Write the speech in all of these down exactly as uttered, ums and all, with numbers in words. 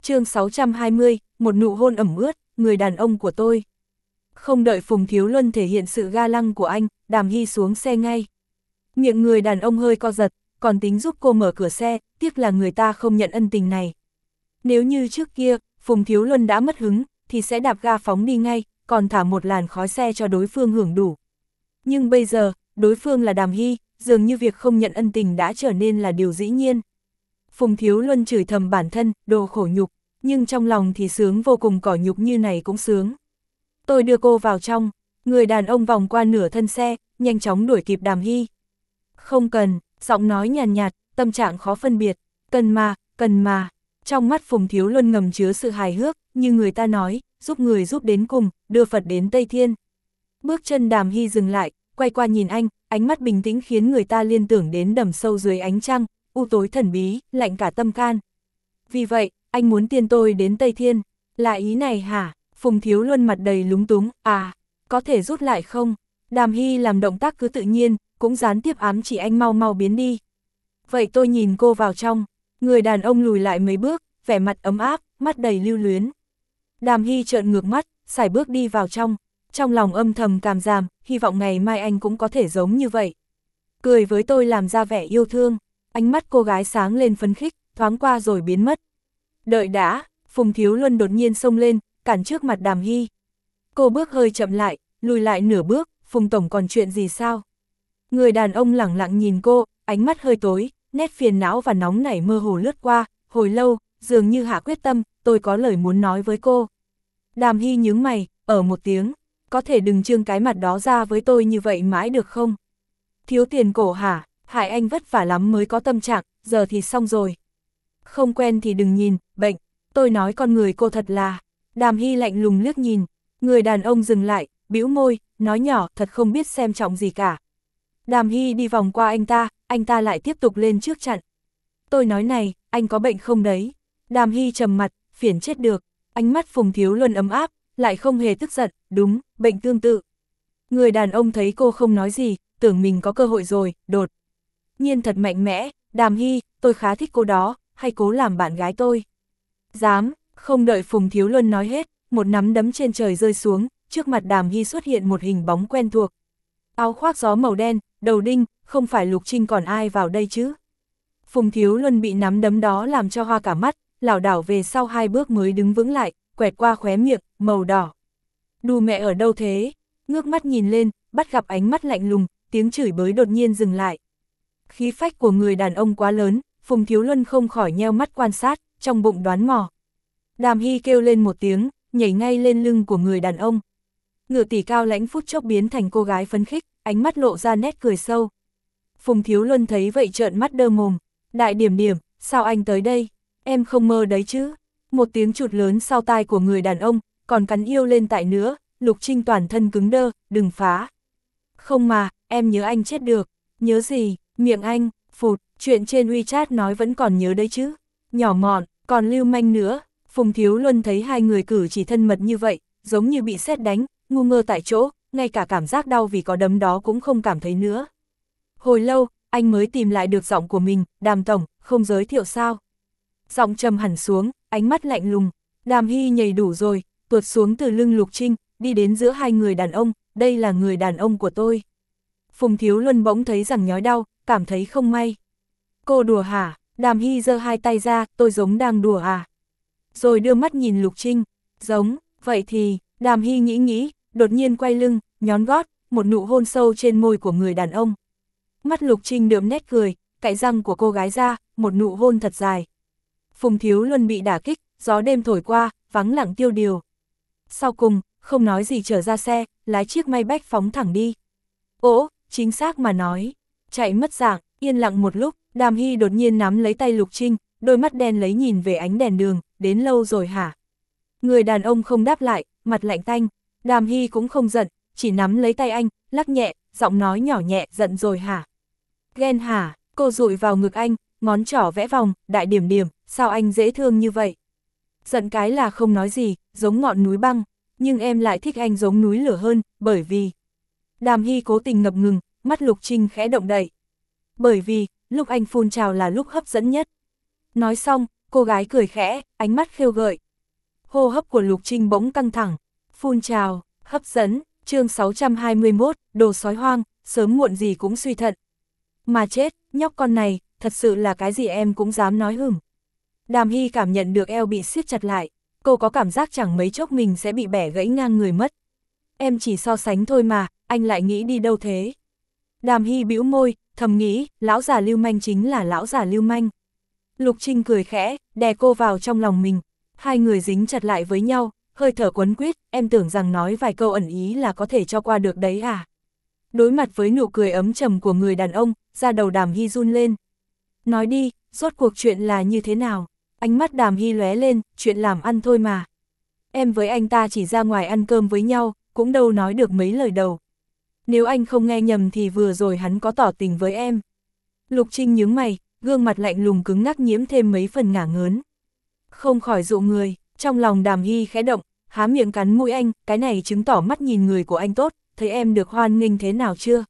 chương sáu trăm hai mươi, một nụ hôn ẩm ướt, người đàn ông của tôi. Không đợi Phùng Thiếu Luân thể hiện sự ga lăng của anh, Đàm Hy xuống xe ngay. Miệng người đàn ông hơi co giật, còn tính giúp cô mở cửa xe, tiếc là người ta không nhận ân tình này. Nếu như trước kia, Phùng Thiếu Luân đã mất hứng, thì sẽ đạp ga phóng đi ngay, còn thả một làn khói xe cho đối phương hưởng đủ. Nhưng bây giờ, đối phương là Đàm Hy, dường như việc không nhận ân tình đã trở nên là điều dĩ nhiên. Phùng Thiếu Luân chửi thầm bản thân, đồ khổ nhục, nhưng trong lòng thì sướng vô cùng, cỏ nhục như này cũng sướng. Tôi đưa cô vào trong, người đàn ông vòng qua nửa thân xe, nhanh chóng đuổi kịp Đàm Hy. Không cần, giọng nói nhàn nhạt, nhạt, tâm trạng khó phân biệt, cần mà, cần mà. Trong mắt Phùng Thiếu Luân ngầm chứa sự hài hước, như người ta nói, giúp người giúp đến cùng, đưa Phật đến Tây Thiên. Bước chân Đàm Hy dừng lại, quay qua nhìn anh, ánh mắt bình tĩnh khiến người ta liên tưởng đến đầm sâu dưới ánh trăng, u tối thần bí, lạnh cả tâm can. Vì vậy, anh muốn tiên tôi đến Tây Thiên, là ý này hả? Phùng Thiếu Luân mặt đầy lúng túng, à, có thể rút lại không? Đàm Hy làm động tác cứ tự nhiên, cũng gián tiếp ám chỉ anh mau mau biến đi. Vậy tôi nhìn cô vào trong, người đàn ông lùi lại mấy bước, vẻ mặt ấm áp, mắt đầy lưu luyến. Đàm Hy trợn ngược mắt, sải bước đi vào trong, trong lòng âm thầm cảm giảm, hy vọng ngày mai anh cũng có thể giống như vậy. Cười với tôi làm ra vẻ yêu thương, ánh mắt cô gái sáng lên phấn khích, thoáng qua rồi biến mất. Đợi đã, Phùng Thiếu Luân đột nhiên xông lên, cản trước mặt Đàm Hy. Cô bước hơi chậm lại, lùi lại nửa bước, Phùng Tổng còn chuyện gì sao? Người đàn ông lẳng lặng nhìn cô, ánh mắt hơi tối, nét phiền não và nóng nảy mơ hồ lướt qua, hồi lâu, dường như hạ quyết tâm, tôi có lời muốn nói với cô. Đàm Hy nhướng mày, ở một tiếng, có thể đừng trương cái mặt đó ra với tôi như vậy mãi được không? Thiếu tiền cổ hả, hại anh vất vả lắm mới có tâm trạng, giờ thì xong rồi. Không quen thì đừng nhìn, bệnh, tôi nói con người cô thật là. Đàm Hy lạnh lùng liếc nhìn, người đàn ông dừng lại, bĩu môi, nói nhỏ, thật không biết xem trọng gì cả. Đàm Hy đi vòng qua anh ta, anh ta lại tiếp tục lên trước chặn. Tôi nói này, anh có bệnh không đấy? Đàm Hy trầm mặt, phiền chết được, ánh mắt Phùng Thiếu Luân ấm áp, lại không hề tức giận, đúng, bệnh tương tự. Người đàn ông thấy cô không nói gì, tưởng mình có cơ hội rồi, đột nhiên thật mạnh mẽ, Đàm Hy, tôi khá thích cô đó, hay cố làm bạn gái tôi? Dám, không đợi Phùng Thiếu Luân nói hết, một nắm đấm trên trời rơi xuống, trước mặt Đàm Hy xuất hiện một hình bóng quen thuộc. Áo khoác gió màu đen, đầu đinh, không phải Lục Trinh còn ai vào đây chứ? Phùng Thiếu Luân bị nắm đấm đó làm cho hoa cả mắt, lảo đảo về sau hai bước mới đứng vững lại, quẹt qua khóe miệng, màu đỏ. Đù mẹ ở đâu thế? Ngước mắt nhìn lên, bắt gặp ánh mắt lạnh lùng, tiếng chửi bới đột nhiên dừng lại. Khí phách của người đàn ông quá lớn, Phùng Thiếu Luân không khỏi nheo mắt quan sát, trong bụng đoán mò. Đàm Hy kêu lên một tiếng, nhảy ngay lên lưng của người đàn ông. Ngựa tỷ cao lãnh phút chốc biến thành cô gái phấn khích, ánh mắt lộ ra nét cười sâu. Phùng Thiếu Luân thấy vậy trợn mắt đơ mồm, đại điểm điểm, sao anh tới đây? Em không mơ đấy chứ? Một tiếng chụt lớn sau tai của người đàn ông, còn cắn yêu lên tại nữa, Lục Trinh toàn thân cứng đơ, đừng phá. Không mà, em nhớ anh chết được, nhớ gì, miệng anh, phụt, chuyện trên WeChat nói vẫn còn nhớ đấy chứ, nhỏ mọn, còn lưu manh nữa. Phùng Thiếu Luân thấy hai người cử chỉ thân mật như vậy, giống như bị sét đánh, ngu ngơ tại chỗ, ngay cả cảm giác đau vì có đấm đó cũng không cảm thấy nữa. Hồi lâu, anh mới tìm lại được giọng của mình, Đàm Tổng, không giới thiệu sao? Giọng trầm hẳn xuống, ánh mắt lạnh lùng, Đàm Hy nhảy đủ rồi, tuột xuống từ lưng Lục Trinh, đi đến giữa hai người đàn ông, đây là người đàn ông của tôi. Phùng Thiếu Luân bỗng thấy rằng nhói đau, cảm thấy không may. Cô đùa hả? Đàm Hy giơ hai tay ra, tôi giống đang đùa à? Rồi đưa mắt nhìn Lục Trinh, giống, vậy thì, Đàm Hy nghĩ nghĩ, đột nhiên quay lưng, nhón gót, một nụ hôn sâu trên môi của người đàn ông. Mắt Lục Trinh đượm nét cười, cạy răng của cô gái ra, một nụ hôn thật dài. Phùng Thiếu Luân bị đả kích, gió đêm thổi qua, vắng lặng tiêu điều. Sau cùng, không nói gì trở ra xe, lái chiếc Maybach phóng thẳng đi. Ồ, chính xác mà nói, chạy mất dạng, yên lặng một lúc, Đàm Hy đột nhiên nắm lấy tay Lục Trinh, đôi mắt đen lấy nhìn về ánh đèn đường, đến lâu rồi hả? Người đàn ông không đáp lại, mặt lạnh tanh, Đàm Hy cũng không giận, chỉ nắm lấy tay anh, lắc nhẹ, giọng nói nhỏ nhẹ, giận rồi hả? Ghen hả? Cô dụi vào ngực anh, ngón trỏ vẽ vòng, đại điểm điểm, sao anh dễ thương như vậy? Giận cái là không nói gì, giống ngọn núi băng, nhưng em lại thích anh giống núi lửa hơn, bởi vì... Đàm Hy cố tình ngập ngừng, mắt Lục Trinh khẽ động đậy. Bởi vì, lúc anh phun trào là lúc hấp dẫn nhất. Nói xong, Cô gái cười khẽ, ánh mắt khêu gợi. Hô hấp của Lục Trinh bỗng căng thẳng, phun trào, hấp dẫn, chương sáu trăm hai mươi mốt, đồ sói hoang, sớm muộn gì cũng suy thận. Mà chết, nhóc con này, thật sự là cái gì em cũng dám nói hửng. Đàm Hy cảm nhận được eo bị siết chặt lại, cô có cảm giác chẳng mấy chốc mình sẽ bị bẻ gãy ngang người mất. Em chỉ so sánh thôi mà, anh lại nghĩ đi đâu thế? Đàm Hy bĩu môi, thầm nghĩ, lão già lưu manh chính là lão già lưu manh. Lục Trinh cười khẽ, đè cô vào trong lòng mình. Hai người dính chặt lại với nhau, hơi thở quấn quýt, em tưởng rằng nói vài câu ẩn ý là có thể cho qua được đấy à? Đối mặt với nụ cười ấm trầm của người đàn ông, da đầu Đàm Hy run lên. Nói đi, rốt cuộc chuyện là như thế nào? Ánh mắt Đàm Hy lóe lên, chuyện làm ăn thôi mà. Em với anh ta chỉ ra ngoài ăn cơm với nhau, cũng đâu nói được mấy lời đầu. Nếu anh không nghe nhầm thì vừa rồi hắn có tỏ tình với em. Lục Trinh nhướng mày, gương mặt lạnh lùng cứng ngắc nhiễm thêm mấy phần ngả ngớn. Không khỏi dụ người, trong lòng Đàm Hy khẽ động, há miệng cắn mũi anh, cái này chứng tỏ mắt nhìn người của anh tốt, thấy em được hoan nghênh thế nào chưa?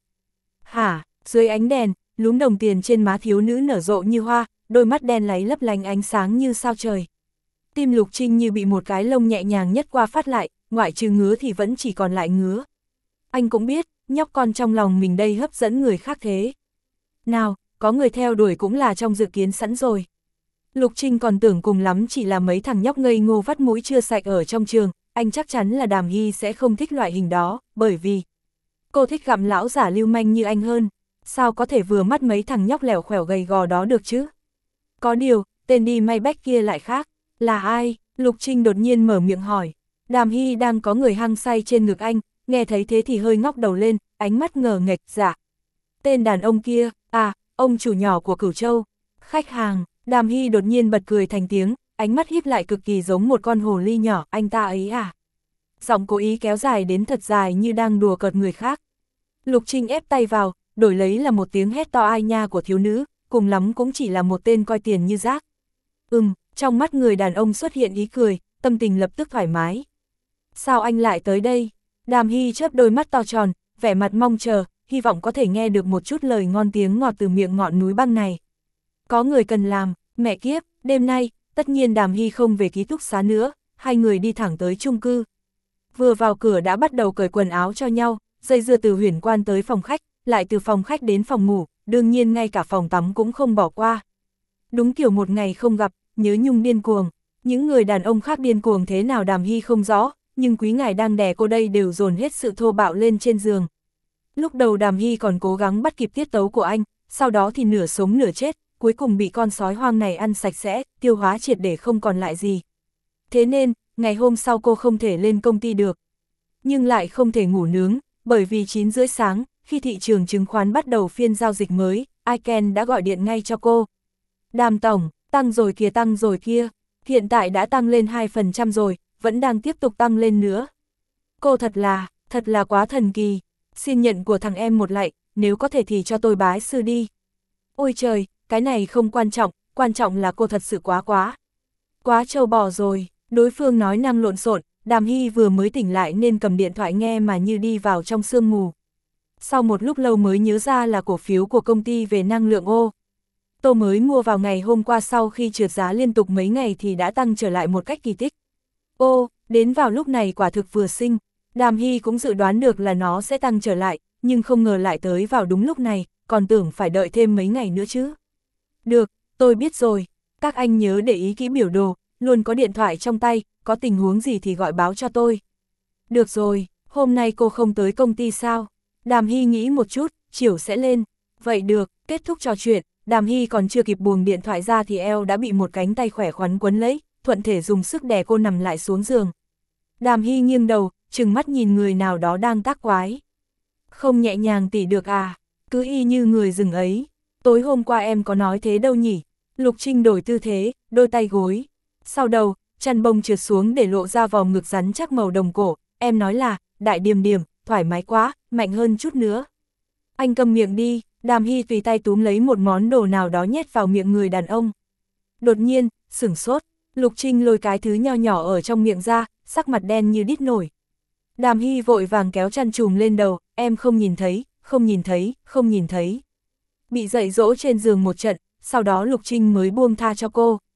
Hả, dưới ánh đèn, lúm đồng tiền trên má thiếu nữ nở rộ như hoa, đôi mắt đen láy lấp lánh ánh sáng như sao trời. Tim Lục Trinh như bị một cái lông nhẹ nhàng nhất qua phát lại, ngoại trừ ngứa thì vẫn chỉ còn lại ngứa. Anh cũng biết, nhóc con trong lòng mình đây hấp dẫn người khác thế. Nào, có người theo đuổi cũng là trong dự kiến sẵn rồi. Lục Trinh còn tưởng cùng lắm chỉ là mấy thằng nhóc ngây ngô vắt mũi chưa sạch ở trong trường, anh chắc chắn là Đàm Hy sẽ không thích loại hình đó, bởi vì cô thích gặm lão giả lưu manh như anh hơn, sao có thể vừa mắt mấy thằng nhóc lẻo khẻo gầy gò đó được chứ? Có điều, tên đi may bách kia lại khác, là ai? Lục Trinh đột nhiên mở miệng hỏi. Đàm Hy đang có người hăng say trên ngực anh, nghe thấy thế thì hơi ngóc đầu lên, ánh mắt ngờ nghệch, dạ. Tên đàn ông kia, à, ông chủ nhỏ của Cửu Châu, khách hàng. Đàm Hy đột nhiên bật cười thành tiếng, ánh mắt híp lại cực kỳ giống một con hồ ly nhỏ, anh ta ấy à? Giọng cố ý kéo dài đến thật dài như đang đùa cợt người khác. Lục Trinh ép tay vào, đổi lấy là một tiếng hét to ai nha của thiếu nữ, cùng lắm cũng chỉ là một tên coi tiền như rác. Ừm, trong mắt người đàn ông xuất hiện ý cười, tâm tình lập tức thoải mái. Sao anh lại tới đây? Đàm Hy chớp đôi mắt to tròn, vẻ mặt mong chờ, hy vọng có thể nghe được một chút lời ngon tiếng ngọt từ miệng ngọn núi băng này. Có người cần làm, mẹ kiếp, đêm nay, tất nhiên Đàm Hy không về ký túc xá nữa, hai người đi thẳng tới chung cư. Vừa vào cửa đã bắt đầu cởi quần áo cho nhau, dây dưa từ huyền quan tới phòng khách, lại từ phòng khách đến phòng ngủ, đương nhiên ngay cả phòng tắm cũng không bỏ qua. Đúng kiểu một ngày không gặp, nhớ nhung điên cuồng, những người đàn ông khác điên cuồng thế nào Đàm Hy không rõ, nhưng quý ngài đang đè cô đây đều dồn hết sự thô bạo lên trên giường. Lúc đầu Đàm Hy còn cố gắng bắt kịp tiết tấu của anh, sau đó thì nửa sống nửa chết, cuối cùng bị con sói hoang này ăn sạch sẽ, tiêu hóa triệt để không còn lại gì. Thế nên, ngày hôm sau cô không thể lên công ty được. Nhưng lại không thể ngủ nướng, bởi vì chín rưỡi sáng, khi thị trường chứng khoán bắt đầu phiên giao dịch mới, Iken đã gọi điện ngay cho cô. Đàm tổng, tăng rồi kìa tăng rồi kia, hiện tại đã tăng lên hai phần trăm rồi, vẫn đang tiếp tục tăng lên nữa. Cô thật là, thật là quá thần kỳ, xin nhận của thằng em một lạy, nếu có thể thì cho tôi bái sư đi. Ôi trời, cái này không quan trọng, quan trọng là cô thật sự quá quá. Quá trâu bò rồi, đối phương nói năng lộn xộn, Đàm Hy vừa mới tỉnh lại nên cầm điện thoại nghe mà như đi vào trong sương mù. Sau một lúc lâu mới nhớ ra là cổ phiếu của công ty về năng lượng ô. Tô mới mua vào ngày hôm qua sau khi trượt giá liên tục mấy ngày thì đã tăng trở lại một cách kỳ tích. Ô, đến vào lúc này quả thực vừa xinh, Đàm Hy cũng dự đoán được là nó sẽ tăng trở lại, nhưng không ngờ lại tới vào đúng lúc này, còn tưởng phải đợi thêm mấy ngày nữa chứ. Được, tôi biết rồi, các anh nhớ để ý kỹ biểu đồ, luôn có điện thoại trong tay, có tình huống gì thì gọi báo cho tôi. Được rồi, hôm nay cô không tới công ty sao? Đàm Hy nghĩ một chút, chiều sẽ lên. Vậy được, kết thúc trò chuyện, Đàm Hy còn chưa kịp buông điện thoại ra thì eo đã bị một cánh tay khỏe khoắn quấn lấy, thuận thể dùng sức đè cô nằm lại xuống giường. Đàm Hy nghiêng đầu, trừng mắt nhìn người nào đó đang tác quái. Không nhẹ nhàng tỉ được à, cứ y như người rừng ấy. Tối hôm qua em có nói thế đâu nhỉ? Lục Trinh đổi tư thế, đôi tay gối. Sau đầu, chăn bông trượt xuống để lộ ra vòng ngực rắn chắc màu đồng cổ. Em nói là, đại điềm điềm, thoải mái quá, mạnh hơn chút nữa. Anh cầm miệng đi, Đàm Hy tùy tay túm lấy một món đồ nào đó nhét vào miệng người đàn ông. Đột nhiên, sửng sốt, Lục Trinh lôi cái thứ nho nhỏ ở trong miệng ra, sắc mặt đen như đít nổi. Đàm Hy vội vàng kéo chăn trùm lên đầu, em không nhìn thấy, không nhìn thấy, không nhìn thấy. Bị dạy dỗ trên giường một trận, sau đó Lục Trinh mới buông tha cho cô.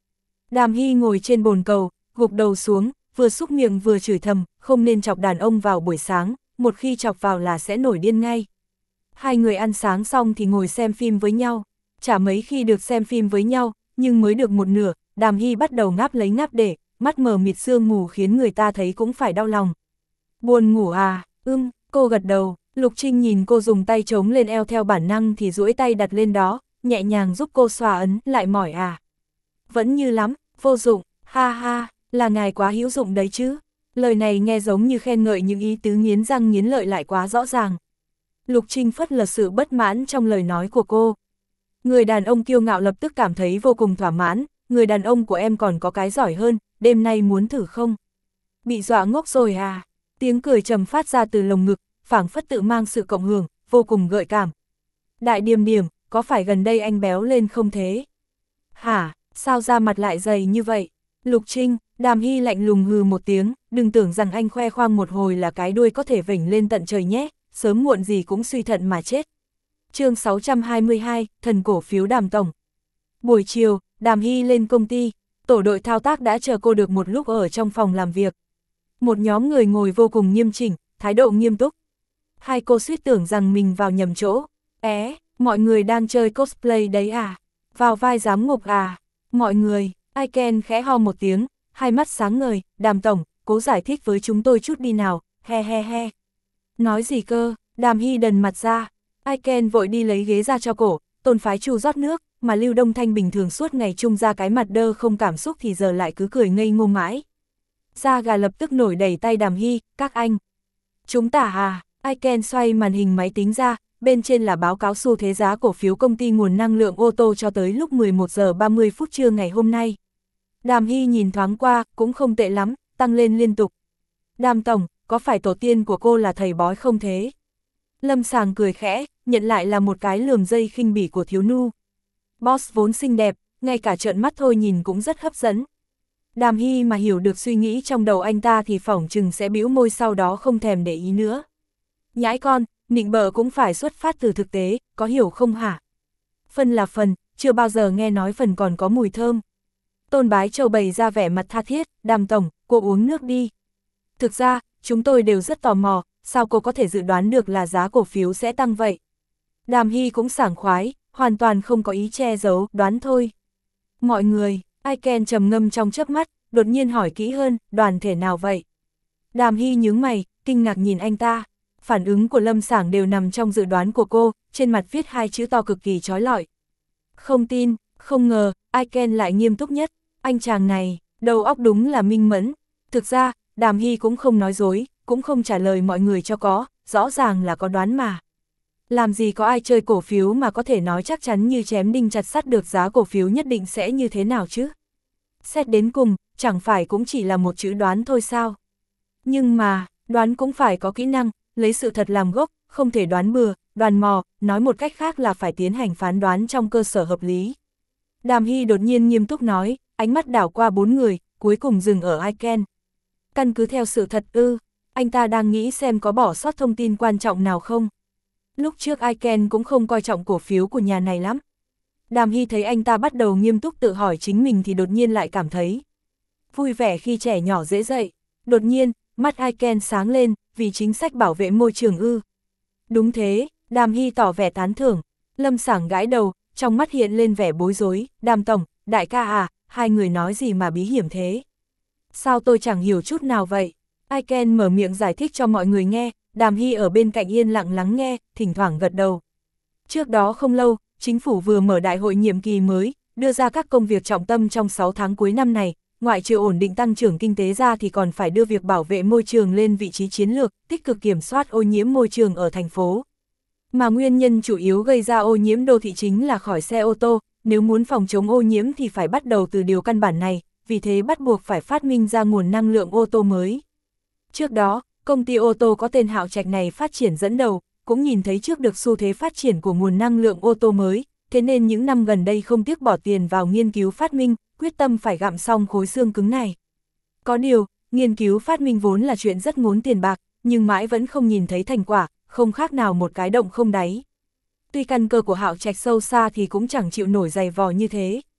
Đàm Hy ngồi trên bồn cầu, gục đầu xuống, vừa xúc miệng vừa chửi thầm, không nên chọc đàn ông vào buổi sáng, một khi chọc vào là sẽ nổi điên ngay. Hai người ăn sáng xong thì ngồi xem phim với nhau, chả mấy khi được xem phim với nhau, nhưng mới được một nửa, Đàm Hy bắt đầu ngáp lấy ngáp để, mắt mờ mịt sương mù khiến người ta thấy cũng phải đau lòng. Buồn ngủ à, ưm, cô gật đầu, Lục Trinh nhìn cô dùng tay chống lên eo theo bản năng thì duỗi tay đặt lên đó, nhẹ nhàng giúp cô xoa ấn, lại mỏi à. Vẫn như lắm, vô dụng, ha ha, là ngài quá hữu dụng đấy chứ. Lời này nghe giống như khen ngợi những ý tứ nghiến răng nghiến lợi lại quá rõ ràng. Lục Trinh phất lờ sự bất mãn trong lời nói của cô. Người đàn ông kiêu ngạo lập tức cảm thấy vô cùng thỏa mãn, người đàn ông của em còn có cái giỏi hơn, đêm nay muốn thử không? Bị dọa ngốc rồi à? Tiếng cười trầm phát ra từ lồng ngực, phảng phất tự mang sự cộng hưởng, vô cùng gợi cảm. Đại Điềm Điềm, có phải gần đây anh béo lên không thế? Hả, sao da mặt lại dày như vậy? Lục Trinh, Đàm Hy lạnh lùng hừ một tiếng, đừng tưởng rằng anh khoe khoang một hồi là cái đuôi có thể vểnh lên tận trời nhé, sớm muộn gì cũng suy thận mà chết. Chương sáu trăm hai mươi hai, thần cổ phiếu Đàm tổng. Buổi chiều, Đàm Hy lên công ty, tổ đội thao tác đã chờ cô được một lúc ở trong phòng làm việc. Một nhóm người ngồi vô cùng nghiêm chỉnh, thái độ nghiêm túc. Hai cô suýt tưởng rằng mình vào nhầm chỗ. É, mọi người đang chơi cosplay đấy à? Vào vai giám ngục à? Mọi người, Aiken khẽ ho một tiếng, hai mắt sáng ngời, Đàm tổng, cố giải thích với chúng tôi chút đi nào, he he he. Nói gì cơ, Đàm Hy đần mặt ra. Aiken vội đi lấy ghế ra cho cổ, Tôn Phái Chu rót nước, mà Lưu Đông Thanh bình thường suốt ngày trung ra cái mặt đơ không cảm xúc thì giờ lại cứ cười ngây ngô mãi. Da gà lập tức nổi đẩy tay Đàm Hy, các anh. Chúng ta à, Aiken xoay màn hình máy tính ra, bên trên là báo cáo xu thế giá cổ phiếu công ty nguồn năng lượng ô tô cho tới lúc mười một giờ ba mươi phút trưa ngày hôm nay. Đàm Hy nhìn thoáng qua, cũng không tệ lắm, tăng lên liên tục. Đàm tổng, có phải tổ tiên của cô là thầy bói không thế? Lâm Sàng cười khẽ, nhận lại là một cái lườm dây khinh bỉ của thiếu nu. Boss vốn xinh đẹp, ngay cả trợn mắt thôi nhìn cũng rất hấp dẫn. Đàm Hy mà hiểu được suy nghĩ trong đầu anh ta thì phỏng chừng sẽ bĩu môi sau đó không thèm để ý nữa. Nhãi con, nịnh bợ cũng phải xuất phát từ thực tế, có hiểu không hả? Phần là phần, chưa bao giờ nghe nói phần còn có mùi thơm. Tôn Bái Châu bày ra vẻ mặt tha thiết, Đàm tổng, cô uống nước đi. Thực ra, chúng tôi đều rất tò mò, sao cô có thể dự đoán được là giá cổ phiếu sẽ tăng vậy? Đàm Hy cũng sảng khoái, hoàn toàn không có ý che giấu, đoán thôi. Mọi người, Aiken trầm ngâm trong chớp mắt, đột nhiên hỏi kỹ hơn, đoàn thể nào vậy? Đàm Hy nhướng mày, kinh ngạc nhìn anh ta. Phản ứng của Lâm Sảng đều nằm trong dự đoán của cô, trên mặt viết hai chữ to cực kỳ chói lọi. Không tin, không ngờ, Aiken lại nghiêm túc nhất, anh chàng này, đầu óc đúng là minh mẫn. Thực ra, Đàm Hy cũng không nói dối, cũng không trả lời mọi người cho có, rõ ràng là có đoán mà. Làm gì có ai chơi cổ phiếu mà có thể nói chắc chắn như chém đinh chặt sắt được giá cổ phiếu nhất định sẽ như thế nào chứ? Xét đến cùng, chẳng phải cũng chỉ là một chữ đoán thôi sao? Nhưng mà, đoán cũng phải có kỹ năng, lấy sự thật làm gốc, không thể đoán bừa, đoán mò, nói một cách khác là phải tiến hành phán đoán trong cơ sở hợp lý. Đàm Hy đột nhiên nghiêm túc nói, ánh mắt đảo qua bốn người, cuối cùng dừng ở Aiken. Căn cứ theo sự thật ư, anh ta đang nghĩ xem có bỏ sót thông tin quan trọng nào không. Lúc trước Aiken cũng không coi trọng cổ phiếu của nhà này lắm. Đàm Hy thấy anh ta bắt đầu nghiêm túc tự hỏi chính mình thì đột nhiên lại cảm thấy vui vẻ khi trẻ nhỏ dễ dậy. Đột nhiên, mắt Aiken sáng lên, vì chính sách bảo vệ môi trường ư. Đúng thế, Đàm Hy tỏ vẻ tán thưởng. Lâm Sảng gãi đầu, trong mắt hiện lên vẻ bối rối, Đàm tổng, đại ca à, hai người nói gì mà bí hiểm thế? Sao tôi chẳng hiểu chút nào vậy? Aiken mở miệng giải thích cho mọi người nghe, Đàm Hy ở bên cạnh yên lặng lắng nghe, thỉnh thoảng gật đầu. Trước đó không lâu, chính phủ vừa mở đại hội nhiệm kỳ mới, đưa ra các công việc trọng tâm trong sáu tháng cuối năm này, ngoại trừ ổn định tăng trưởng kinh tế ra thì còn phải đưa việc bảo vệ môi trường lên vị trí chiến lược, tích cực kiểm soát ô nhiễm môi trường ở thành phố. Mà nguyên nhân chủ yếu gây ra ô nhiễm đô thị chính là khỏi xe ô tô, nếu muốn phòng chống ô nhiễm thì phải bắt đầu từ điều căn bản này, vì thế bắt buộc phải phát minh ra nguồn năng lượng ô tô mới. Trước đó, công ty ô tô có tên Hạo Trạch này phát triển dẫn đầu, cũng nhìn thấy trước được xu thế phát triển của nguồn năng lượng ô tô mới, thế nên những năm gần đây không tiếc bỏ tiền vào nghiên cứu phát minh, quyết tâm phải gặm xong khối xương cứng này. Có điều, nghiên cứu phát minh vốn là chuyện rất ngốn tiền bạc, nhưng mãi vẫn không nhìn thấy thành quả, không khác nào một cái động không đáy. Tuy căn cơ của Hạo Trạch sâu xa thì cũng chẳng chịu nổi dày vò như thế.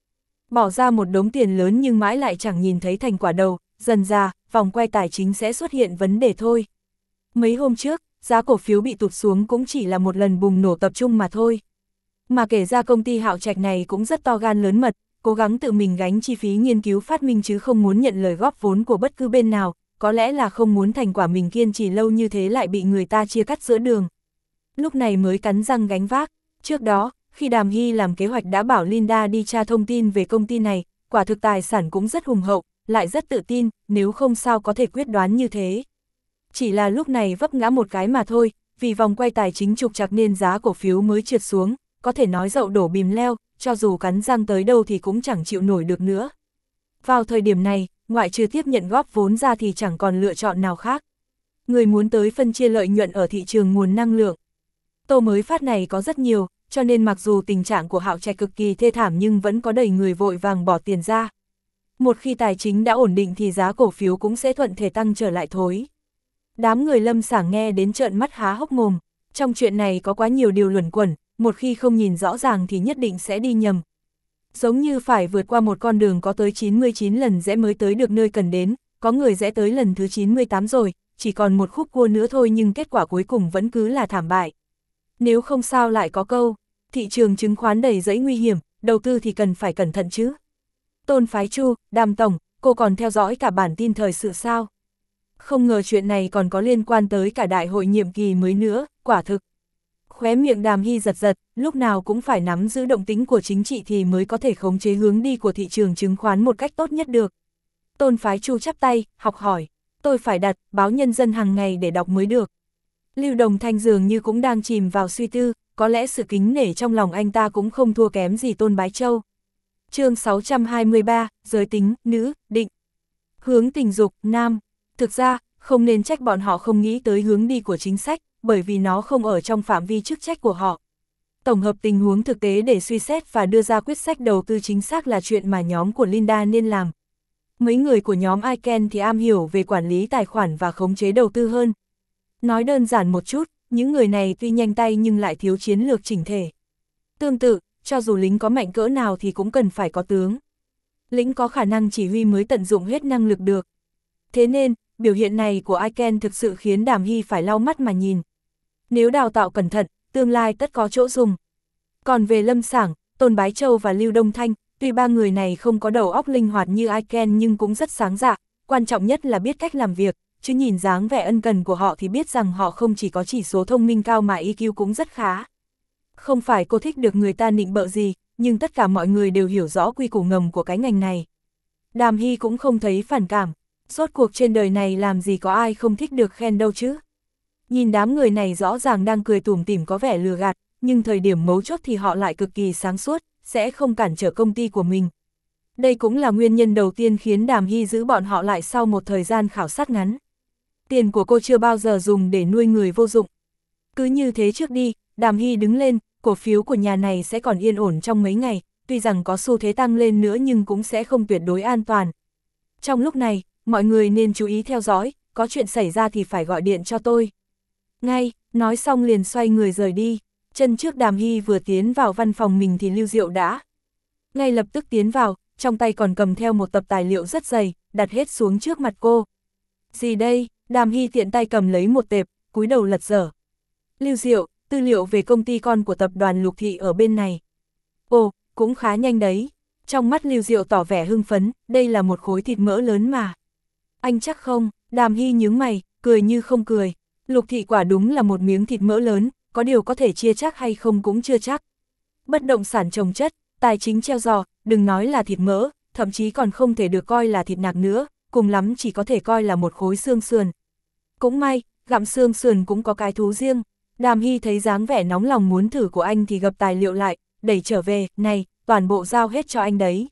Bỏ ra một đống tiền lớn nhưng mãi lại chẳng nhìn thấy thành quả đâu, dần ra, vòng quay tài chính sẽ xuất hiện vấn đề thôi. Mấy hôm trước, giá cổ phiếu bị tụt xuống cũng chỉ là một lần bùng nổ tập trung mà thôi. Mà kể ra công ty Hạo Trạch này cũng rất to gan lớn mật, cố gắng tự mình gánh chi phí nghiên cứu phát minh chứ không muốn nhận lời góp vốn của bất cứ bên nào, có lẽ là không muốn thành quả mình kiên trì lâu như thế lại bị người ta chia cắt giữa đường. Lúc này mới cắn răng gánh vác. Trước đó, khi Đàm Hy làm kế hoạch đã bảo Linda đi tra thông tin về công ty này, quả thực tài sản cũng rất hùng hậu, lại rất tự tin, nếu không sao có thể quyết đoán như thế. Chỉ là lúc này vấp ngã một cái mà thôi, vì vòng quay tài chính trục trặc nên giá cổ phiếu mới trượt xuống, có thể nói dậu đổ bìm leo, cho dù cắn răng tới đâu thì cũng chẳng chịu nổi được nữa. Vào thời điểm này, ngoại trừ tiếp nhận góp vốn ra thì chẳng còn lựa chọn nào khác. Người muốn tới phân chia lợi nhuận ở thị trường nguồn năng lượng Tô mới phát này có rất nhiều, cho nên mặc dù tình trạng của Hạo Trạch cực kỳ thê thảm nhưng vẫn có đầy người vội vàng bỏ tiền ra. Một khi tài chính đã ổn định thì giá cổ phiếu cũng sẽ thuận thể tăng trở lại thôi. Đám người Lâm Sảng nghe đến trợn mắt há hốc mồm, trong chuyện này có quá nhiều điều luẩn quẩn, một khi không nhìn rõ ràng thì nhất định sẽ đi nhầm. Giống như phải vượt qua một con đường có tới chín mươi chín lần rẽ mới tới được nơi cần đến, có người rẽ tới lần thứ chín mươi tám rồi, chỉ còn một khúc cua nữa thôi nhưng kết quả cuối cùng vẫn cứ là thảm bại. Nếu không sao lại có câu, thị trường chứng khoán đầy rẫy nguy hiểm, đầu tư thì cần phải cẩn thận chứ. Tôn Phái Chu, Đàm Tổng, cô còn theo dõi cả bản tin thời sự sao? Không ngờ chuyện này còn có liên quan tới cả đại hội nhiệm kỳ mới nữa, quả thực. Khóe miệng Đàm Hy giật giật, lúc nào cũng phải nắm giữ động tính của chính trị thì mới có thể khống chế hướng đi của thị trường chứng khoán một cách tốt nhất được. Tôn Phái Chu chắp tay, học hỏi, tôi phải đặt báo Nhân dân hàng ngày để đọc mới được. Lưu Đồng Thanh dường như cũng đang chìm vào suy tư, có lẽ sự kính nể trong lòng anh ta cũng không thua kém gì Tôn Bái Châu. Chương sáu trăm hai mươi ba, giới tính, nữ, định. Hướng tình dục, nam. Thực ra, không nên trách bọn họ không nghĩ tới hướng đi của chính sách, bởi vì nó không ở trong phạm vi chức trách của họ. Tổng hợp tình huống thực tế để suy xét và đưa ra quyết sách đầu tư chính xác là chuyện mà nhóm của Linda nên làm. Mấy người của nhóm Iken thì am hiểu về quản lý tài khoản và khống chế đầu tư hơn. Nói đơn giản một chút, những người này tuy nhanh tay nhưng lại thiếu chiến lược chỉnh thể. Tương tự, cho dù lính có mạnh cỡ nào thì cũng cần phải có tướng. Lính có khả năng chỉ huy mới tận dụng hết năng lực được. Thế nên, biểu hiện này của Iken thực sự khiến Đàm Hy phải lau mắt mà nhìn. Nếu đào tạo cẩn thận, tương lai tất có chỗ dùng. Còn về Lâm Sảng, Tôn Bái Châu và Lưu Đông Thanh, tuy ba người này không có đầu óc linh hoạt như Iken nhưng cũng rất sáng dạ, quan trọng nhất là biết cách làm việc, chứ nhìn dáng vẻ ân cần của họ thì biết rằng họ không chỉ có chỉ số thông minh cao mà i kiu cũng rất khá. Không phải cô thích được người ta nịnh bợ gì, nhưng tất cả mọi người đều hiểu rõ quy củ ngầm của cái ngành này. Đàm Hy cũng không thấy phản cảm, rốt cuộc trên đời này làm gì có ai không thích được khen đâu chứ. Nhìn đám người này rõ ràng đang cười tủm tỉm có vẻ lừa gạt, nhưng thời điểm mấu chốt thì họ lại cực kỳ sáng suốt, sẽ không cản trở công ty của mình. Đây cũng là nguyên nhân đầu tiên khiến Đàm Hy giữ bọn họ lại sau một thời gian khảo sát ngắn. Tiền của cô chưa bao giờ dùng để nuôi người vô dụng. Cứ như thế trước đi, Đàm Hy đứng lên, cổ phiếu của nhà này sẽ còn yên ổn trong mấy ngày, tuy rằng có xu thế tăng lên nữa nhưng cũng sẽ không tuyệt đối an toàn. Trong lúc này, mọi người nên chú ý theo dõi, có chuyện xảy ra thì phải gọi điện cho tôi. Ngay, nói xong liền xoay người rời đi, chân trước Đàm Hy vừa tiến vào văn phòng mình thì Lưu Diệu đã ngay lập tức tiến vào, trong tay còn cầm theo một tập tài liệu rất dày, đặt hết xuống trước mặt cô. Gì đây? Đàm Hy tiện tay cầm lấy một tệp, cúi đầu lật dở. Lưu Diệu, tư liệu về công ty con của tập đoàn Lục Thị ở bên này. Ồ, cũng khá nhanh đấy. Trong mắt Lưu Diệu tỏ vẻ hưng phấn, đây là một khối thịt mỡ lớn mà. Anh chắc không? Đàm Hy nhướng mày, cười như không cười. Lục Thị quả đúng là một miếng thịt mỡ lớn, có điều có thể chia chắc hay không cũng chưa chắc. Bất động sản trồng chất, tài chính treo giò, đừng nói là thịt mỡ, thậm chí còn không thể được coi là thịt nạc nữa, cùng lắm chỉ có thể coi là một khối xương sườn. Cũng may, gặm xương sườn cũng có cái thú riêng. Đàm Hy thấy dáng vẻ nóng lòng muốn thử của anh thì gập tài liệu lại, đẩy trở về, này, toàn bộ giao hết cho anh đấy.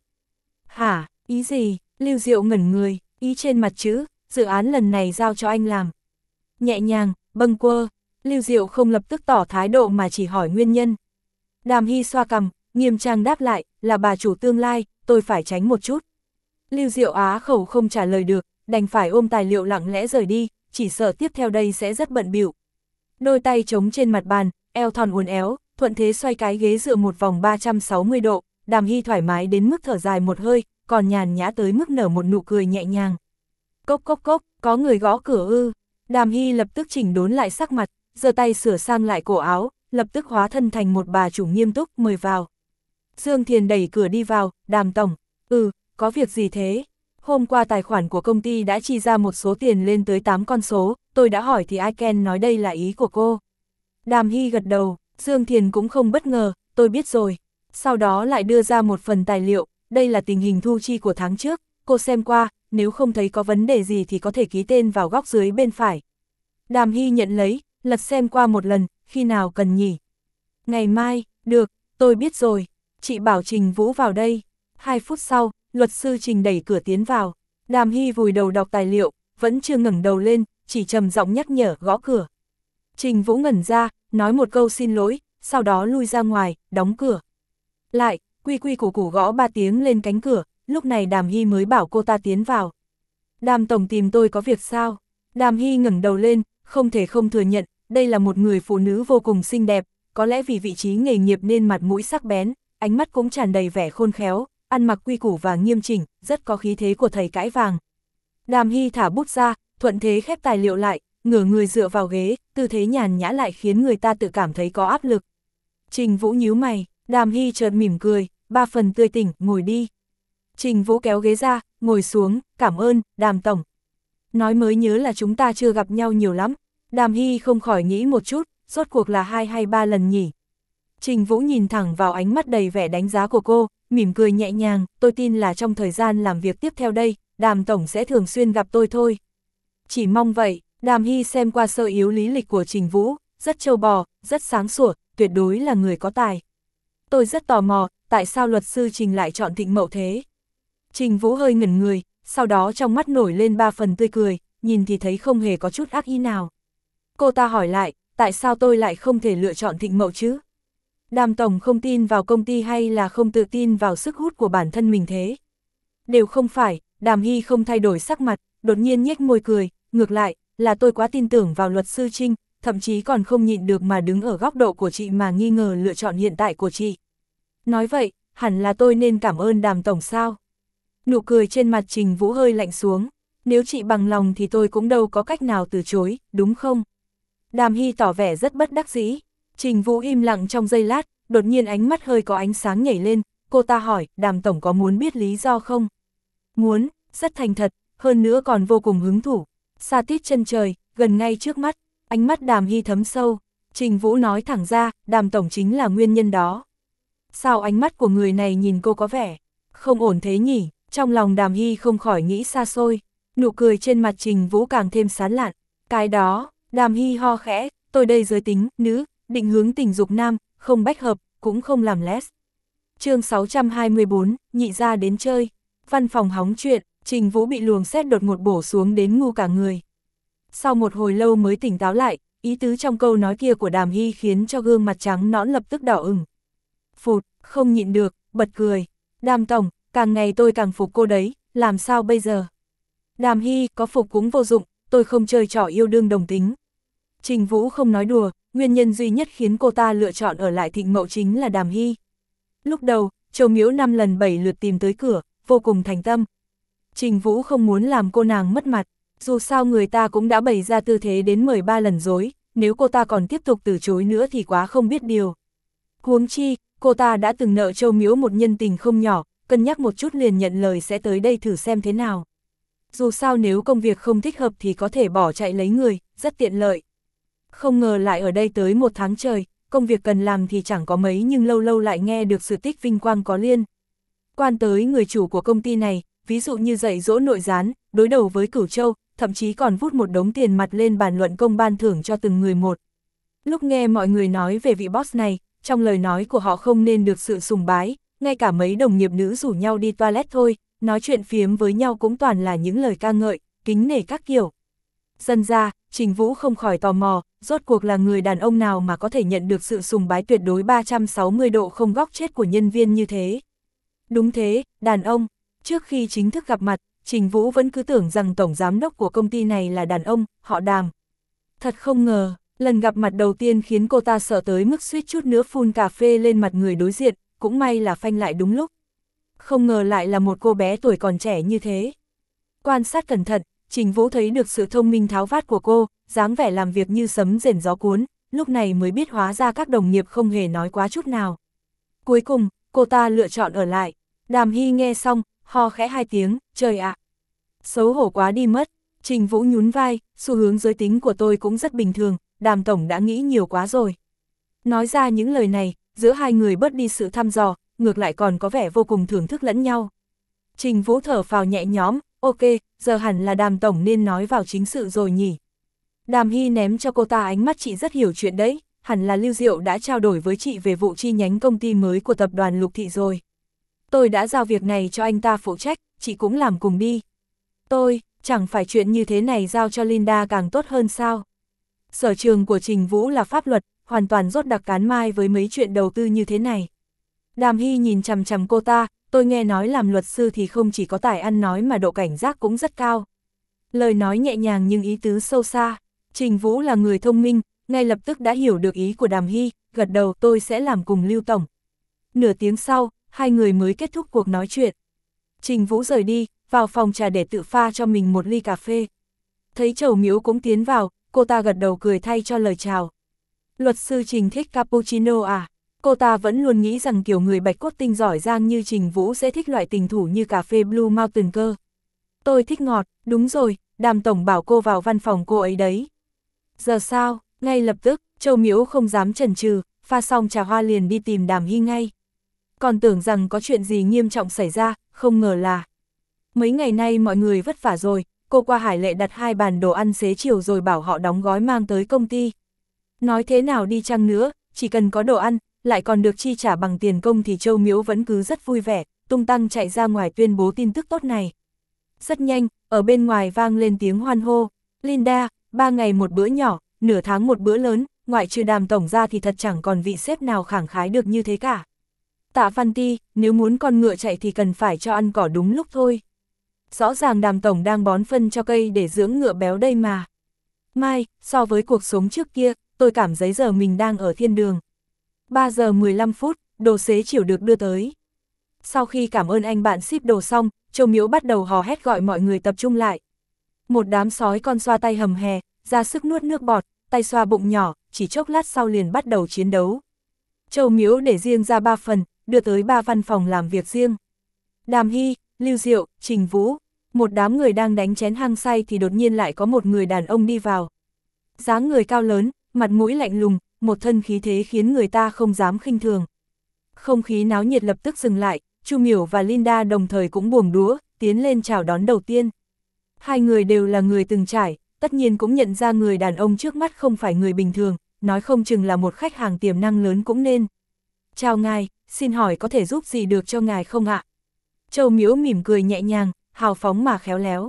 Hả, ý gì? Lưu Diệu ngẩn người, ý trên mặt chữ, dự án lần này giao cho anh làm. Nhẹ nhàng, bâng quơ, Lưu Diệu không lập tức tỏ thái độ mà chỉ hỏi nguyên nhân. Đàm Hy xoa cằm, nghiêm trang đáp lại, là bà chủ tương lai, tôi phải tránh một chút. Lưu Diệu á khẩu không trả lời được, đành phải ôm tài liệu lặng lẽ rời đi, chỉ sợ tiếp theo đây sẽ rất bận bịu. Đôi tay chống trên mặt bàn, eo thon uốn éo, thuận thế xoay cái ghế dựa một vòng ba trăm sáu mươi độ, Đàm Hy thoải mái đến mức thở dài một hơi, còn nhàn nhã tới mức nở một nụ cười nhẹ nhàng. Cốc cốc cốc, có người gõ cửa ư. Đàm Hy lập tức chỉnh đốn lại sắc mặt, giơ tay sửa sang lại cổ áo, lập tức hóa thân thành một bà chủ nghiêm túc, mời vào. Dương Thiền đẩy cửa đi vào, Đàm tổng, ừ, có việc gì thế? Hôm qua tài khoản của công ty đã chi ra một số tiền lên tới tám con số, tôi đã hỏi thì Iken nói đây là ý của cô. Đàm Hy gật đầu, Dương Thiền cũng không bất ngờ, tôi biết rồi. Sau đó lại đưa ra một phần tài liệu, đây là tình hình thu chi của tháng trước, cô xem qua, nếu không thấy có vấn đề gì thì có thể ký tên vào góc dưới bên phải. Đàm Hy nhận lấy, lật xem qua một lần, khi nào cần nhỉ? Ngày mai, được, tôi biết rồi, chị bảo Trình Vũ vào đây. Hai phút sau, luật sư Trình đẩy cửa tiến vào, Đàm Hy vùi đầu đọc tài liệu, vẫn chưa ngẩng đầu lên, chỉ trầm giọng nhắc nhở gõ cửa. Trình Vũ ngẩn ra, nói một câu xin lỗi, sau đó lui ra ngoài, đóng cửa. Lại, quy quy củ củ gõ ba tiếng lên cánh cửa, lúc này Đàm Hy mới bảo cô ta tiến vào. Đàm tổng tìm tôi có việc sao? Đàm Hy ngẩng đầu lên, không thể không thừa nhận, đây là một người phụ nữ vô cùng xinh đẹp, có lẽ vì vị trí nghề nghiệp nên mặt mũi sắc bén, ánh mắt cũng tràn đầy vẻ khôn khéo, ăn mặc quy củ và nghiêm chỉnh, rất có khí thế của thầy cãi vàng. Đàm Hy thả bút ra, thuận thế khép tài liệu lại, ngửa người dựa vào ghế, tư thế nhàn nhã lại khiến người ta tự cảm thấy có áp lực. Trình Vũ nhíu mày, Đàm Hy chợt mỉm cười, ba phần tươi tỉnh, ngồi đi. Trình Vũ kéo ghế ra, ngồi xuống, cảm ơn, Đàm tổng. Nói mới nhớ là chúng ta chưa gặp nhau nhiều lắm. Đàm Hy không khỏi nghĩ một chút, rốt cuộc là hai hay ba lần nhỉ. Trình Vũ nhìn thẳng vào ánh mắt đầy vẻ đánh giá của cô, mỉm cười nhẹ nhàng, tôi tin là trong thời gian làm việc tiếp theo đây, Đàm tổng sẽ thường xuyên gặp tôi thôi. Chỉ mong vậy. Đàm Hy xem qua sơ yếu lý lịch của Trình Vũ, rất trâu bò, rất sáng sủa, tuyệt đối là người có tài. Tôi rất tò mò, tại sao luật sư Trình lại chọn Thịnh Mậu thế? Trình Vũ hơi ngẩn người, sau đó trong mắt nổi lên ba phần tươi cười, nhìn thì thấy không hề có chút ác ý nào. Cô ta hỏi lại, tại sao tôi lại không thể lựa chọn Thịnh Mậu chứ? Đàm tổng không tin vào công ty hay là không tự tin vào sức hút của bản thân mình thế? Đều không phải, Đàm Hy không thay đổi sắc mặt, đột nhiên nhếch môi cười, ngược lại, là tôi quá tin tưởng vào luật sư Trinh, thậm chí còn không nhịn được mà đứng ở góc độ của chị mà nghi ngờ lựa chọn hiện tại của chị. Nói vậy, hẳn là tôi nên cảm ơn Đàm tổng sao? Nụ cười trên mặt Trình Vũ hơi lạnh xuống, nếu chị bằng lòng thì tôi cũng đâu có cách nào từ chối, đúng không? Đàm Hy tỏ vẻ rất bất đắc dĩ, Trình Vũ im lặng trong giây lát, đột nhiên ánh mắt hơi có ánh sáng nhảy lên, cô ta hỏi, Đàm tổng có muốn biết lý do không? Muốn, rất thành thật, hơn nữa còn vô cùng hứng thú. Xa tít chân trời, gần ngay trước mắt, ánh mắt Đàm Hy thấm sâu, Trình Vũ nói thẳng ra, Đàm tổng chính là nguyên nhân đó. Sao ánh mắt của người này nhìn cô có vẻ không ổn thế nhỉ? Trong lòng Đàm Hy không khỏi nghĩ xa xôi, nụ cười trên mặt Trình Vũ càng thêm sán lạn. Cái đó, Đàm Hy ho khẽ, tôi đây giới tính, nữ, định hướng tình dục nam, không bách hợp, cũng không làm les. Chương sáu trăm hai mươi bốn, nhị ra đến chơi. Văn phòng hóng chuyện, Trình Vũ bị luồng sét đột ngột bổ xuống đến ngu cả người. Sau một hồi lâu mới tỉnh táo lại, ý tứ trong câu nói kia của Đàm Hy khiến cho gương mặt trắng nõn lập tức đỏ ửng. Phụt, không nhịn được, bật cười. Đàm tổng, càng ngày tôi càng phục cô đấy, làm sao bây giờ? Đàm Hy, có phục cũng vô dụng, tôi không chơi trò yêu đương đồng tính. Trình Vũ không nói đùa, nguyên nhân duy nhất khiến cô ta lựa chọn ở lại Thịnh Mậu chính là Đàm Hy. Lúc đầu, Châu Miễu năm lần bảy lượt tìm tới cửa, vô cùng thành tâm. Trình Vũ không muốn làm cô nàng mất mặt, dù sao người ta cũng đã bày ra tư thế đến mười ba lần dối, nếu cô ta còn tiếp tục từ chối nữa thì quá không biết điều. Huống chi, cô ta đã từng nợ Châu Miễu một nhân tình không nhỏ, cân nhắc một chút liền nhận lời sẽ tới đây thử xem thế nào. Dù sao nếu công việc không thích hợp thì có thể bỏ chạy lấy người, rất tiện lợi. Không ngờ lại ở đây tới một tháng trời, công việc cần làm thì chẳng có mấy nhưng lâu lâu lại nghe được sự tích vinh quang có liên quan tới người chủ của công ty này, ví dụ như dạy dỗ nội gián, đối đầu với Cửu Châu, thậm chí còn vút một đống tiền mặt lên bàn luận công ban thưởng cho từng người một. Lúc nghe mọi người nói về vị boss này, trong lời nói của họ không nên được sự sùng bái, ngay cả mấy đồng nghiệp nữ rủ nhau đi toilet thôi, nói chuyện phiếm với nhau cũng toàn là những lời ca ngợi, kính nể các kiểu. Dần ra, Trình Vũ không khỏi tò mò, rốt cuộc là người đàn ông nào mà có thể nhận được sự sùng bái tuyệt đối ba trăm sáu mươi độ không góc chết của nhân viên như thế. Đúng thế, đàn ông. Trước khi chính thức gặp mặt, Trình Vũ vẫn cứ tưởng rằng tổng giám đốc của công ty này là đàn ông, họ Đàm. Thật không ngờ, lần gặp mặt đầu tiên khiến cô ta sợ tới mức suýt chút nữa phun cà phê lên mặt người đối diện, cũng may là phanh lại đúng lúc. Không ngờ lại là một cô bé tuổi còn trẻ như thế. Quan sát cẩn thận, Trình Vũ thấy được sự thông minh tháo vát của cô, dáng vẻ làm việc như sấm rền gió cuốn, lúc này mới biết hóa ra các đồng nghiệp không hề nói quá chút nào. Cuối cùng, cô ta lựa chọn ở lại. Đàm Hy nghe xong, ho khẽ hai tiếng, trời ạ. Xấu hổ quá đi mất. Trình Vũ nhún vai, xu hướng giới tính của tôi cũng rất bình thường, Đàm tổng đã nghĩ nhiều quá rồi. Nói ra những lời này, giữa hai người bớt đi sự thăm dò, ngược lại còn có vẻ vô cùng thưởng thức lẫn nhau. Trình Vũ thở phào nhẹ nhõm, ok, giờ hẳn là Đàm tổng nên nói vào chính sự rồi nhỉ. Đàm Hy ném cho cô ta ánh mắt, chị rất hiểu chuyện đấy, hẳn là Lưu Diệu đã trao đổi với chị về vụ chi nhánh công ty mới của tập đoàn Lục Thị rồi. Tôi đã giao việc này cho anh ta phụ trách, chị cũng làm cùng đi. Tôi, chẳng phải chuyện như thế này giao cho Linda càng tốt hơn sao? Sở trường của Trình Vũ là pháp luật, hoàn toàn rốt đặc cán mai với mấy chuyện đầu tư như thế này. Đàm Hy nhìn chằm chằm cô ta, tôi nghe nói làm luật sư thì không chỉ có tài ăn nói mà độ cảnh giác cũng rất cao. Lời nói nhẹ nhàng nhưng ý tứ sâu xa. Trình Vũ là người thông minh, ngay lập tức đã hiểu được ý của Đàm Hy, gật đầu, tôi sẽ làm cùng Lưu tổng. Nửa tiếng sau, hai người mới kết thúc cuộc nói chuyện. Trình Vũ rời đi, vào phòng trà để tự pha cho mình một ly cà phê. Thấy Trầu Miếu cũng tiến vào, cô ta gật đầu cười thay cho lời chào. Luật sư Trình thích cappuccino à? Cô ta vẫn luôn nghĩ rằng kiểu người bạch cốt tinh giỏi giang như Trình Vũ sẽ thích loại tình thủ như cà phê Blue Mountain cơ. Tôi thích ngọt, đúng rồi, Đàm tổng bảo cô vào văn phòng cô ấy đấy. Giờ sao? Ngay lập tức, Trầu Miếu không dám chần chừ, pha xong trà hoa liền đi tìm Đàm Hy ngay. Còn tưởng rằng có chuyện gì nghiêm trọng xảy ra, không ngờ là mấy ngày nay mọi người vất vả rồi, cô qua Hải Lệ đặt hai bàn đồ ăn xế chiều rồi bảo họ đóng gói mang tới công ty. Nói thế nào đi chăng nữa, chỉ cần có đồ ăn, lại còn được chi trả bằng tiền công thì Trầu Miếu vẫn cứ rất vui vẻ, tung tăng chạy ra ngoài tuyên bố tin tức tốt này. Rất nhanh, ở bên ngoài vang lên tiếng hoan hô, Linda, ba ngày một bữa nhỏ, nửa tháng một bữa lớn, ngoại trừ Đàm tổng ra thì thật chẳng còn vị sếp nào khẳng khái được như thế cả. Tạ Văn Ti, nếu muốn con ngựa chạy thì cần phải cho ăn cỏ đúng lúc thôi. Rõ ràng Đàm tổng đang bón phân cho cây để dưỡng ngựa béo đây mà. Mai, so với cuộc sống trước kia, tôi cảm thấy giờ mình đang ở thiên đường. ba giờ mười lăm phút, đồ xế chiều được đưa tới. Sau khi cảm ơn anh bạn ship đồ xong, Trầu Miếu bắt đầu hò hét gọi mọi người tập trung lại. Một đám sói con xoa tay hầm hè, ra sức nuốt nước bọt, tay xoa bụng nhỏ, chỉ chốc lát sau liền bắt đầu chiến đấu. Trầu Miếu để riêng ra ba phần, đưa tới ba văn phòng làm việc riêng. Đàm Hy, Lưu Diệu, Trình Vũ, một đám người đang đánh chén hăng say thì đột nhiên lại có một người đàn ông đi vào. Dáng người cao lớn, mặt mũi lạnh lùng, một thân khí thế khiến người ta không dám khinh thường. Không khí náo nhiệt lập tức dừng lại, Chu Miểu và Linda đồng thời cũng buông đũa, tiến lên chào đón đầu tiên. Hai người đều là người từng trải, tất nhiên cũng nhận ra người đàn ông trước mắt không phải người bình thường, nói không chừng là một khách hàng tiềm năng lớn cũng nên. Chào ngài, xin hỏi có thể giúp gì được cho ngài không ạ? Trầu Miếu mỉm cười nhẹ nhàng, hào phóng mà khéo léo.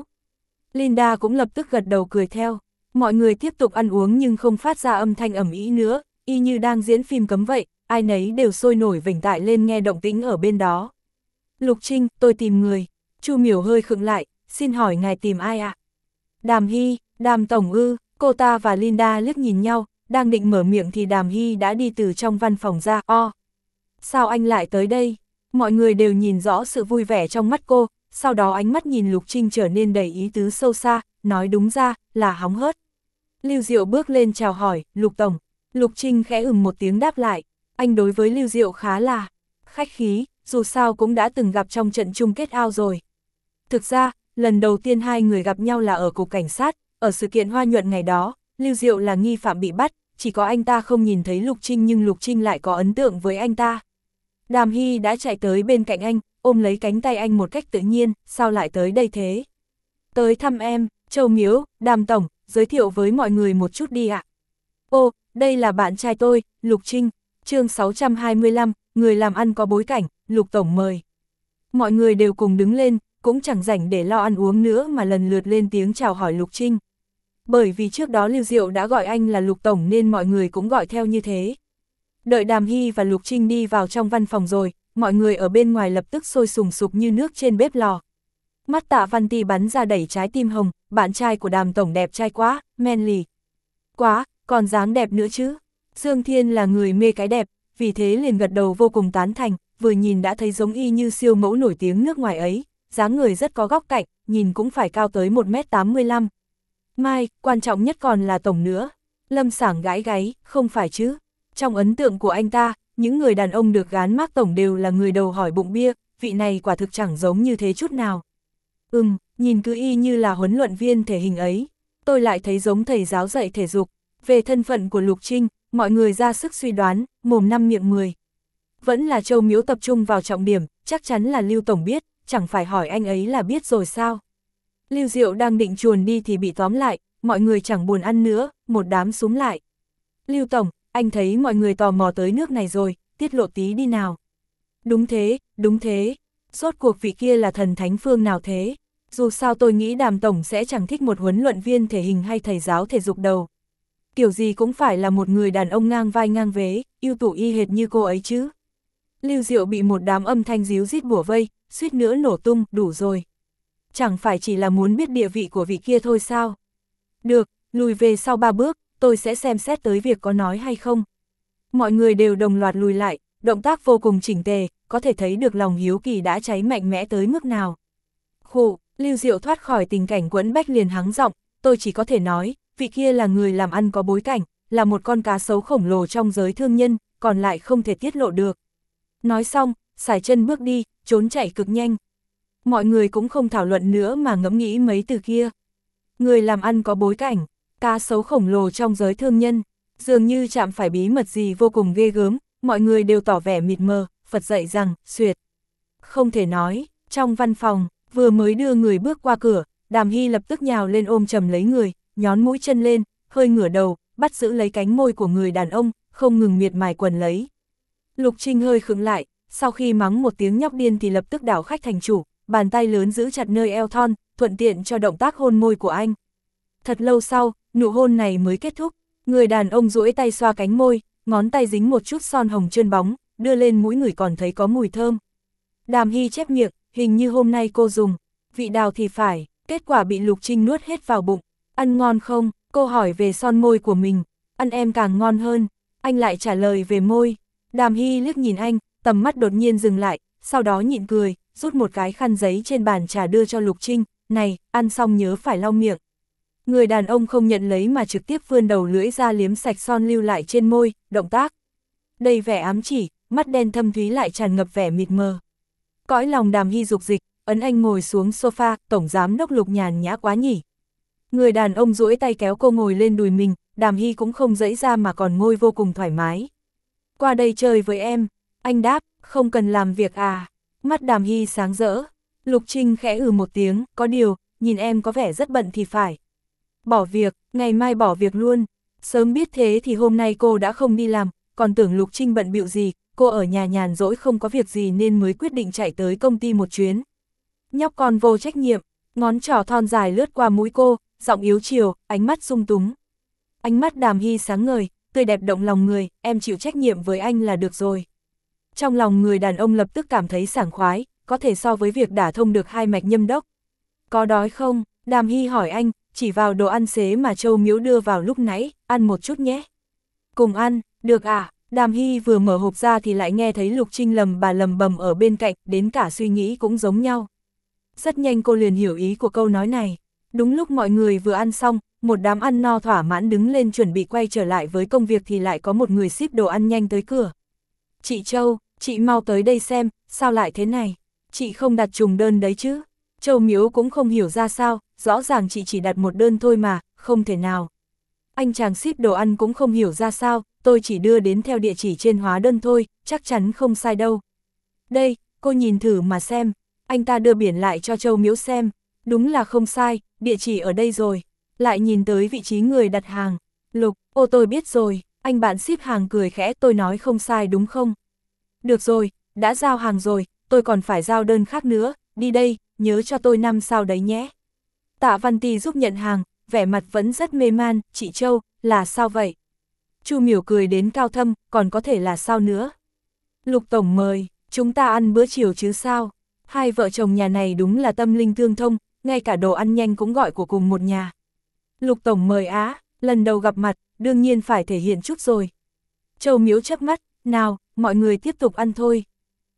Linda cũng lập tức gật đầu cười theo. Mọi người tiếp tục ăn uống nhưng không phát ra âm thanh ầm ĩ nữa, y như đang diễn phim cấm vậy, ai nấy đều sôi nổi vểnh tại lên nghe động tĩnh ở bên đó. Lục Trinh, tôi tìm người. Chu Miểu hơi khựng lại, xin hỏi ngài tìm ai ạ? Đàm Hy, Đàm tổng ư? Cô ta và Linda liếc nhìn nhau, đang định mở miệng thì Đàm Hy đã đi từ trong văn phòng ra. O, sao anh lại tới đây? Mọi người đều nhìn rõ sự vui vẻ trong mắt cô, sau đó ánh mắt nhìn Lục Trinh trở nên đầy ý tứ sâu xa, nói đúng ra là hóng hớt. Lưu Diệu bước lên chào hỏi, Lục tổng. Lục Trinh khẽ ừm một tiếng đáp lại, anh đối với Lưu Diệu khá là khách khí, dù sao cũng đã từng gặp trong trận chung kết ao rồi. Thực ra, lần đầu tiên hai người gặp nhau là ở cục cảnh sát, ở sự kiện Hoa Nhuận ngày đó, Lưu Diệu là nghi phạm bị bắt, chỉ có anh ta không nhìn thấy Lục Trinh nhưng Lục Trinh lại có ấn tượng với anh ta. Đàm Hy đã chạy tới bên cạnh anh, ôm lấy cánh tay anh một cách tự nhiên, sao lại tới đây thế? Tới thăm em, Trầu Miếu, Đàm tổng, giới thiệu với mọi người một chút đi ạ. Ô, đây là bạn trai tôi, Lục Trinh, chương sáu trăm hai mươi lăm, người làm ăn có bối cảnh, Lục tổng mời. Mọi người đều cùng đứng lên, cũng chẳng rảnh để lo ăn uống nữa mà lần lượt lên tiếng chào hỏi Lục Trinh. Bởi vì trước đó Lưu Diệu đã gọi anh là Lục tổng nên mọi người cũng gọi theo như thế. Đợi Đàm Hy và Lục Trinh đi vào trong văn phòng rồi, mọi người ở bên ngoài lập tức sôi sùng sục như nước trên bếp lò. Mắt Tạ Văn Ti bắn ra đẩy trái tim hồng, bạn trai của Đàm tổng đẹp trai quá, manly quá, còn dáng đẹp nữa chứ. Dương Thiên là người mê cái đẹp, vì thế liền gật đầu vô cùng tán thành, vừa nhìn đã thấy giống y như siêu mẫu nổi tiếng nước ngoài ấy, dáng người rất có góc cạnh, nhìn cũng phải cao tới một mét tám mươi lăm. Mai, quan trọng nhất còn là tổng nữa. Lâm Sảng gãi gáy, không phải chứ. Trong ấn tượng của anh ta, những người đàn ông được gán mác tổng đều là người đầu hỏi bụng bia, vị này quả thực chẳng giống như thế chút nào. Ừm, nhìn cứ y như là huấn luyện viên thể hình ấy. Tôi lại thấy giống thầy giáo dạy thể dục. Về thân phận của Lục Trinh, mọi người ra sức suy đoán, mồm năm miệng mười. Vẫn là Châu Miếu tập trung vào trọng điểm, chắc chắn là Lưu Tổng biết, chẳng phải hỏi anh ấy là biết rồi sao. Lưu Diệu đang định chuồn đi thì bị tóm lại, mọi người chẳng buồn ăn nữa, một đám súm lại. Lưu Tổng, anh thấy mọi người tò mò tới nước này rồi, tiết lộ tí đi nào. Đúng thế, đúng thế, rốt cuộc vị kia là thần thánh phương nào thế? Dù sao tôi nghĩ Đàm Tổng sẽ chẳng thích một huấn luyện viên thể hình hay thầy giáo thể dục đâu. Kiểu gì cũng phải là một người đàn ông ngang vai ngang vế, ưu tú y hệt như cô ấy chứ. Lưu Diệu bị một đám âm thanh ríu rít bủa vây, suýt nữa nổ tung, đủ rồi. Chẳng phải chỉ là muốn biết địa vị của vị kia thôi sao? Được, lùi về sau ba bước, tôi sẽ xem xét tới việc có nói hay không. Mọi người đều đồng loạt lùi lại, động tác vô cùng chỉnh tề, có thể thấy được lòng hiếu kỳ đã cháy mạnh mẽ tới mức nào. Khụ, Lưu Diệu thoát khỏi tình cảnh quẫn bách liền hắng giọng, tôi chỉ có thể nói, vị kia là người làm ăn có bối cảnh, là một con cá sấu khổng lồ trong giới thương nhân, còn lại không thể tiết lộ được. Nói xong, sải chân bước đi, trốn chạy cực nhanh. Mọi người cũng không thảo luận nữa mà ngẫm nghĩ mấy từ kia. Người làm ăn có bối cảnh, cá sấu khổng lồ trong giới thương nhân, dường như chạm phải bí mật gì vô cùng ghê gớm, mọi người đều tỏ vẻ mịt mờ, Phật dạy rằng, xuyệt. Không thể nói, trong văn phòng, vừa mới đưa người bước qua cửa, Đàm Hy lập tức nhào lên ôm chầm lấy người, nhón mũi chân lên, hơi ngửa đầu, bắt giữ lấy cánh môi của người đàn ông, không ngừng miệt mài quần lấy. Lục Trinh hơi khựng lại, sau khi mắng một tiếng nhóc điên thì lập tức đảo khách thành chủ, bàn tay lớn giữ chặt nơi eo thon, thuận tiện cho động tác hôn môi của anh. Thật lâu sau, nụ hôn này mới kết thúc, người đàn ông duỗi tay xoa cánh môi, ngón tay dính một chút son hồng trơn bóng, đưa lên mũi người còn thấy có mùi thơm. Đàm Hy chép miệng, hình như hôm nay cô dùng, vị đào thì phải, kết quả bị Lục Trinh nuốt hết vào bụng. Ăn ngon không? Cô hỏi về son môi của mình, ăn em càng ngon hơn, anh lại trả lời về môi. Đàm Hy liếc nhìn anh, tầm mắt đột nhiên dừng lại, sau đó nhịn cười, rút một cái khăn giấy trên bàn trà đưa cho Lục Trinh, này, ăn xong nhớ phải lau miệng. Người đàn ông không nhận lấy mà trực tiếp vươn đầu lưỡi ra liếm sạch son lưu lại trên môi, động tác. Đầy vẻ ám chỉ, mắt đen thâm thúy lại tràn ngập vẻ mịt mờ. Cõi lòng Đàm Hy dục dịch, ấn anh ngồi xuống sofa, tổng giám đốc Lục nhàn nhã quá nhỉ. Người đàn ông duỗi tay kéo cô ngồi lên đùi mình, Đàm Hy cũng không dãy ra mà còn ngồi vô cùng thoải mái. Qua đây chơi với em, anh đáp, không cần làm việc à. Mắt Đàm Hy sáng rỡ, Lục Trinh khẽ ừ một tiếng, có điều, nhìn em có vẻ rất bận thì phải. Bỏ việc, ngày mai bỏ việc luôn. Sớm biết thế thì hôm nay cô đã không đi làm, còn tưởng Lục Trinh bận bịu gì, cô ở nhà nhàn rỗi không có việc gì nên mới quyết định chạy tới công ty một chuyến. Nhóc con vô trách nhiệm, ngón trỏ thon dài lướt qua mũi cô, giọng yếu chiều, ánh mắt sung túng. Ánh mắt Đàm Hy sáng ngời, tươi đẹp động lòng người, em chịu trách nhiệm với anh là được rồi. Trong lòng người đàn ông lập tức cảm thấy sảng khoái, có thể so với việc đả thông được hai mạch nhâm đốc. Có đói không? Đàm Hy hỏi anh, chỉ vào đồ ăn xế mà Châu Miếu đưa vào lúc nãy, ăn một chút nhé. Cùng ăn, được à? Đàm Hy vừa mở hộp ra thì lại nghe thấy Lục Trinh lầm bà lầm bầm ở bên cạnh, đến cả suy nghĩ cũng giống nhau. Rất nhanh cô liền hiểu ý của câu nói này. Đúng lúc mọi người vừa ăn xong, một đám ăn no thỏa mãn đứng lên chuẩn bị quay trở lại với công việc thì lại có một người ship đồ ăn nhanh tới cửa. Chị Châu, chị mau tới đây xem, sao lại thế này? Chị không đặt trùng đơn đấy chứ? Châu Miếu cũng không hiểu ra sao, rõ ràng chị chỉ đặt một đơn thôi mà, không thể nào. Anh chàng ship đồ ăn cũng không hiểu ra sao, tôi chỉ đưa đến theo địa chỉ trên hóa đơn thôi, chắc chắn không sai đâu. Đây, cô nhìn thử mà xem, anh ta đưa biển lại cho Châu Miếu xem, đúng là không sai, địa chỉ ở đây rồi. Lại nhìn tới vị trí người đặt hàng, Lục, ô tôi biết rồi, anh bạn ship hàng cười khẽ, tôi nói không sai đúng không? Được rồi, đã giao hàng rồi, tôi còn phải giao đơn khác nữa, đi đây, nhớ cho tôi năm sao đấy nhé. Tạ Văn Ti giúp nhận hàng, vẻ mặt vẫn rất mê man, chị Châu, là sao vậy? Chu Miểu cười đến cao thâm, còn có thể là sao nữa? Lục Tổng mời, chúng ta ăn bữa chiều chứ sao? Hai vợ chồng nhà này đúng là tâm linh tương thông, ngay cả đồ ăn nhanh cũng gọi của cùng một nhà. Lục Tổng mời á, lần đầu gặp mặt, đương nhiên phải thể hiện chút rồi. Châu Miếu chớp mắt, nào, mọi người tiếp tục ăn thôi.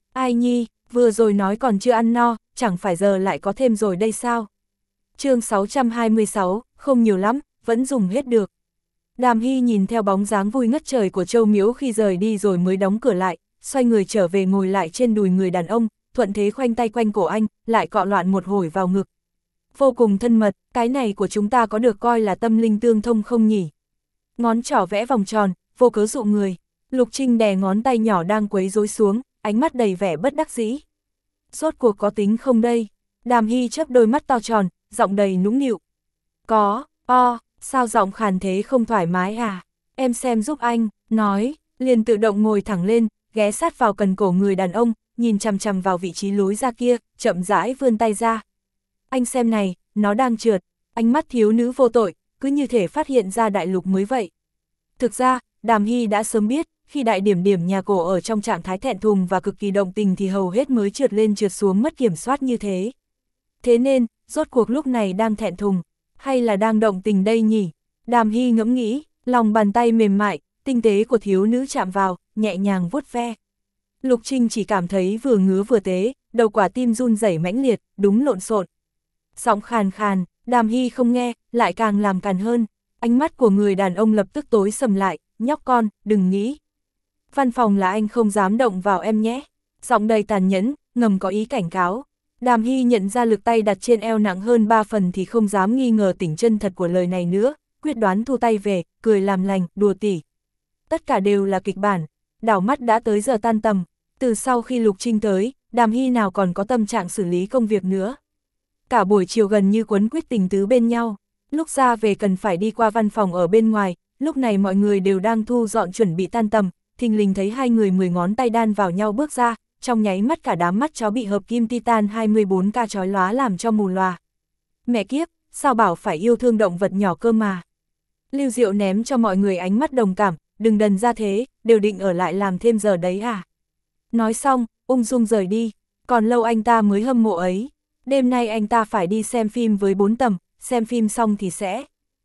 Ai nhi, vừa rồi nói còn chưa ăn no, chẳng phải giờ lại có thêm rồi đây sao? Chương sáu trăm hai mươi sáu, không nhiều lắm, vẫn dùng hết được. Đàm Hy nhìn theo bóng dáng vui ngất trời của Châu Miếu khi rời đi rồi mới đóng cửa lại, xoay người trở về ngồi lại trên đùi người đàn ông, thuận thế khoanh tay quanh cổ anh, lại cọ loạn một hồi vào ngực. Vô cùng thân mật, cái này của chúng ta có được coi là tâm linh tương thông không nhỉ? Ngón trỏ vẽ vòng tròn, vô cớ dụ người. Lục Trinh đè ngón tay nhỏ đang quấy rối xuống, ánh mắt đầy vẻ bất đắc dĩ. Rốt cuộc có tính không đây? Đàm Hy chớp đôi mắt to tròn, giọng đầy nũng nịu. Có, o, sao giọng khàn thế không thoải mái à? Em xem giúp anh, nói, liền tự động ngồi thẳng lên, ghé sát vào cần cổ người đàn ông, nhìn chằm chằm vào vị trí lối ra kia, chậm rãi vươn tay ra. Anh xem này, nó đang trượt, ánh mắt thiếu nữ vô tội, cứ như thể phát hiện ra đại lục mới vậy. Thực ra, Đàm Hy đã sớm biết, khi đại điểm điểm nhà cổ ở trong trạng thái thẹn thùng và cực kỳ động tình thì hầu hết mới trượt lên trượt xuống mất kiểm soát như thế. Thế nên, rốt cuộc lúc này đang thẹn thùng, hay là đang động tình đây nhỉ? Đàm Hy ngẫm nghĩ, lòng bàn tay mềm mại, tinh tế của thiếu nữ chạm vào, nhẹ nhàng vuốt ve. Lục Trinh chỉ cảm thấy vừa ngứa vừa tế, đầu quả tim run rẩy mãnh liệt, đúng lộn xộn. Giọng khàn khàn, Đàm Hy không nghe, lại càng làm càn hơn. Ánh mắt của người đàn ông lập tức tối sầm lại, nhóc con, đừng nghĩ. Văn phòng là anh không dám động vào em nhé. Giọng đầy tàn nhẫn, ngầm có ý cảnh cáo. Đàm Hy nhận ra lực tay đặt trên eo nặng hơn ba phần thì không dám nghi ngờ tính chân thật của lời này nữa, quyết đoán thu tay về, cười làm lành, đùa tỉ. Tất cả đều là kịch bản, đảo mắt đã tới giờ tan tầm, từ sau khi Lục Trinh tới, Đàm Hy nào còn có tâm trạng xử lý công việc nữa. Cả buổi chiều gần như quấn quýt tình tứ bên nhau, lúc ra về cần phải đi qua văn phòng ở bên ngoài, lúc này mọi người đều đang thu dọn chuẩn bị tan tầm, thình lình thấy hai người mười ngón tay đan vào nhau bước ra, trong nháy mắt cả đám mắt chó bị hợp kim titan hai mươi bốn K chói lóa làm cho mù lòa. Mẹ kiếp, sao bảo phải yêu thương động vật nhỏ cơ mà. Lưu Diệu ném cho mọi người ánh mắt đồng cảm, đừng đần ra thế, đều định ở lại làm thêm giờ đấy à. Nói xong, ung dung rời đi, còn lâu anh ta mới hâm mộ ấy. Đêm nay anh ta phải đi xem phim với bốn tầm, xem phim xong thì sẽ.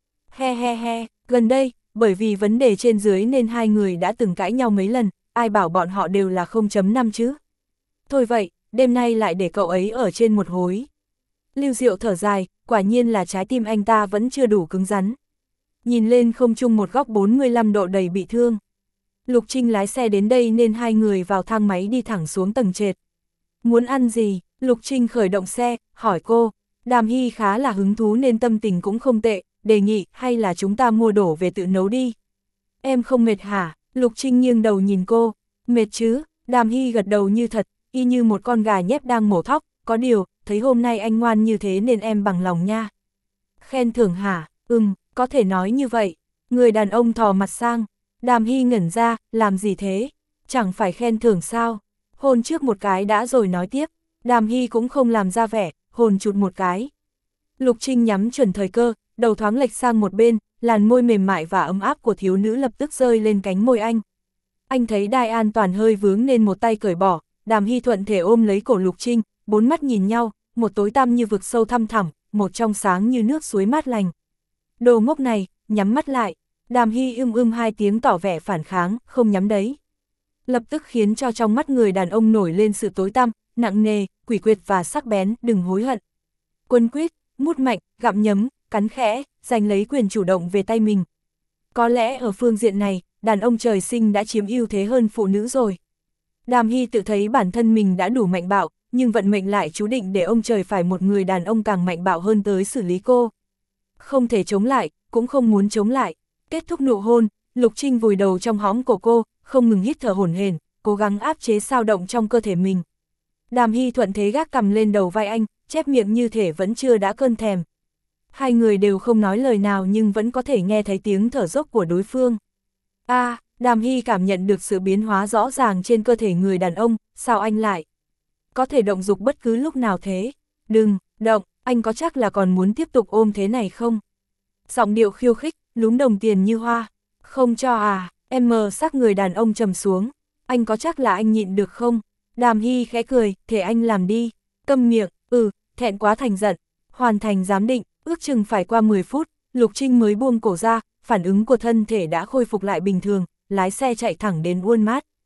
He he he, gần đây, bởi vì vấn đề trên dưới nên hai người đã từng cãi nhau mấy lần, ai bảo bọn họ đều là không chấm năm chứ. Thôi vậy, đêm nay lại để cậu ấy ở trên một hối. Lưu Diệu thở dài, quả nhiên là trái tim anh ta vẫn chưa đủ cứng rắn. Nhìn lên không trung một góc bốn mươi lăm độ đầy bị thương. Lục Trinh lái xe đến đây nên hai người vào thang máy đi thẳng xuống tầng trệt. Muốn ăn gì? Lục Trinh khởi động xe, hỏi cô. Đàm Hy khá là hứng thú nên tâm tình cũng không tệ, đề nghị hay là chúng ta mua đổ về tự nấu đi. Em không mệt hả? Lục Trinh nghiêng đầu nhìn cô. Mệt chứ? Đàm Hy gật đầu như thật, y như một con gà nhép đang mổ thóc, có điều, thấy hôm nay anh ngoan như thế nên em bằng lòng nha. Khen thưởng hả? Ừm, có thể nói như vậy. Người đàn ông thò mặt sang. Đàm Hy ngẩn ra, làm gì thế? Chẳng phải khen thưởng sao? Hôn trước một cái đã rồi nói tiếp. Đàm Hy cũng không làm ra vẻ, hôn chụt một cái. Lục Trinh nhắm chuẩn thời cơ, đầu thoáng lệch sang một bên, làn môi mềm mại và ấm áp của thiếu nữ lập tức rơi lên cánh môi anh. Anh thấy đai an toàn hơi vướng nên một tay cởi bỏ, Đàm Hy thuận thể ôm lấy cổ Lục Trinh, bốn mắt nhìn nhau, một tối tăm như vực sâu thăm thẳm, một trong sáng như nước suối mát lành. Đồ ngốc này, nhắm mắt lại. Đàm Hy ưm ưm hai tiếng tỏ vẻ phản kháng, không nhắm đấy. Lập tức khiến cho trong mắt người đàn ông nổi lên sự tối tăm, nặng nề, quỷ quyệt và sắc bén, đừng hối hận. Quân quyết, mút mạnh, gặm nhấm, cắn khẽ, giành lấy quyền chủ động về tay mình. Có lẽ ở phương diện này, đàn ông trời sinh đã chiếm ưu thế hơn phụ nữ rồi. Đàm Hy tự thấy bản thân mình đã đủ mạnh bạo, nhưng vận mệnh lại chú định để ông trời phải một người đàn ông càng mạnh bạo hơn tới xử lý cô. Không thể chống lại, cũng không muốn chống lại. Kết thúc nụ hôn, Lục Trinh vùi đầu trong hõm của cô, không ngừng hít thở hổn hển, cố gắng áp chế sao động trong cơ thể mình. Đàm Hy thuận thế gác cằm lên đầu vai anh, chép miệng như thể vẫn chưa đã cơn thèm. Hai người đều không nói lời nào nhưng vẫn có thể nghe thấy tiếng thở dốc của đối phương. A, à, Đàm Hy cảm nhận được sự biến hóa rõ ràng trên cơ thể người đàn ông, sao anh lại có thể động dục bất cứ lúc nào thế? Đừng, động, anh có chắc là còn muốn tiếp tục ôm thế này không? Giọng điệu khiêu khích, lúm đồng tiền như hoa. Không cho à, em mờ sắc người đàn ông trầm xuống. Anh có chắc là anh nhịn được không? Đàm Hy khẽ cười, thể anh làm đi. Câm miệng, ừ, thẹn quá thành giận. Hoàn thành giám định, ước chừng phải qua mười phút, Lục Trinh mới buông cổ ra, phản ứng của thân thể đã khôi phục lại bình thường, lái xe chạy thẳng đến Walmart.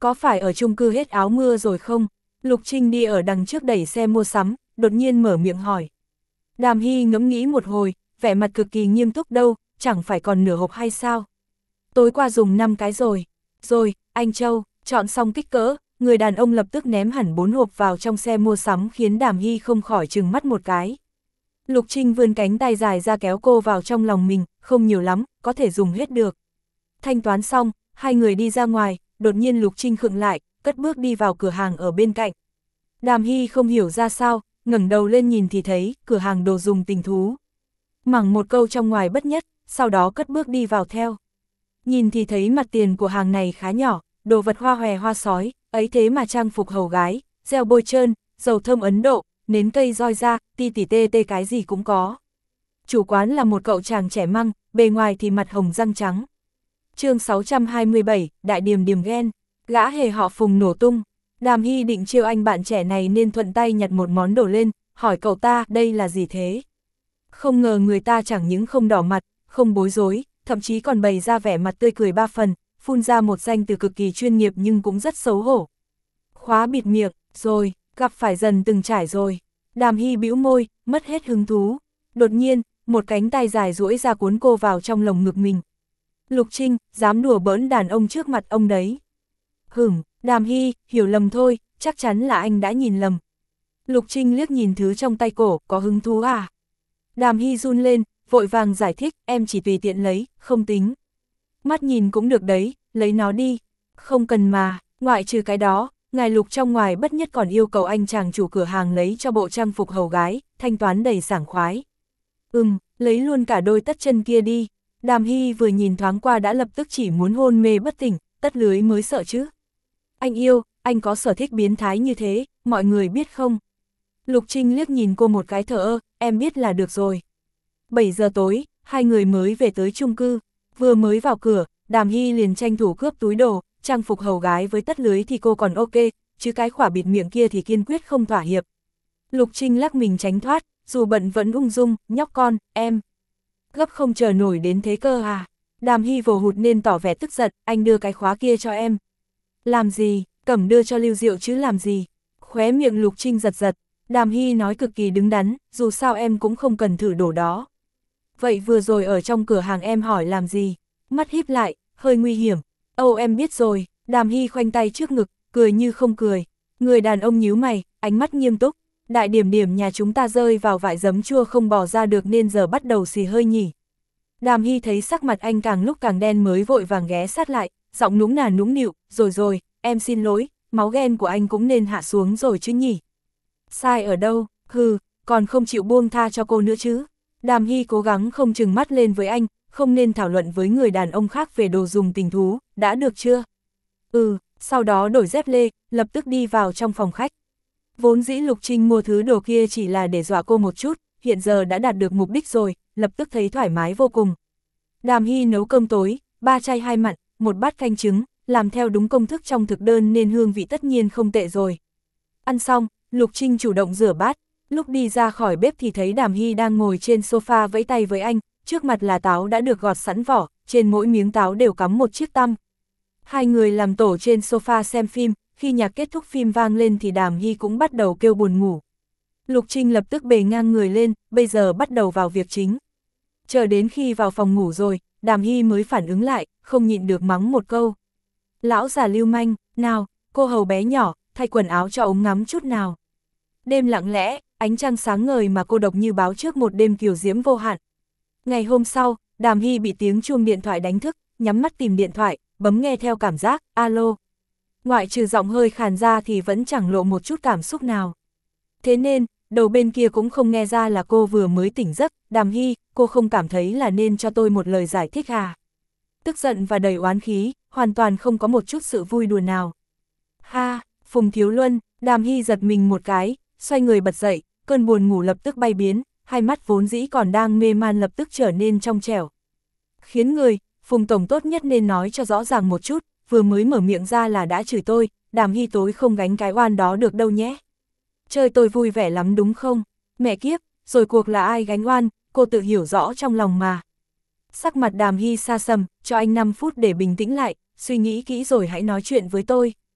Có phải ở chung cư hết áo mưa rồi không? Lục Trinh đi ở đằng trước đẩy xe mua sắm, đột nhiên mở miệng hỏi. Đàm Hy ngẫm nghĩ một hồi, vẻ mặt cực kỳ nghiêm túc đâu, chẳng phải còn nửa hộp hay sao? Tối qua dùng năm cái rồi. Rồi, anh Châu, chọn xong kích cỡ, người đàn ông lập tức ném hẳn bốn hộp vào trong xe mua sắm khiến Đàm Hy không khỏi trừng mắt một cái. Lục Trinh vươn cánh tay dài ra kéo cô vào trong lòng mình, không nhiều lắm, có thể dùng hết được. Thanh toán xong, hai người đi ra ngoài, đột nhiên Lục Trinh khựng lại, cất bước đi vào cửa hàng ở bên cạnh. Đàm Hy không hiểu ra sao, ngẩng đầu lên nhìn thì thấy, cửa hàng đồ dùng tình thú. Mẳng một câu trong ngoài bất nhất, sau đó cất bước đi vào theo. Nhìn thì thấy mặt tiền của hàng này khá nhỏ, đồ vật hoa hòe hoa sói, ấy thế mà trang phục hầu gái, gel bôi trơn, dầu thơm Ấn Độ, nến cây roi da, ti tỉ tê tê cái gì cũng có. Chủ quán là một cậu chàng trẻ măng, bề ngoài thì mặt hồng răng trắng. Chương sáu trăm hai mươi bảy, Đại Điềm Điềm ghen, gã hề họ Phùng nổ tung. Đàm Hy định trêu anh bạn trẻ này nên thuận tay nhặt một món đồ lên, hỏi cậu ta đây là gì thế? Không ngờ người ta chẳng những không đỏ mặt, không bối rối, thậm chí còn bày ra vẻ mặt tươi cười ba phần, phun ra một danh từ cực kỳ chuyên nghiệp nhưng cũng rất xấu hổ. Khóa bịt miệng, rồi, gặp phải dần từng trải rồi. Đàm Hy bĩu môi, mất hết hứng thú. Đột nhiên, một cánh tay dài duỗi ra cuốn cô vào trong lồng ngực mình. Lục Trinh, dám đùa bỡn đàn ông trước mặt ông đấy. Hửm, Đàm Hy, hiểu lầm thôi, chắc chắn là anh đã nhìn lầm. Lục Trinh liếc nhìn thứ trong tay cổ, có hứng thú à? Đàm Hy run lên, vội vàng giải thích, em chỉ tùy tiện lấy, không tính. Mắt nhìn cũng được đấy, lấy nó đi. Không cần mà, ngoại trừ cái đó, ngài Lục trong ngoài bất nhất còn yêu cầu anh chàng chủ cửa hàng lấy cho bộ trang phục hầu gái, thanh toán đầy sảng khoái. Ừm, lấy luôn cả đôi tất chân kia đi. Đàm Hy vừa nhìn thoáng qua đã lập tức chỉ muốn hôn mê bất tỉnh, tất lưới mới sợ chứ. Anh yêu, anh có sở thích biến thái như thế, mọi người biết không? Lục Trinh liếc nhìn cô một cái thờ ơ, em biết là được rồi. bảy giờ tối, hai người mới về tới chung cư, vừa mới vào cửa, Đàm Hy liền tranh thủ cướp túi đồ, trang phục hầu gái với tất lưới thì cô còn ok, chứ cái khỏa bịt miệng kia thì kiên quyết không thỏa hiệp. Lục Trinh lắc mình tránh thoát, dù bận vẫn ung dung, nhóc con, em. Gấp không chờ nổi đến thế cơ à? Đàm Hy vồ hụt nên tỏ vẻ tức giận, anh đưa cái khóa kia cho em. Làm gì, Cẩm đưa cho Lưu Diệu chứ làm gì? Khóe miệng Lục Trinh giật giật, Đàm Hy nói cực kỳ đứng đắn, dù sao em cũng không cần thử đồ đó. Vậy vừa rồi ở trong cửa hàng em hỏi làm gì? Mắt híp lại, hơi nguy hiểm. Âu em biết rồi, Đàm Hy khoanh tay trước ngực, cười như không cười. Người đàn ông nhíu mày, ánh mắt nghiêm túc. Đại điểm điểm nhà chúng ta rơi vào vại giấm chua không bỏ ra được nên giờ bắt đầu xì hơi nhỉ. Đàm Hy thấy sắc mặt anh càng lúc càng đen mới vội vàng ghé sát lại, giọng nũng nà nũng nịu, rồi rồi, em xin lỗi, máu ghen của anh cũng nên hạ xuống rồi chứ nhỉ. Sai ở đâu, hừ, còn không chịu buông tha cho cô nữa chứ. Đàm Hy cố gắng không trừng mắt lên với anh, không nên thảo luận với người đàn ông khác về đồ dùng tình thú, đã được chưa? Ừ, sau đó đổi dép lê, lập tức đi vào trong phòng khách. Vốn dĩ Lục Trinh mua thứ đồ kia chỉ là để dọa cô một chút, hiện giờ đã đạt được mục đích rồi, lập tức thấy thoải mái vô cùng. Đàm Hy nấu cơm tối, ba chay hai mặn, một bát canh trứng, làm theo đúng công thức trong thực đơn nên hương vị tất nhiên không tệ rồi. Ăn xong, Lục Trinh chủ động rửa bát, lúc đi ra khỏi bếp thì thấy Đàm Hy đang ngồi trên sofa vẫy tay với anh, trước mặt là táo đã được gọt sẵn vỏ, trên mỗi miếng táo đều cắm một chiếc tăm. Hai người làm tổ trên sofa xem phim, khi nhạc kết thúc phim vang lên thì Đàm Hy cũng bắt đầu kêu buồn ngủ. Lục Trinh lập tức bề ngang người lên, bây giờ bắt đầu vào việc chính. Chờ đến khi vào phòng ngủ rồi, Đàm Hy mới phản ứng lại, không nhịn được mắng một câu. Lão già lưu manh, nào, cô hầu bé nhỏ, thay quần áo cho ống ngắm chút nào. Đêm lặng lẽ, ánh trăng sáng ngời mà cô độc như báo trước một đêm kiều diễm vô hạn. Ngày hôm sau, Đàm Hy bị tiếng chuông điện thoại đánh thức, nhắm mắt tìm điện thoại, bấm nghe theo cảm giác, alo. Ngoại trừ giọng hơi khàn ra thì vẫn chẳng lộ một chút cảm xúc nào. Thế nên, đầu bên kia cũng không nghe ra là cô vừa mới tỉnh giấc. Đàm Hy, cô không cảm thấy là nên cho tôi một lời giải thích à? Tức giận và đầy oán khí, hoàn toàn không có một chút sự vui đùa nào. Ha, Phùng Thiếu Luân, Đàm Hy giật mình một cái, xoay người bật dậy, cơn buồn ngủ lập tức bay biến, hai mắt vốn dĩ còn đang mê man lập tức trở nên trong trẻo. Khiến người, Phùng Tổng tốt nhất nên nói cho rõ ràng một chút, vừa mới mở miệng ra là đã chửi tôi, Đàm Hy tối không gánh cái oan đó được đâu nhé. Chơi tôi vui vẻ lắm đúng không? Mẹ kiếp, rồi cuộc là ai gánh oan, cô tự hiểu rõ trong lòng mà. Sắc mặt Đàm Hy xa sầm, cho anh năm phút để bình tĩnh lại, suy nghĩ kỹ rồi hãy nói chuyện với tôi.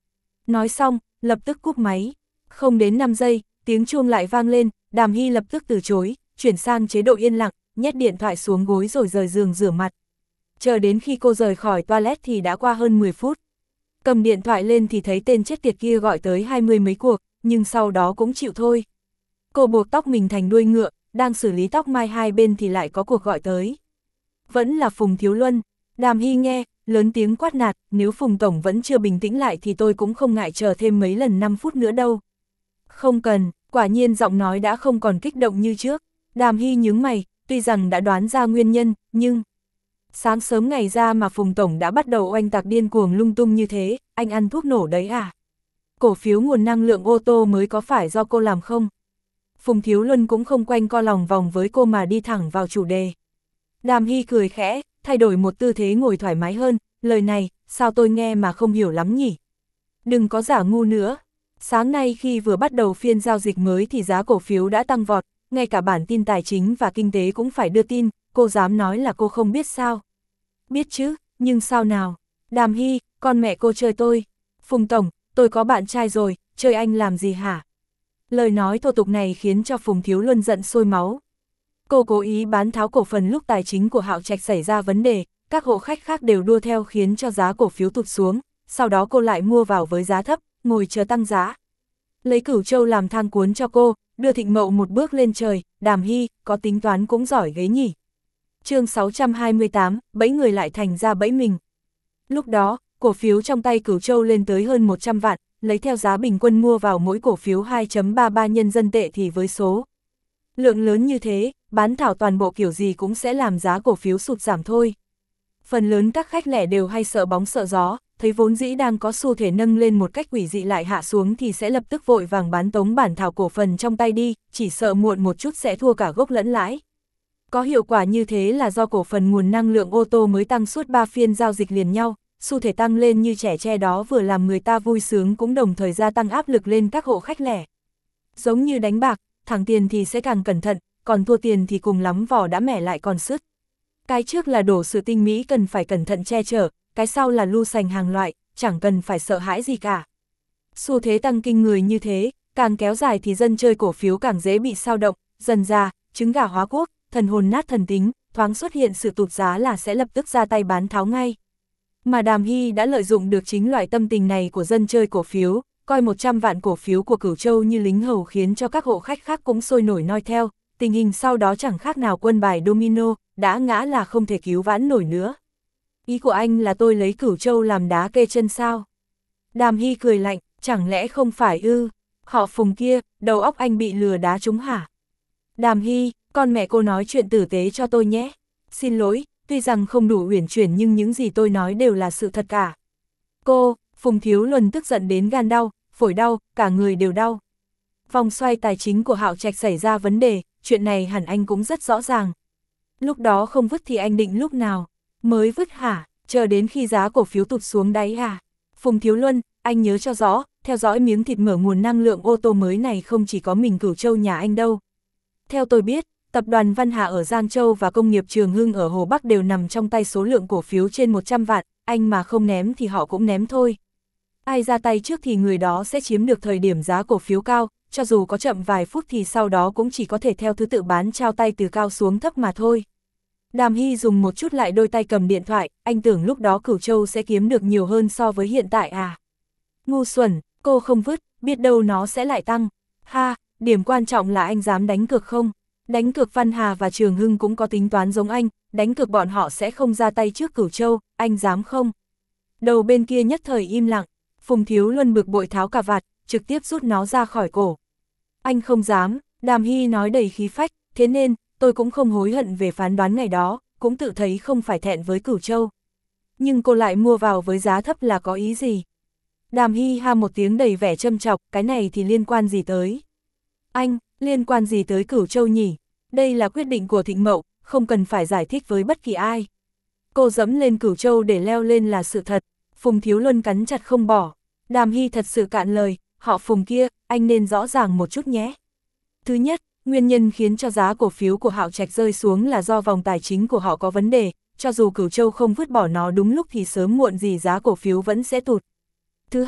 Nói xong, lập tức cúp máy. Không đến năm giây, tiếng chuông lại vang lên, Đàm Hy lập tức từ chối, chuyển sang chế độ yên lặng, nhét điện thoại xuống gối rồi rời giường rửa mặt. Chờ đến khi cô rời khỏi toilet thì đã qua hơn mười phút. Cầm điện thoại lên thì thấy tên chết tiệt kia gọi tới hai mươi mấy cuộc, nhưng sau đó cũng chịu thôi. Cô buộc tóc mình thành đuôi ngựa, đang xử lý tóc mai hai bên thì lại có cuộc gọi tới. Vẫn là Phùng Thiếu Luân. Đàm Hy nghe, lớn tiếng quát nạt, nếu Phùng Tổng vẫn chưa bình tĩnh lại thì tôi cũng không ngại chờ thêm mấy lần năm phút nữa đâu. Không cần, quả nhiên giọng nói đã không còn kích động như trước. Đàm Hy nhướng mày, tuy rằng đã đoán ra nguyên nhân, nhưng... Sáng sớm ngày ra mà Phùng Tổng đã bắt đầu oanh tạc điên cuồng lung tung như thế, anh ăn thuốc nổ đấy à? Cổ phiếu nguồn năng lượng ô tô mới có phải do cô làm không? Phùng Thiếu Luân cũng không quanh co lòng vòng với cô mà đi thẳng vào chủ đề. Đàm Hy cười khẽ, thay đổi một tư thế ngồi thoải mái hơn, lời này, sao tôi nghe mà không hiểu lắm nhỉ? Đừng có giả ngu nữa. Sáng nay khi vừa bắt đầu phiên giao dịch mới thì giá cổ phiếu đã tăng vọt, ngay cả bản tin tài chính và kinh tế cũng phải đưa tin, cô dám nói là cô không biết sao? Biết chứ, nhưng sao nào? Đàm Hy, con mẹ cô chơi tôi. Phùng Tổng, tôi có bạn trai rồi, chơi anh làm gì hả? Lời nói thô tục này khiến cho Phùng Thiếu Luân giận sôi máu. Cô cố ý bán tháo cổ phần lúc tài chính của Hạo Trạch xảy ra vấn đề, các hộ khách khác đều đua theo khiến cho giá cổ phiếu tụt xuống, sau đó cô lại mua vào với giá thấp, ngồi chờ tăng giá. Lấy Cửu Châu làm thang cuốn cho cô, đưa Thịnh Mậu một bước lên trời, Đàm Hy, có tính toán cũng giỏi ghế nhỉ. Chương sáu trăm hai mươi tám, bẫy người lại thành ra bẫy mình. Lúc đó, cổ phiếu trong tay Cửu Châu lên tới hơn một trăm vạn, lấy theo giá bình quân mua vào mỗi cổ phiếu hai phẩy ba ba nhân dân tệ thì với số lượng lớn như thế, bán thảo toàn bộ kiểu gì cũng sẽ làm giá cổ phiếu sụt giảm thôi. Phần lớn các khách lẻ đều hay sợ bóng sợ gió, thấy vốn dĩ đang có xu thế nâng lên một cách quỷ dị lại hạ xuống thì sẽ lập tức vội vàng bán tống bản thảo cổ phần trong tay đi, chỉ sợ muộn một chút sẽ thua cả gốc lẫn lãi. Có hiệu quả như thế là do cổ phần nguồn năng lượng ô tô mới tăng suốt ba phiên giao dịch liền nhau, xu thế tăng lên như trẻ tre đó vừa làm người ta vui sướng cũng đồng thời gia tăng áp lực lên các hộ khách lẻ. Giống như đánh bạc, thắng tiền thì sẽ càng cẩn thận, còn thua tiền thì cùng lắm vỏ đã mẻ lại còn sứt. Cái trước là đổ sự tinh mỹ cần phải cẩn thận che chở, cái sau là lu sành hàng loại, chẳng cần phải sợ hãi gì cả. Xu thế tăng kinh người như thế, càng kéo dài thì dân chơi cổ phiếu càng dễ bị sao động, dần ra, trứng gà hóa quốc, thần hồn nát thần tính, thoáng xuất hiện sự tụt giá là sẽ lập tức ra tay bán tháo ngay. Mà Đàm Hy đã lợi dụng được chính loại tâm tình này của dân chơi cổ phiếu, coi một trăm vạn cổ phiếu của Cửu Châu như lính hầu khiến cho các hộ khách khác cũng sôi nổi noi theo, tình hình sau đó chẳng khác nào quân bài domino, đã ngã là không thể cứu vãn nổi nữa. Ý của anh là tôi lấy Cửu Châu làm đá kê chân sao? Đàm Hy cười lạnh, chẳng lẽ không phải ư? Họ Phùng kia, đầu óc anh bị lừa đá trúng hả? Đàm Hy, con mẹ cô nói chuyện tử tế cho tôi nhé. Xin lỗi, tuy rằng không đủ uyển chuyển nhưng những gì tôi nói đều là sự thật cả. Cô, Phùng Thiếu Luân tức giận đến gan đau, phổi đau, cả người đều đau. Vòng xoay tài chính của Hạo Trạch xảy ra vấn đề, chuyện này hẳn anh cũng rất rõ ràng. Lúc đó không vứt thì anh định lúc nào? Mới vứt hả? Chờ đến khi giá cổ phiếu tụt xuống đáy hả? Phùng Thiếu Luân, anh nhớ cho rõ, theo dõi miếng thịt mở nguồn năng lượng ô tô mới này không chỉ có mình Cửu Châu nhà anh đâu. Theo tôi biết, tập đoàn Văn Hà ở Giang Châu và công nghiệp Trường Hưng ở Hồ Bắc đều nằm trong tay số lượng cổ phiếu trên một trăm vạn, anh mà không ném thì họ cũng ném thôi. Ai ra tay trước thì người đó sẽ chiếm được thời điểm giá cổ phiếu cao, cho dù có chậm vài phút thì sau đó cũng chỉ có thể theo thứ tự bán trao tay từ cao xuống thấp mà thôi. Đàm Hy dùng một chút lại đôi tay cầm điện thoại, anh tưởng lúc đó Cửu Châu sẽ kiếm được nhiều hơn so với hiện tại à. Ngu xuẩn, cô không vứt, biết đâu nó sẽ lại tăng. Ha, điểm quan trọng là anh dám đánh cược không? Đánh cược Văn Hà và Trường Hưng cũng có tính toán giống anh, đánh cược bọn họ sẽ không ra tay trước Cửu Châu, anh dám không? Đầu bên kia nhất thời im lặng, Phùng Thiếu Luân bực bội tháo cà vạt, trực tiếp rút nó ra khỏi cổ. Anh không dám, Đàm Hy nói đầy khí phách, thế nên, tôi cũng không hối hận về phán đoán ngày đó, cũng tự thấy không phải thẹn với Cửu Châu. Nhưng cô lại mua vào với giá thấp là có ý gì? Đàm Hy ha một tiếng đầy vẻ châm chọc, cái này thì liên quan gì tới? Anh, liên quan gì tới Cửu Châu nhỉ? Đây là quyết định của Thịnh Mậu, không cần phải giải thích với bất kỳ ai. Cô dẫm lên Cửu Châu để leo lên là sự thật, Phùng Thiếu Luân cắn chặt không bỏ. Đàm Hy thật sự cạn lời, họ Phùng kia, anh nên rõ ràng một chút nhé. Thứ nhất, nguyên nhân khiến cho giá cổ phiếu của Hạo Trạch rơi xuống là do vòng tài chính của họ có vấn đề, cho dù Cửu Châu không vứt bỏ nó đúng lúc thì sớm muộn gì giá cổ phiếu vẫn sẽ tụt. Thứ hai,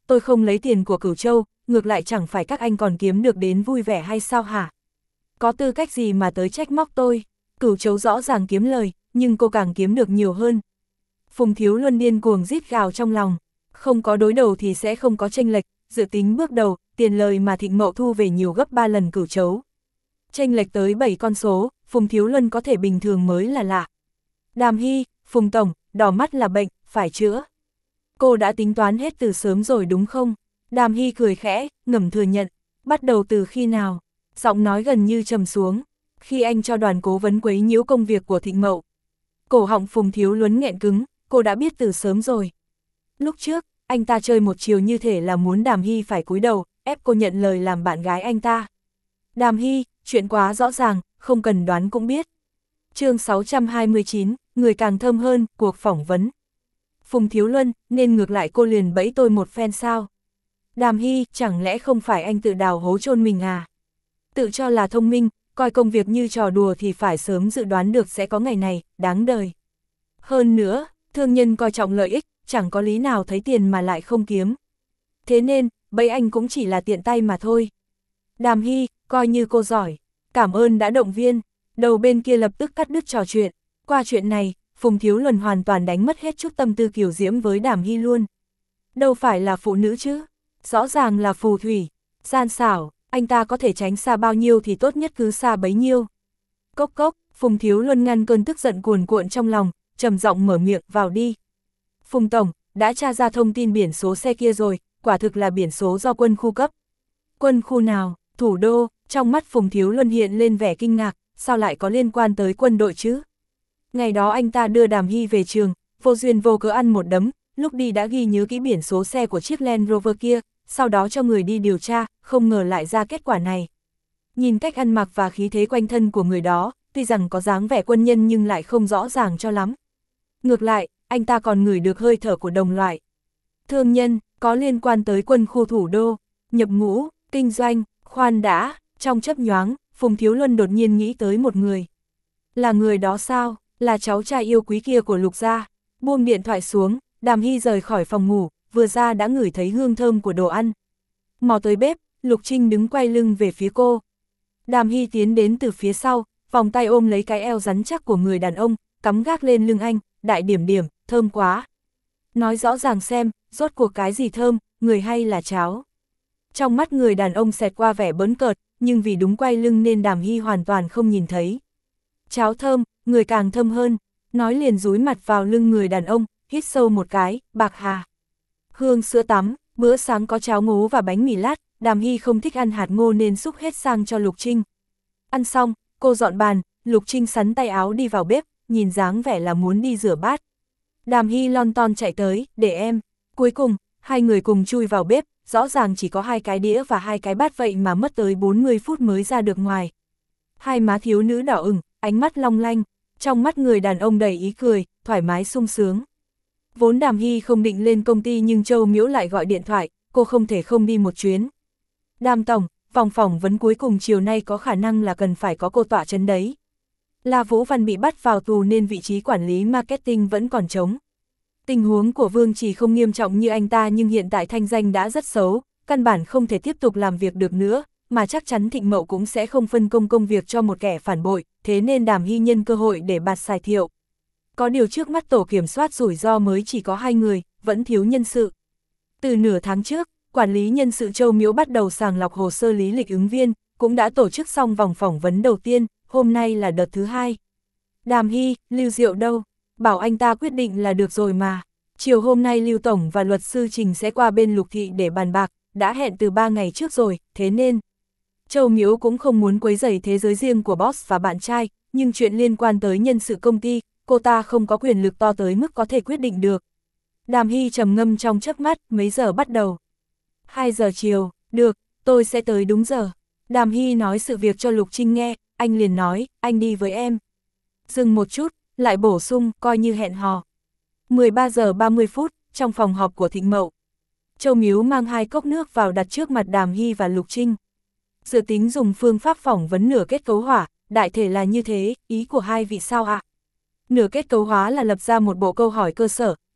tôi không lấy tiền của Cửu Châu, ngược lại chẳng phải các anh còn kiếm được đến vui vẻ hay sao hả? Có tư cách gì mà tới trách móc tôi? Cửu Châu rõ ràng kiếm lời, nhưng cô càng kiếm được nhiều hơn. Phùng Thiếu Luân điên cuồng rít gào trong lòng, không có đối đầu thì sẽ không có chênh lệch, dự tính bước đầu, tiền lời mà Thịnh Mậu thu về nhiều gấp ba lần Cửu Châu. Chênh lệch tới bảy con số, Phùng Thiếu Luân có thể bình thường mới là lạ. Đàm Hy, Phùng Tổng, đỏ mắt là bệnh, phải chữa. Cô đã tính toán hết từ sớm rồi đúng không? Đàm Hy cười khẽ, ngầm thừa nhận. Bắt đầu từ khi nào? Giọng nói gần như trầm xuống. Khi anh cho đoàn cố vấn quấy nhiễu công việc của Thịnh Mậu. Cổ họng Phùng Thiếu Luân nghẹn cứng, cô đã biết từ sớm rồi. Lúc trước, anh ta chơi một chiều như thể là muốn Đàm Hy phải cúi đầu, ép cô nhận lời làm bạn gái anh ta. Đàm Hy, chuyện quá rõ ràng, không cần đoán cũng biết. Chương sáu trăm hai mươi chín, người càng thơm hơn, cuộc phỏng vấn. Phùng Thiếu Luân, nên ngược lại cô liền bẫy tôi một phen sao? Đàm Hy, chẳng lẽ không phải anh tự đào hố chôn mình à? Tự cho là thông minh, coi công việc như trò đùa thì phải sớm dự đoán được sẽ có ngày này, đáng đời. Hơn nữa, thương nhân coi trọng lợi ích, chẳng có lý nào thấy tiền mà lại không kiếm. Thế nên, bẫy anh cũng chỉ là tiện tay mà thôi. Đàm Hy, coi như cô giỏi, cảm ơn đã động viên. Đầu bên kia lập tức cắt đứt trò chuyện. Qua chuyện này, Phùng Thiếu Luân hoàn toàn đánh mất hết chút tâm tư kiều diễm với Đàm Hy luôn. Đâu phải là phụ nữ chứ, rõ ràng là phù thủy, gian xảo, anh ta có thể tránh xa bao nhiêu thì tốt nhất cứ xa bấy nhiêu. Cốc cốc, Phùng Thiếu Luân ngăn cơn tức giận cuồn cuộn trong lòng, trầm giọng mở miệng, vào đi. Phùng Tổng, đã tra ra thông tin biển số xe kia rồi, quả thực là biển số do quân khu cấp. Quân khu nào? Thủ đô. Trong mắt Phùng Thiếu Luân hiện lên vẻ kinh ngạc, sao lại có liên quan tới quân đội chứ? Ngày đó anh ta đưa Đàm Hy về trường, vô duyên vô cớ ăn một đấm, lúc đi đã ghi nhớ kỹ biển số xe của chiếc Land Rover kia, sau đó cho người đi điều tra, không ngờ lại ra kết quả này. Nhìn cách ăn mặc và khí thế quanh thân của người đó, tuy rằng có dáng vẻ quân nhân nhưng lại không rõ ràng cho lắm. Ngược lại, anh ta còn ngửi được hơi thở của đồng loại. Thương nhân, có liên quan tới quân khu thủ đô, nhập ngũ, kinh doanh, khoan đã, trong chớp nhoáng, Phùng Thiếu Luân đột nhiên nghĩ tới một người. Là người đó sao? Là cháu trai yêu quý kia của Lục gia. Buông điện thoại xuống, Đàm Hy rời khỏi phòng ngủ, vừa ra đã ngửi thấy hương thơm của đồ ăn. Mò tới bếp, Lục Trinh đứng quay lưng về phía cô. Đàm Hy tiến đến từ phía sau, vòng tay ôm lấy cái eo rắn chắc của người đàn ông, cắm gác lên lưng anh, đại điểm điểm, thơm quá. Nói rõ ràng xem, rốt cuộc cái gì thơm, người hay là cháo? Trong mắt người đàn ông xẹt qua vẻ bỡn cợt, nhưng vì đúng quay lưng nên Đàm Hy hoàn toàn không nhìn thấy. Cháo thơm, người càng thơm hơn, nói liền dúi mặt vào lưng người đàn ông, hít sâu một cái, bạc hà. Hương sữa tắm, bữa sáng có cháo ngố và bánh mì lát, Đàm Hy không thích ăn hạt ngô nên xúc hết sang cho Lục Trinh. Ăn xong, cô dọn bàn, Lục Trinh sắn tay áo đi vào bếp, nhìn dáng vẻ là muốn đi rửa bát. Đàm Hy lon ton chạy tới, để em. Cuối cùng, hai người cùng chui vào bếp, rõ ràng chỉ có hai cái đĩa và hai cái bát vậy mà mất tới bốn mươi phút mới ra được ngoài. Hai má thiếu nữ đỏ ửng, ánh mắt long lanh, trong mắt người đàn ông đầy ý cười, thoải mái sung sướng. Vốn Đàm Hy không định lên công ty nhưng Châu Miễu lại gọi điện thoại, cô không thể không đi một chuyến. Đàm tổng, vòng phỏng vấn cuối cùng chiều nay có khả năng là cần phải có cô tọa chấn đấy. La Vũ Văn bị bắt vào tù nên vị trí quản lý marketing vẫn còn trống. Tình huống của Vương Chỉ không nghiêm trọng như anh ta nhưng hiện tại thanh danh đã rất xấu, căn bản không thể tiếp tục làm việc được nữa, mà chắc chắn Thịnh Mậu cũng sẽ không phân công công việc cho một kẻ phản bội, thế nên Đàm Hy nhân cơ hội để bạt xài thiệu. Có điều trước mắt tổ kiểm soát rủi ro mới chỉ có hai người, vẫn thiếu nhân sự. Từ nửa tháng trước, quản lý nhân sự Châu Miễu bắt đầu sàng lọc hồ sơ lý lịch ứng viên, cũng đã tổ chức xong vòng phỏng vấn đầu tiên, hôm nay là đợt thứ hai. Đàm Hy, Lưu Diệu đâu? Bảo anh ta quyết định là được rồi mà. Chiều hôm nay Lưu Tổng và luật sư Trình sẽ qua bên Lục Thị để bàn bạc, đã hẹn từ ba ngày trước rồi, thế nên Châu Miễu cũng không muốn quấy rầy thế giới riêng của boss và bạn trai, nhưng chuyện liên quan tới nhân sự công ty, cô ta không có quyền lực to tới mức có thể quyết định được. Đàm Hy trầm ngâm trong chớp mắt, mấy giờ bắt đầu? hai giờ chiều, được, tôi sẽ tới đúng giờ. Đàm Hy nói sự việc cho Lục Trinh nghe, anh liền nói, anh đi với em. Dừng một chút, lại bổ sung, coi như hẹn hò. mười ba giờ ba mươi phút, trong phòng họp của Thịnh Mậu. Châu Miếu mang hai cốc nước vào đặt trước mặt Đàm Hy và Lục Trinh. Dự tính dùng phương pháp phỏng vấn nửa kết cấu hỏa, đại thể là như thế, ý của hai vị sao ạ? Nửa kết cấu hóa là lập ra một bộ câu hỏi cơ sở,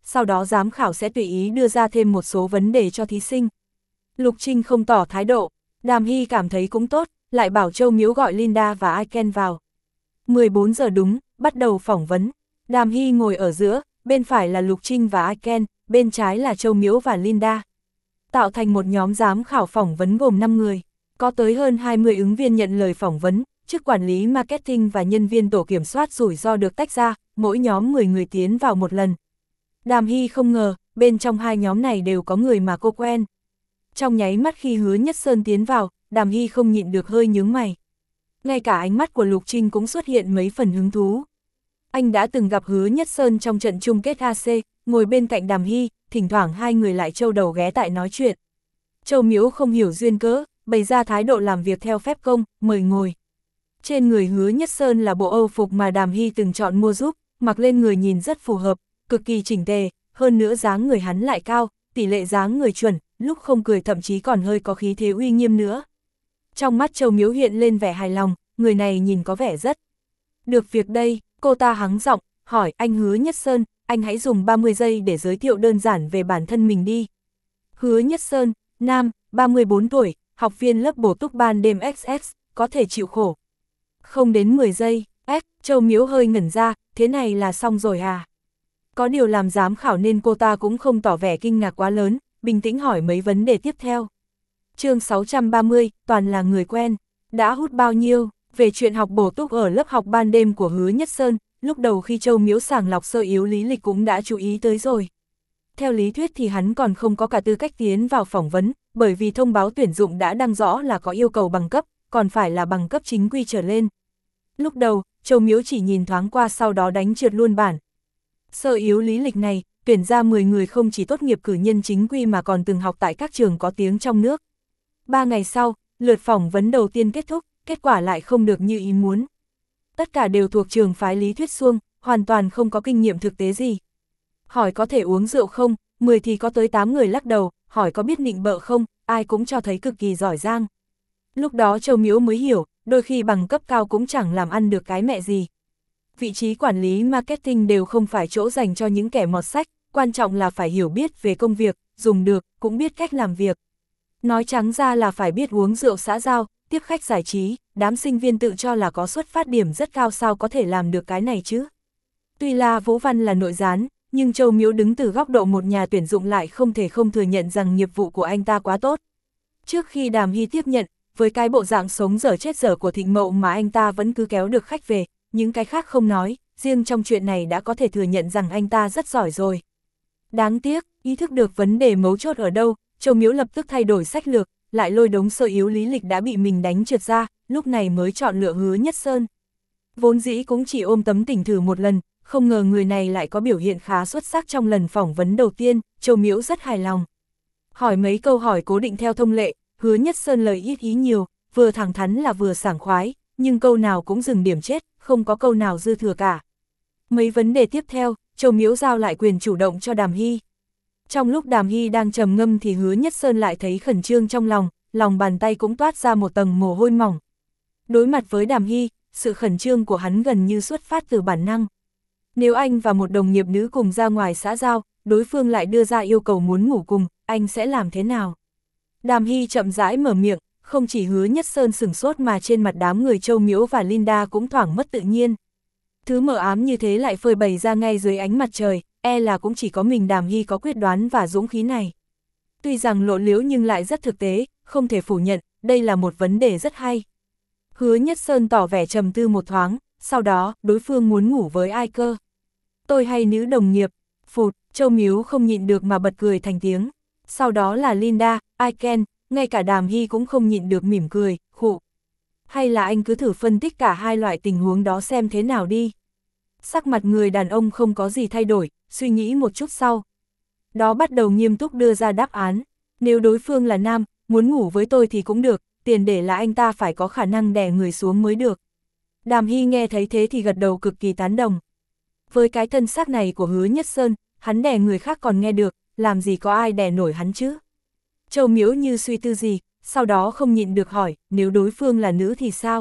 sau đó giám khảo sẽ tùy ý đưa ra thêm một số vấn đề cho thí sinh. Lục Trinh không tỏ thái độ, Đàm Hy cảm thấy cũng tốt, lại bảo Châu Miếu gọi Linda và Aiken vào. mười bốn giờ đúng, bắt đầu phỏng vấn. Đàm Hy ngồi ở giữa, bên phải là Lục Trinh và Aiken, bên trái là Châu Miếu và Linda. Tạo thành một nhóm giám khảo phỏng vấn gồm năm người. Có tới hơn hai mươi ứng viên nhận lời phỏng vấn, chức quản lý marketing và nhân viên tổ kiểm soát rủi ro được tách ra, mỗi nhóm mười người tiến vào một lần. Đàm Hy không ngờ, bên trong hai nhóm này đều có người mà cô quen. Trong nháy mắt khi Hứa Nhất Sơn tiến vào, Đàm Hy không nhịn được hơi nhướng mày. Ngay cả ánh mắt của Lục Trinh cũng xuất hiện mấy phần hứng thú. Anh đã từng gặp Hứa Nhất Sơn trong trận chung kết a xê, ngồi bên cạnh Đàm Hy, thỉnh thoảng hai người lại trâu đầu ghé tại nói chuyện. Châu Miếu không hiểu duyên cớ, bày ra thái độ làm việc theo phép công, mời ngồi. Trên người Hứa Nhất Sơn là bộ âu phục mà Đàm Hy từng chọn mua giúp, mặc lên người nhìn rất phù hợp, cực kỳ chỉnh tề, hơn nữa dáng người hắn lại cao, tỷ lệ dáng người chuẩn, lúc không cười thậm chí còn hơi có khí thế uy nghiêm nữa. Trong mắt Châu Miếu hiện lên vẻ hài lòng, người này nhìn có vẻ rất được việc đây, cô ta hắng giọng, hỏi anh Hứa Nhất Sơn, anh hãy dùng ba mươi giây để giới thiệu đơn giản về bản thân mình đi. Hứa Nhất Sơn, nam, ba mươi bốn tuổi, học viên lớp bổ túc ban đêm ích ét, có thể chịu khổ. Không đến mười giây, ếch, Châu Miếu hơi ngẩn ra, thế này là xong rồi à? Có điều làm giám khảo nên cô ta cũng không tỏ vẻ kinh ngạc quá lớn, bình tĩnh hỏi mấy vấn đề tiếp theo. Chương sáu trăm ba mươi, toàn là người quen, đã hút bao nhiêu? Về chuyện học bổ túc ở lớp học ban đêm của Hứa Nhất Sơn, lúc đầu khi Châu Miếu sàng lọc sơ yếu lý lịch cũng đã chú ý tới rồi. Theo lý thuyết thì hắn còn không có cả tư cách tiến vào phỏng vấn, bởi vì thông báo tuyển dụng đã đăng rõ là có yêu cầu bằng cấp, còn phải là bằng cấp chính quy trở lên. Lúc đầu, Châu Miếu chỉ nhìn thoáng qua sau đó đánh trượt luôn bản. Sơ yếu lý lịch này, tuyển ra mười người không chỉ tốt nghiệp cử nhân chính quy mà còn từng học tại các trường có tiếng trong nước. Ba ngày sau, lượt phỏng vấn đầu tiên kết thúc, kết quả lại không được như ý muốn. Tất cả đều thuộc trường phái lý thuyết suông, hoàn toàn không có kinh nghiệm thực tế gì. Hỏi có thể uống rượu không, mười thì có tới tám người lắc đầu, hỏi có biết nịnh bợ không, ai cũng cho thấy cực kỳ giỏi giang. Lúc đó Châu Miếu mới hiểu, đôi khi bằng cấp cao cũng chẳng làm ăn được cái mẹ gì. Vị trí quản lý marketing đều không phải chỗ dành cho những kẻ mọt sách, quan trọng là phải hiểu biết về công việc, dùng được, cũng biết cách làm việc. Nói trắng ra là phải biết uống rượu xã giao, tiếp khách giải trí, đám sinh viên tự cho là có xuất phát điểm rất cao sao có thể làm được cái này chứ. Tuy là Vũ Văn là nội gián, nhưng Châu Miếu đứng từ góc độ một nhà tuyển dụng lại không thể không thừa nhận rằng nghiệp vụ của anh ta quá tốt. Trước khi Đàm Hy tiếp nhận, với cái bộ dạng sống dở chết dở của Thịnh Mậu mà anh ta vẫn cứ kéo được khách về, những cái khác không nói, riêng trong chuyện này đã có thể thừa nhận rằng anh ta rất giỏi rồi. Đáng tiếc, ý thức được vấn đề mấu chốt ở đâu, Châu Miếu lập tức thay đổi sách lược, lại lôi đống sơ yếu lý lịch đã bị mình đánh trượt ra, lúc này mới chọn lựa Hứa Nhất Sơn. Vốn dĩ cũng chỉ ôm tấm tỉnh thử một lần, không ngờ người này lại có biểu hiện khá xuất sắc trong lần phỏng vấn đầu tiên, Châu Miếu rất hài lòng. Hỏi mấy câu hỏi cố định theo thông lệ, Hứa Nhất Sơn lời ít ý nhiều, vừa thẳng thắn là vừa sảng khoái, nhưng câu nào cũng dừng điểm chết, không có câu nào dư thừa cả. Mấy vấn đề tiếp theo, Châu Miếu giao lại quyền chủ động cho Đàm Hy. Trong lúc Đàm Hy đang trầm ngâm thì Hứa Nhất Sơn lại thấy khẩn trương trong lòng, lòng bàn tay cũng toát ra một tầng mồ hôi mỏng. Đối mặt với Đàm Hy, sự khẩn trương của hắn gần như xuất phát từ bản năng. Nếu anh và một đồng nghiệp nữ cùng ra ngoài xã giao, đối phương lại đưa ra yêu cầu muốn ngủ cùng, anh sẽ làm thế nào? Đàm Hy chậm rãi mở miệng, không chỉ Hứa Nhất Sơn sửng sốt mà trên mặt đám người Châu Miếu và Linda cũng thoảng mất tự nhiên. Thứ mờ ám như thế lại phơi bày ra ngay dưới ánh mặt trời, e là cũng chỉ có mình Đàm Hy có quyết đoán và dũng khí này. Tuy rằng lộ liễu nhưng lại rất thực tế, không thể phủ nhận, đây là một vấn đề rất hay. Hứa Nhất Sơn tỏ vẻ trầm tư một thoáng, sau đó, đối phương muốn ngủ với ai cơ? Tôi hay nữ đồng nghiệp? Phụt, Châu Miếu không nhịn được mà bật cười thành tiếng. Sau đó là Linda, Aiken, ngay cả Đàm Hy cũng không nhịn được mỉm cười, khụ. Hay là anh cứ thử phân tích cả hai loại tình huống đó xem thế nào đi. Sắc mặt người đàn ông không có gì thay đổi, suy nghĩ một chút sau. Đó bắt đầu nghiêm túc đưa ra đáp án. Nếu đối phương là nam, muốn ngủ với tôi thì cũng được, tiền để là anh ta phải có khả năng đè người xuống mới được. Đàm Hy nghe thấy thế thì gật đầu cực kỳ tán đồng. Với cái thân xác này của Hứa Nhất Sơn, hắn đè người khác còn nghe được, làm gì có ai đè nổi hắn chứ? Châu Miếu như suy tư gì, sau đó không nhịn được hỏi, nếu đối phương là nữ thì sao?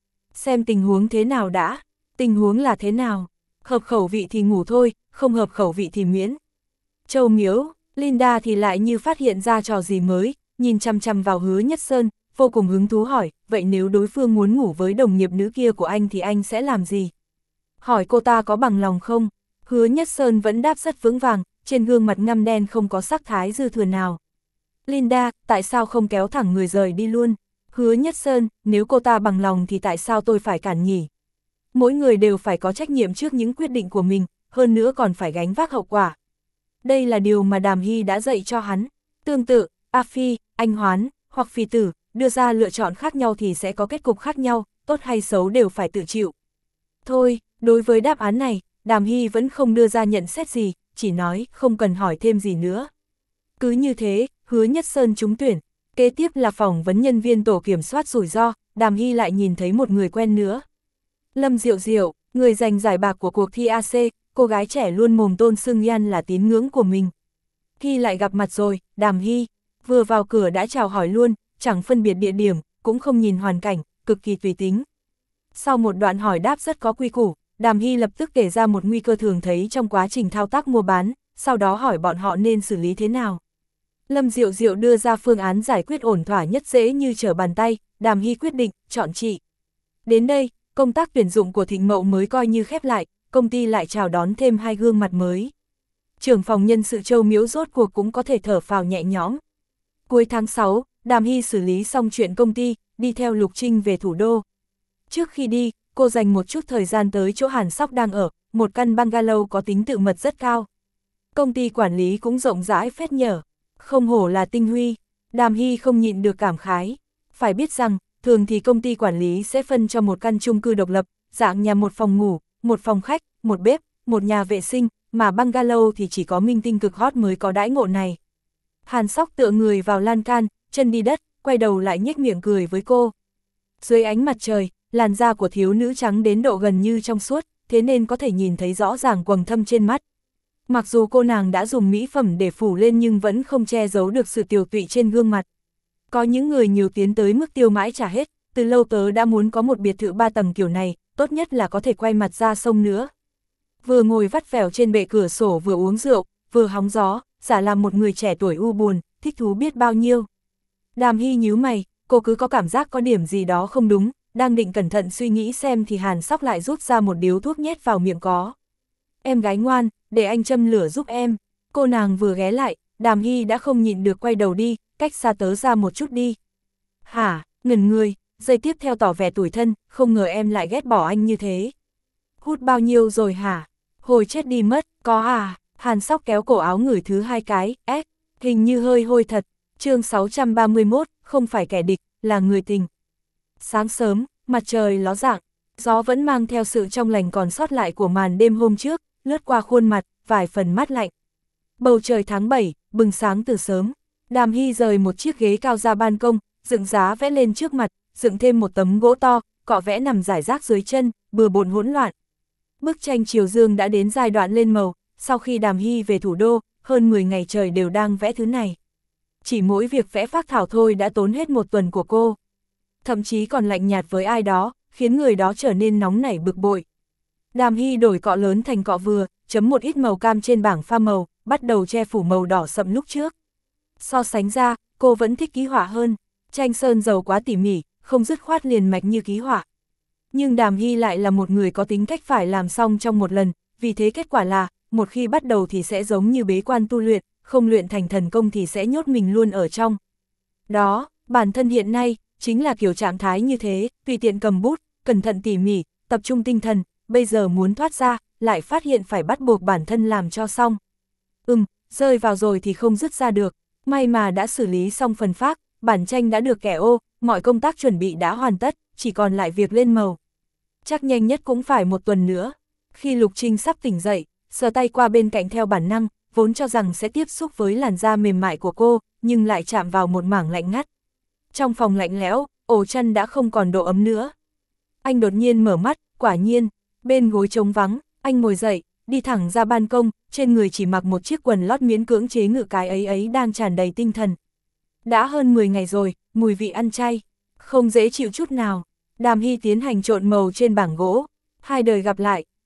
Xem tình huống thế nào đã, tình huống là thế nào? Hợp khẩu vị thì ngủ thôi, không hợp khẩu vị thì miễn. Châu Miếu, Linda thì lại như phát hiện ra trò gì mới, nhìn chăm chăm vào Hứa Nhất Sơn, vô cùng hứng thú hỏi, vậy nếu đối phương muốn ngủ với đồng nghiệp nữ kia của anh thì anh sẽ làm gì? Hỏi cô ta có bằng lòng không? Hứa Nhất Sơn vẫn đáp rất vững vàng, trên gương mặt ngăm đen không có sắc thái dư thừa nào. Linda, tại sao không kéo thẳng người rời đi luôn? Hứa Nhất Sơn, nếu cô ta bằng lòng thì tại sao tôi phải cản nhỉ? Mỗi người đều phải có trách nhiệm trước những quyết định của mình, hơn nữa còn phải gánh vác hậu quả. Đây là điều mà Đàm Hy đã dạy cho hắn. Tương tự, A Phi, Anh Hoán, hoặc Phi Tử, đưa ra lựa chọn khác nhau thì sẽ có kết cục khác nhau, tốt hay xấu đều phải tự chịu. Thôi, đối với đáp án này, Đàm Hy vẫn không đưa ra nhận xét gì, chỉ nói không cần hỏi thêm gì nữa. Cứ như thế, Hứa Nhất Sơn trúng tuyển. Kế tiếp là phỏng vấn nhân viên tổ kiểm soát rủi ro, Đàm Hy lại nhìn thấy một người quen nữa. Lâm Diệu Diệu, người giành giải bạc của cuộc thi a xê, cô gái trẻ luôn mồm tôn xưng Yan là tín ngưỡng của mình. Khi lại gặp mặt rồi, Đàm Hy, vừa vào cửa đã chào hỏi luôn, chẳng phân biệt địa điểm, cũng không nhìn hoàn cảnh, cực kỳ tùy tính. Sau một đoạn hỏi đáp rất có quy củ, Đàm Hy lập tức kể ra một nguy cơ thường thấy trong quá trình thao tác mua bán, sau đó hỏi bọn họ nên xử lý thế nào. Lâm Diệu Diệu đưa ra phương án giải quyết ổn thỏa nhất dễ như trở bàn tay, Đàm Hy quyết định, chọn chị. Đến đây, công tác tuyển dụng của Thịnh Mậu mới coi như khép lại, công ty lại chào đón thêm hai gương mặt mới. Trưởng phòng nhân sự Châu Miếu rốt cuộc cũng có thể thở phào nhẹ nhõm. Cuối tháng sáu, Đàm Hy xử lý xong chuyện công ty, đi theo Lục Trinh về thủ đô. Trước khi đi, cô dành một chút thời gian tới chỗ Hàn Sóc đang ở, một căn bungalow có tính tự mật rất cao. Công ty quản lý cũng rộng rãi phết nhở, không hổ là tinh huy. Đàm Hy không nhịn được cảm khái. Phải biết rằng, thường thì công ty quản lý sẽ phân cho một căn chung cư độc lập, dạng nhà một phòng ngủ, một phòng khách, một bếp, một nhà vệ sinh, mà bungalow thì chỉ có minh tinh cực hot mới có đãi ngộ này. Hàn Sóc tựa người vào lan can, chân đi đất, quay đầu lại nhếch miệng cười với cô. Dưới ánh mặt trời, làn da của thiếu nữ trắng đến độ gần như trong suốt, thế nên có thể nhìn thấy rõ ràng quầng thâm trên mắt. Mặc dù cô nàng đã dùng mỹ phẩm để phủ lên nhưng vẫn không che giấu được sự tiều tụy trên gương mặt. Có những người nhiều tiến tới mức tiêu mãi trả hết, từ lâu tớ đã muốn có một biệt thự ba tầng kiểu này, tốt nhất là có thể quay mặt ra sông nữa. Vừa ngồi vắt vẻo trên bệ cửa sổ vừa uống rượu, vừa hóng gió, giả làm một người trẻ tuổi u buồn, thích thú biết bao nhiêu. Đàm Hy nhíu mày, cô cứ có cảm giác có điểm gì đó không đúng, đang định cẩn thận suy nghĩ xem thì Hàn Sóc lại rút ra một điếu thuốc nhét vào miệng có. Em gái ngoan, để anh châm lửa giúp em. Cô nàng vừa ghé lại, Đàm Hy đã không nhịn được quay đầu đi, cách xa tớ ra một chút đi. Hả, ngẩn người, giây tiếp theo tỏ vẻ tủi thân, không ngờ em lại ghét bỏ anh như thế. Hút bao nhiêu rồi hả? Hồi chết đi mất, có à? Hàn Sóc kéo cổ áo ngửi thứ hai cái, ếch, hình như hơi hôi thật. Chương sáu trăm ba mươi mốt, không phải kẻ địch, là người tình. Sáng sớm, mặt trời ló dạng, gió vẫn mang theo sự trong lành còn sót lại của màn đêm hôm trước, lướt qua khuôn mặt, vài phần mát lạnh. Bầu trời tháng bảy, bừng sáng từ sớm. Đàm Hy rời một chiếc ghế cao ra ban công, dựng giá vẽ lên trước mặt, dựng thêm một tấm gỗ to, cọ vẽ nằm rải rác dưới chân, bừa bộn hỗn loạn. Bức tranh Triều Dương đã đến giai đoạn lên màu, sau khi Đàm Hy về thủ đô, hơn mười ngày trời đều đang vẽ thứ này. Chỉ mỗi việc vẽ phác thảo thôi đã tốn hết một tuần của cô. Thậm chí còn lạnh nhạt với ai đó, khiến người đó trở nên nóng nảy bực bội. Đàm Hy đổi cọ lớn thành cọ vừa, chấm một ít màu cam trên bảng pha màu, bắt đầu che phủ màu đỏ sậm lúc trước. So sánh ra, cô vẫn thích ký họa hơn, tranh sơn dầu quá tỉ mỉ, không dứt khoát liền mạch như ký họa. Nhưng Đàm Hy lại là một người có tính cách phải làm xong trong một lần, vì thế kết quả là, một khi bắt đầu thì sẽ giống như bế quan tu luyện, không luyện thành thần công thì sẽ nhốt mình luôn ở trong. Đó, bản thân hiện nay, chính là kiểu trạng thái như thế, tùy tiện cầm bút, cẩn thận tỉ mỉ, tập trung tinh thần, bây giờ muốn thoát ra, lại phát hiện phải bắt buộc bản thân làm cho xong. Ừm, rơi vào rồi thì không dứt ra được, may mà đã xử lý xong phần phác, bản tranh đã được kẻ ô, mọi công tác chuẩn bị đã hoàn tất, chỉ còn lại việc lên màu. Chắc nhanh nhất cũng phải một tuần nữa. Khi Lục Trinh sắp tỉnh dậy, sờ tay qua bên cạnh theo bản năng, vốn cho rằng sẽ tiếp xúc với làn da mềm mại của cô, nhưng lại chạm vào một mảng lạnh ngắt. Trong phòng lạnh lẽo, ổ chăn đã không còn độ ấm nữa. Anh đột nhiên mở mắt, quả nhiên, bên gối trống vắng, anh ngồi dậy, đi thẳng ra ban công, trên người chỉ mặc một chiếc quần lót miễn cưỡng chế ngự cái ấy ấy đang tràn đầy tinh thần. Đã hơn mười ngày rồi, mùi vị ăn chay, không dễ chịu chút nào. Đàm Hy tiến hành trộn màu trên bảng gỗ, hai đời gặp lại,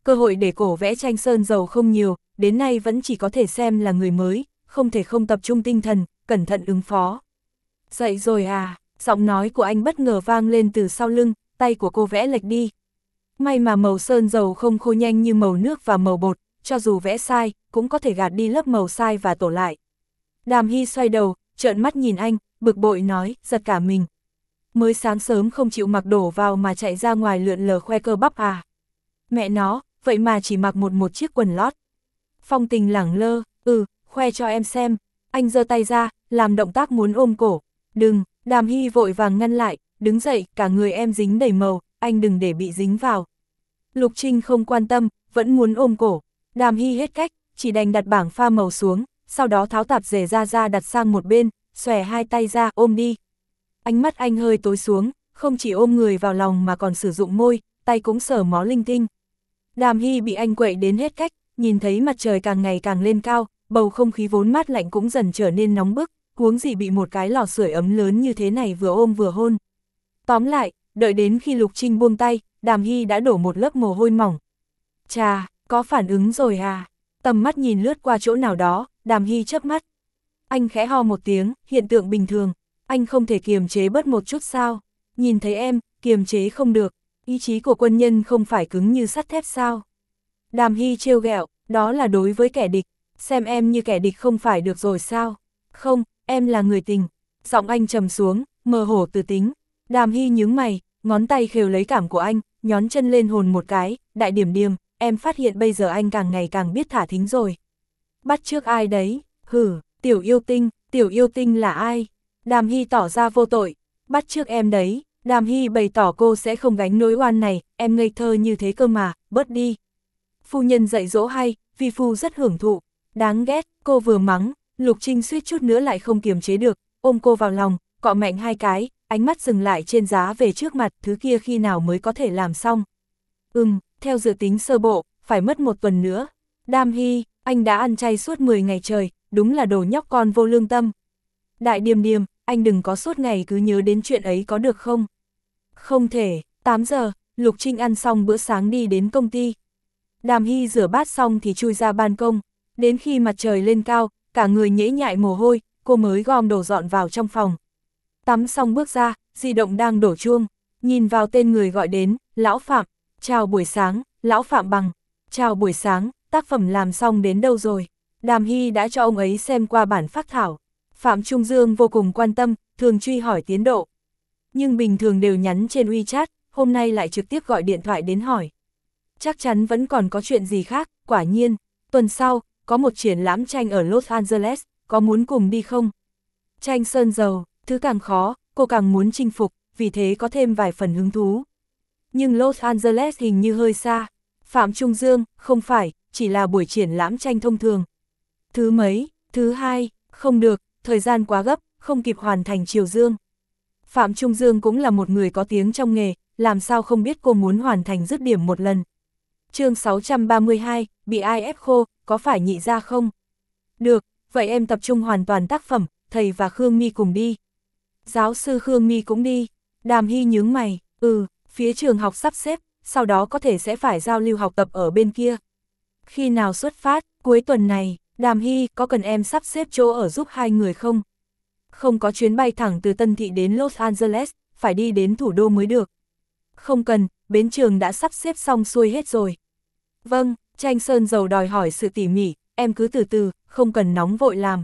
cơ hội để cổ vẽ tranh sơn dầu không nhiều, đến nay vẫn chỉ có thể xem là người mới, không thể không tập trung tinh thần, cẩn thận ứng phó. Dậy rồi à, giọng nói của anh bất ngờ vang lên từ sau lưng, tay của cô vẽ lệch đi. May mà màu sơn dầu không khô nhanh như màu nước và màu bột, cho dù vẽ sai, cũng có thể gạt đi lớp màu sai và tổ lại. Đàm Hy xoay đầu, trợn mắt nhìn anh, bực bội nói, giật cả mình. Mới sáng sớm không chịu mặc đổ vào mà chạy ra ngoài lượn lờ khoe cơ bắp à. Mẹ nó, vậy mà chỉ mặc một một chiếc quần lót. Phong Tình lẳng lơ, ừ, khoe cho em xem. Anh giơ tay ra, làm động tác muốn ôm cổ. Đừng, Đàm Hy vội vàng ngăn lại, đứng dậy, cả người em dính đầy màu, anh đừng để bị dính vào. Lục Trinh không quan tâm, vẫn muốn ôm cổ. Đàm Hy hết cách, chỉ đành đặt bảng pha màu xuống, sau đó tháo tạp dề ra ra đặt sang một bên, xòe hai tay ra, ôm đi. Ánh mắt anh hơi tối xuống, không chỉ ôm người vào lòng mà còn sử dụng môi, tay cũng sờ mó linh tinh. Đàm Hy bị anh quậy đến hết cách, nhìn thấy mặt trời càng ngày càng lên cao, bầu không khí vốn mát lạnh cũng dần trở nên nóng bức, huống gì bị một cái lò sưởi ấm lớn như thế này vừa ôm vừa hôn. Tóm lại, đợi đến khi Lục Trinh buông tay, Đàm Hy đã đổ một lớp mồ hôi mỏng. Chà, có phản ứng rồi à? Tầm mắt nhìn lướt qua chỗ nào đó, Đàm Hy chớp mắt. Anh khẽ ho một tiếng, hiện tượng bình thường. Anh không thể kiềm chế bớt một chút sao? Nhìn thấy em, kiềm chế không được. Ý chí của quân nhân không phải cứng như sắt thép sao? Đàm Hy trêu ghẹo, đó là đối với kẻ địch. Xem em như kẻ địch không phải được rồi sao? Không, em là người tình. Giọng anh trầm xuống, mơ hồ từ tính. Đàm Hy nhướng mày, ngón tay khều lấy cảm của anh, nhón chân lên hồn một cái, đại điểm điểm, em phát hiện bây giờ anh càng ngày càng biết thả thính rồi. Bắt trước ai đấy? Hử, tiểu yêu tinh, tiểu yêu tinh là ai? Đàm Hy tỏ ra vô tội, bắt trước em đấy. Đàm Hy bày tỏ cô sẽ không gánh nỗi oan này, em ngây thơ như thế cơ mà, bớt đi. Phu nhân dạy dỗ hay, vi phu rất hưởng thụ. Đáng ghét, cô vừa mắng, Lục Trinh suýt chút nữa lại không kiềm chế được, ôm cô vào lòng, cọ mạnh hai cái, ánh mắt dừng lại trên giá về trước mặt, thứ kia khi nào mới có thể làm xong. Ừm, theo dự tính sơ bộ, phải mất một tuần nữa. Đàm Hy, anh đã ăn chay suốt mười ngày trời, đúng là đồ nhóc con vô lương tâm. Đại Điềm Điềm, anh đừng có suốt ngày cứ nhớ đến chuyện ấy có được không? Không thể, tám giờ, Lục Trinh ăn xong bữa sáng đi đến công ty. Đàm Hy rửa bát xong thì chui ra ban công, đến khi mặt trời lên cao, cả người nhễ nhại mồ hôi, cô mới gom đồ dọn vào trong phòng. Tắm xong bước ra, di động đang đổ chuông, nhìn vào tên người gọi đến, Lão Phạm. Chào buổi sáng, Lão Phạm Bằng. Chào buổi sáng, tác phẩm làm xong đến đâu rồi? Đàm Hy đã cho ông ấy xem qua bản phác thảo. Phạm Trung Dương vô cùng quan tâm, thường truy hỏi tiến độ. Nhưng bình thường đều nhắn trên WeChat, hôm nay lại trực tiếp gọi điện thoại đến hỏi. Chắc chắn vẫn còn có chuyện gì khác, quả nhiên. Tuần sau, có một triển lãm tranh ở Los Angeles, có muốn cùng đi không? Tranh sơn dầu, thứ càng khó, cô càng muốn chinh phục, vì thế có thêm vài phần hứng thú. Nhưng Los Angeles hình như hơi xa. Phạm Trung Dương, không phải, chỉ là buổi triển lãm tranh thông thường. Thứ mấy, thứ hai, không được, thời gian quá gấp, không kịp hoàn thành chiều dương. Phạm Trung Dương cũng là một người có tiếng trong nghề, làm sao không biết cô muốn hoàn thành dứt điểm một lần. Chương sáu trăm ba mươi hai, bị ai ép khô, có phải nhị ra không? Được, vậy em tập trung hoàn toàn tác phẩm, thầy và Khương My cùng đi. Giáo sư Khương My cũng đi. Đàm Hy nhướng mày, ừ, phía trường học sắp xếp, sau đó có thể sẽ phải giao lưu học tập ở bên kia. Khi nào xuất phát, cuối tuần này, Đàm Hy có cần em sắp xếp chỗ ở giúp hai người không? Không có chuyến bay thẳng từ Tân Thị đến Los Angeles, phải đi đến thủ đô mới được. Không cần, bến trường đã sắp xếp xong xuôi hết rồi. Vâng, tranh sơn dầu đòi hỏi sự tỉ mỉ, em cứ từ từ, không cần nóng vội làm.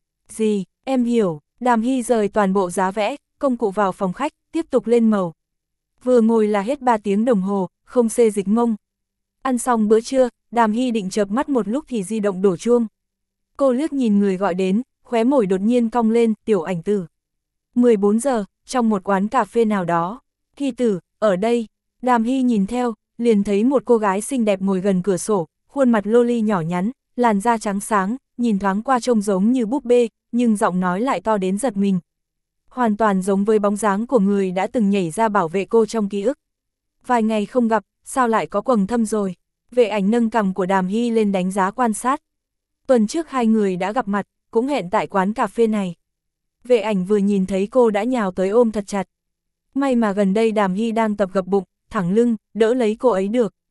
Gì, em hiểu. Đàm Hy rời toàn bộ giá vẽ, công cụ vào phòng khách, tiếp tục lên màu. Vừa ngồi là hết ba tiếng đồng hồ, không xê dịch mông. Ăn xong bữa trưa, Đàm Hy định chợp mắt một lúc thì di động đổ chuông. Cô liếc nhìn người gọi đến, khóe môi đột nhiên cong lên, Tiểu Ảnh Tử. mười bốn giờ, trong một quán cà phê nào đó. Hy Tử, ở đây. Đàm Hy nhìn theo, liền thấy một cô gái xinh đẹp ngồi gần cửa sổ, khuôn mặt loli nhỏ nhắn, làn da trắng sáng, nhìn thoáng qua trông giống như búp bê, nhưng giọng nói lại to đến giật mình. Hoàn toàn giống với bóng dáng của người đã từng nhảy ra bảo vệ cô trong ký ức. Vài ngày không gặp, sao lại có quầng thâm rồi? Vệ Ảnh nâng cằm của Đàm Hy lên đánh giá quan sát. Tuần trước hai người đã gặp mặt, cũng hẹn tại quán cà phê này. Vệ Ảnh vừa nhìn thấy cô đã nhào tới ôm thật chặt. May mà gần đây Đàm Hy đang tập gập bụng, thẳng lưng, đỡ lấy cô ấy được.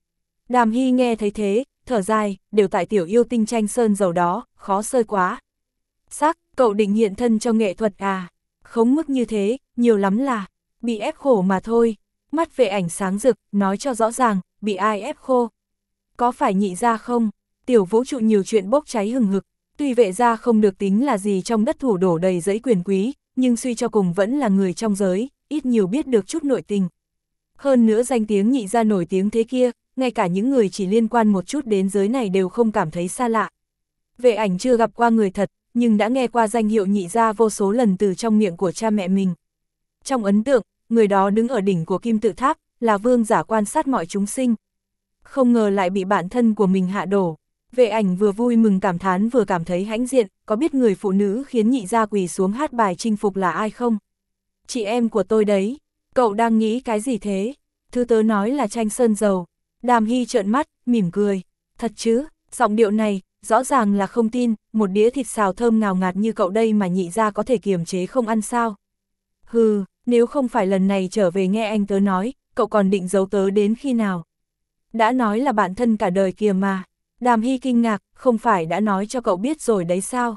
Đàm Hy nghe thấy thế, thở dài, đều tại tiểu yêu tinh tranh sơn dầu đó, khó sơi quá. Sắc, cậu định hiện thân cho nghệ thuật à? Không mức như thế, nhiều lắm là, bị ép khổ mà thôi. Mắt Vệ Ảnh sáng rực, nói cho rõ ràng, bị ai ép khô? Có phải nhị gia không? Tiểu vũ trụ nhiều chuyện bốc cháy hừng hực, tuy Vệ gia không được tính là gì trong đất thủ đổ đầy giấy quyền quý, nhưng suy cho cùng vẫn là người trong giới, ít nhiều biết được chút nội tình. Hơn nữa danh tiếng nhị gia nổi tiếng thế kia, ngay cả những người chỉ liên quan một chút đến giới này đều không cảm thấy xa lạ. Vệ Ảnh chưa gặp qua người thật, nhưng đã nghe qua danh hiệu nhị gia vô số lần từ trong miệng của cha mẹ mình. Trong ấn tượng, người đó đứng ở đỉnh của kim tự tháp, là vương giả quan sát mọi chúng sinh. Không ngờ lại bị bạn thân của mình hạ đổ. Vệ Ảnh vừa vui mừng cảm thán vừa cảm thấy hãnh diện, có biết người phụ nữ khiến nhị gia quỳ xuống hát bài chinh phục là ai không? Chị em của tôi đấy. Cậu đang nghĩ cái gì thế? Thứ tớ nói là tranh sơn dầu. Đàm Hy trợn mắt, mỉm cười. Thật chứ, giọng điệu này, rõ ràng là không tin, một đĩa thịt xào thơm ngào ngạt như cậu đây mà nhị gia có thể kiềm chế không ăn sao? Hừ, nếu không phải lần này trở về nghe anh tớ nói, cậu còn định giấu tớ đến khi nào? Đã nói là bạn thân cả đời kìa mà. Đàm Hy kinh ngạc, không phải đã nói cho cậu biết rồi đấy sao?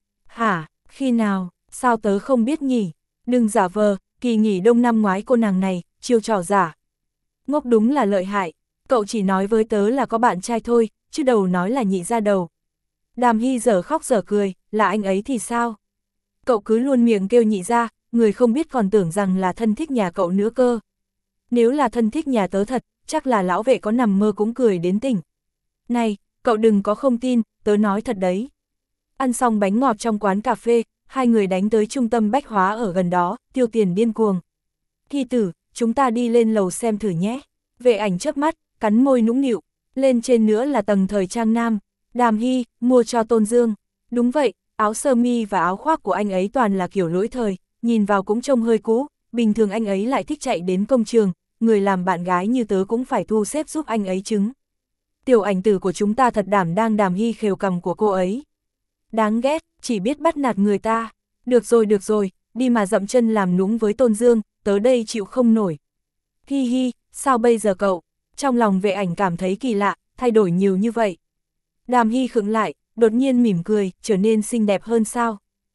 Hả, khi nào, sao tớ không biết nhỉ? Đừng giả vờ, kỳ nghỉ đông năm ngoái cô nàng này, chiêu trò giả. Ngốc đúng là lợi hại, cậu chỉ nói với tớ là có bạn trai thôi, chứ đầu nói là nhị gia đầu. Đàm Hy dở khóc dở cười, là anh ấy thì sao? Cậu cứ luôn miệng kêu nhị gia, người không biết còn tưởng rằng là thân thích nhà cậu nữa cơ. Nếu là thân thích nhà tớ thật, chắc là lão Vệ có nằm mơ cũng cười đến tỉnh. Này, cậu đừng có không tin, tớ nói thật đấy. Ăn xong bánh ngọt trong quán cà phê, hai người đánh tới trung tâm bách hóa ở gần đó, tiêu tiền điên cuồng. Hy tử, chúng ta đi lên lầu xem thử nhé. Vệ Ảnh chớp mắt, cắn môi nũng nịu. Lên trên nữa là tầng thời trang nam. Đàm Hy, mua cho Tôn Dương. Đúng vậy, áo sơ mi và áo khoác của anh ấy toàn là kiểu lỗi thời, nhìn vào cũng trông hơi cũ. Bình thường anh ấy lại thích chạy đến công trường, người làm bạn gái như tớ cũng phải thu xếp giúp anh ấy chứng. Tiểu Ảnh tử của chúng ta thật đảm đang. Đàm Hy khều cằm của cô ấy. Đáng ghét, chỉ biết bắt nạt người ta. Được rồi được rồi, đi mà dậm chân làm nũng với Tôn Dương, tớ đây chịu không nổi. Hi hi, sao bây giờ cậu? Trong lòng Vệ Ảnh cảm thấy kỳ lạ, thay đổi nhiều như vậy. Đàm Hy khựng lại, đột nhiên mỉm cười, trở nên xinh đẹp hơn sao?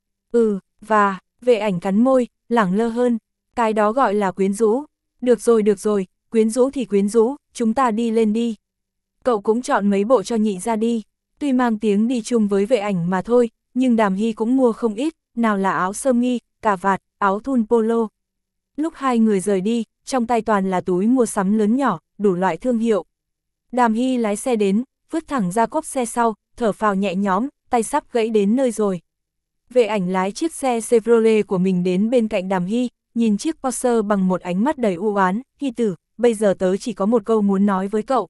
Ừ, và, Vệ Ảnh cắn môi, lẳng lơ hơn, cái đó gọi là quyến rũ. Được rồi được rồi, quyến rũ thì quyến rũ, chúng ta đi lên đi. Cậu cũng chọn mấy bộ cho nhị ra đi, tuy mang tiếng đi chung với Vệ Ảnh mà thôi, nhưng Đàm Hy cũng mua không ít, nào là áo sơ mi, cà vạt, áo thun polo. Lúc hai người rời đi, trong tay toàn là túi mua sắm lớn nhỏ, đủ loại thương hiệu. Đàm Hy lái xe đến, vứt thẳng ra cốp xe sau, thở phào nhẹ nhõm, tay sắp gãy đến nơi rồi. Vệ Ảnh lái chiếc xe Chevrolet của mình đến bên cạnh Đàm Hy, nhìn chiếc Porsche bằng một ánh mắt đầy u oán. Hy tử, bây giờ tớ chỉ có một câu muốn nói với cậu.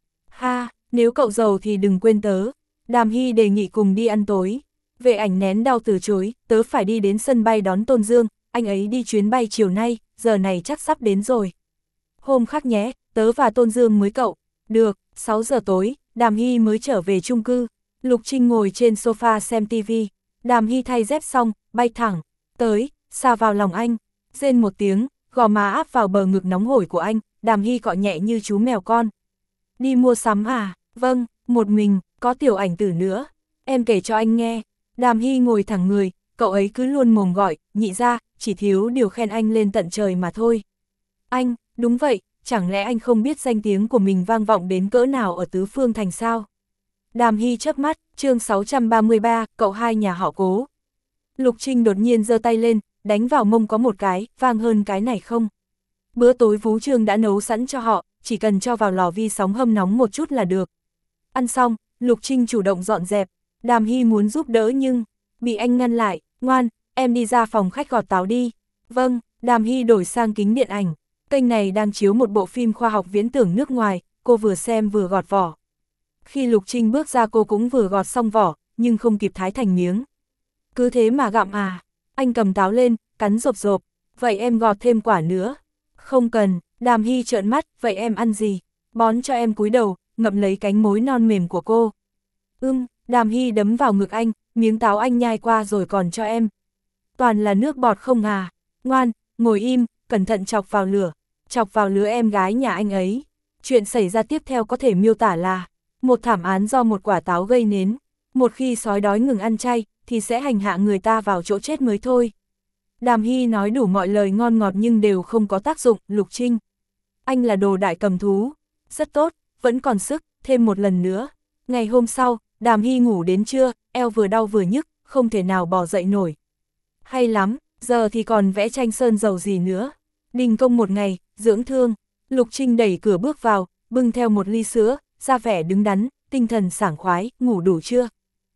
Ha, nếu cậu giàu thì đừng quên tớ. Đàm Hy đề nghị cùng đi ăn tối. Vệ Ảnh nén đau từ chối, tớ phải đi đến sân bay đón Tôn Dương, anh ấy đi chuyến bay chiều nay, giờ này chắc sắp đến rồi. Hôm khác nhé, tớ và Tôn Dương mới cậu. Được, sáu giờ tối, Đàm Hy mới trở về chung cư. Lục Trinh ngồi trên sofa xem tivi. Đàm Hy thay dép xong, bay thẳng, tới, xa vào lòng anh. Rên một tiếng, gò má áp vào bờ ngực nóng hổi của anh, Đàm Hy cọ nhẹ như chú mèo con. Đi mua sắm à? Vâng, một mình, có Tiểu Ảnh tử nữa. Em kể cho anh nghe. Đàm Hy ngồi thẳng người, cậu ấy cứ luôn mồm gọi, nhị ra, chỉ thiếu điều khen anh lên tận trời mà thôi. Anh, đúng vậy, chẳng lẽ anh không biết danh tiếng của mình vang vọng đến cỡ nào ở tứ phương thành sao? Đàm Hy chớp mắt, chương sáu trăm ba mươi ba, cậu hai nhà họ Cố. Lục Trinh đột nhiên giơ tay lên, đánh vào mông có một cái, vang hơn cái này không? Bữa tối Vú Trương đã nấu sẵn cho họ, chỉ cần cho vào lò vi sóng hâm nóng một chút là được. Ăn xong, Lục Trinh chủ động dọn dẹp, Đàm Hy muốn giúp đỡ nhưng, bị anh ngăn lại, ngoan, em đi ra phòng khách gọt táo đi. Vâng, Đàm Hy đổi sang kính điện ảnh, kênh này đang chiếu một bộ phim khoa học viễn tưởng nước ngoài, cô vừa xem vừa gọt vỏ. Khi Lục Trinh bước ra cô cũng vừa gọt xong vỏ, nhưng không kịp thái thành miếng. Cứ thế mà gặm à? Anh cầm táo lên, cắn rộp rộp, vậy em gọt thêm quả nữa. Không cần, Đàm Hy trợn mắt, vậy em ăn gì? Bón cho em. Cúi đầu, ngậm lấy cánh mối non mềm của cô. Ưm, Đàm Hy đấm vào ngực anh, miếng táo anh nhai qua rồi còn cho em. Toàn là nước bọt không à? Ngoan, ngồi im, cẩn thận chọc vào lửa, chọc vào lứa em gái nhà anh ấy. Chuyện xảy ra tiếp theo có thể miêu tả là một thảm án do một quả táo gây nên. Một khi sói đói ngừng ăn chay, thì sẽ hành hạ người ta vào chỗ chết mới thôi. Đàm Hy nói đủ mọi lời ngon ngọt nhưng đều không có tác dụng. Lục Trinh, anh là đồ đại cầm thú. Rất tốt, vẫn còn sức, thêm một lần nữa. Ngày hôm sau, Đàm Hy ngủ đến trưa, eo vừa đau vừa nhức, không thể nào bò dậy nổi. Hay lắm, giờ thì còn vẽ tranh sơn dầu gì nữa. Đình công một ngày, dưỡng thương. Lục Trinh đẩy cửa bước vào, bưng theo một ly sữa, ra vẻ đứng đắn, tinh thần sảng khoái. Ngủ đủ chưa?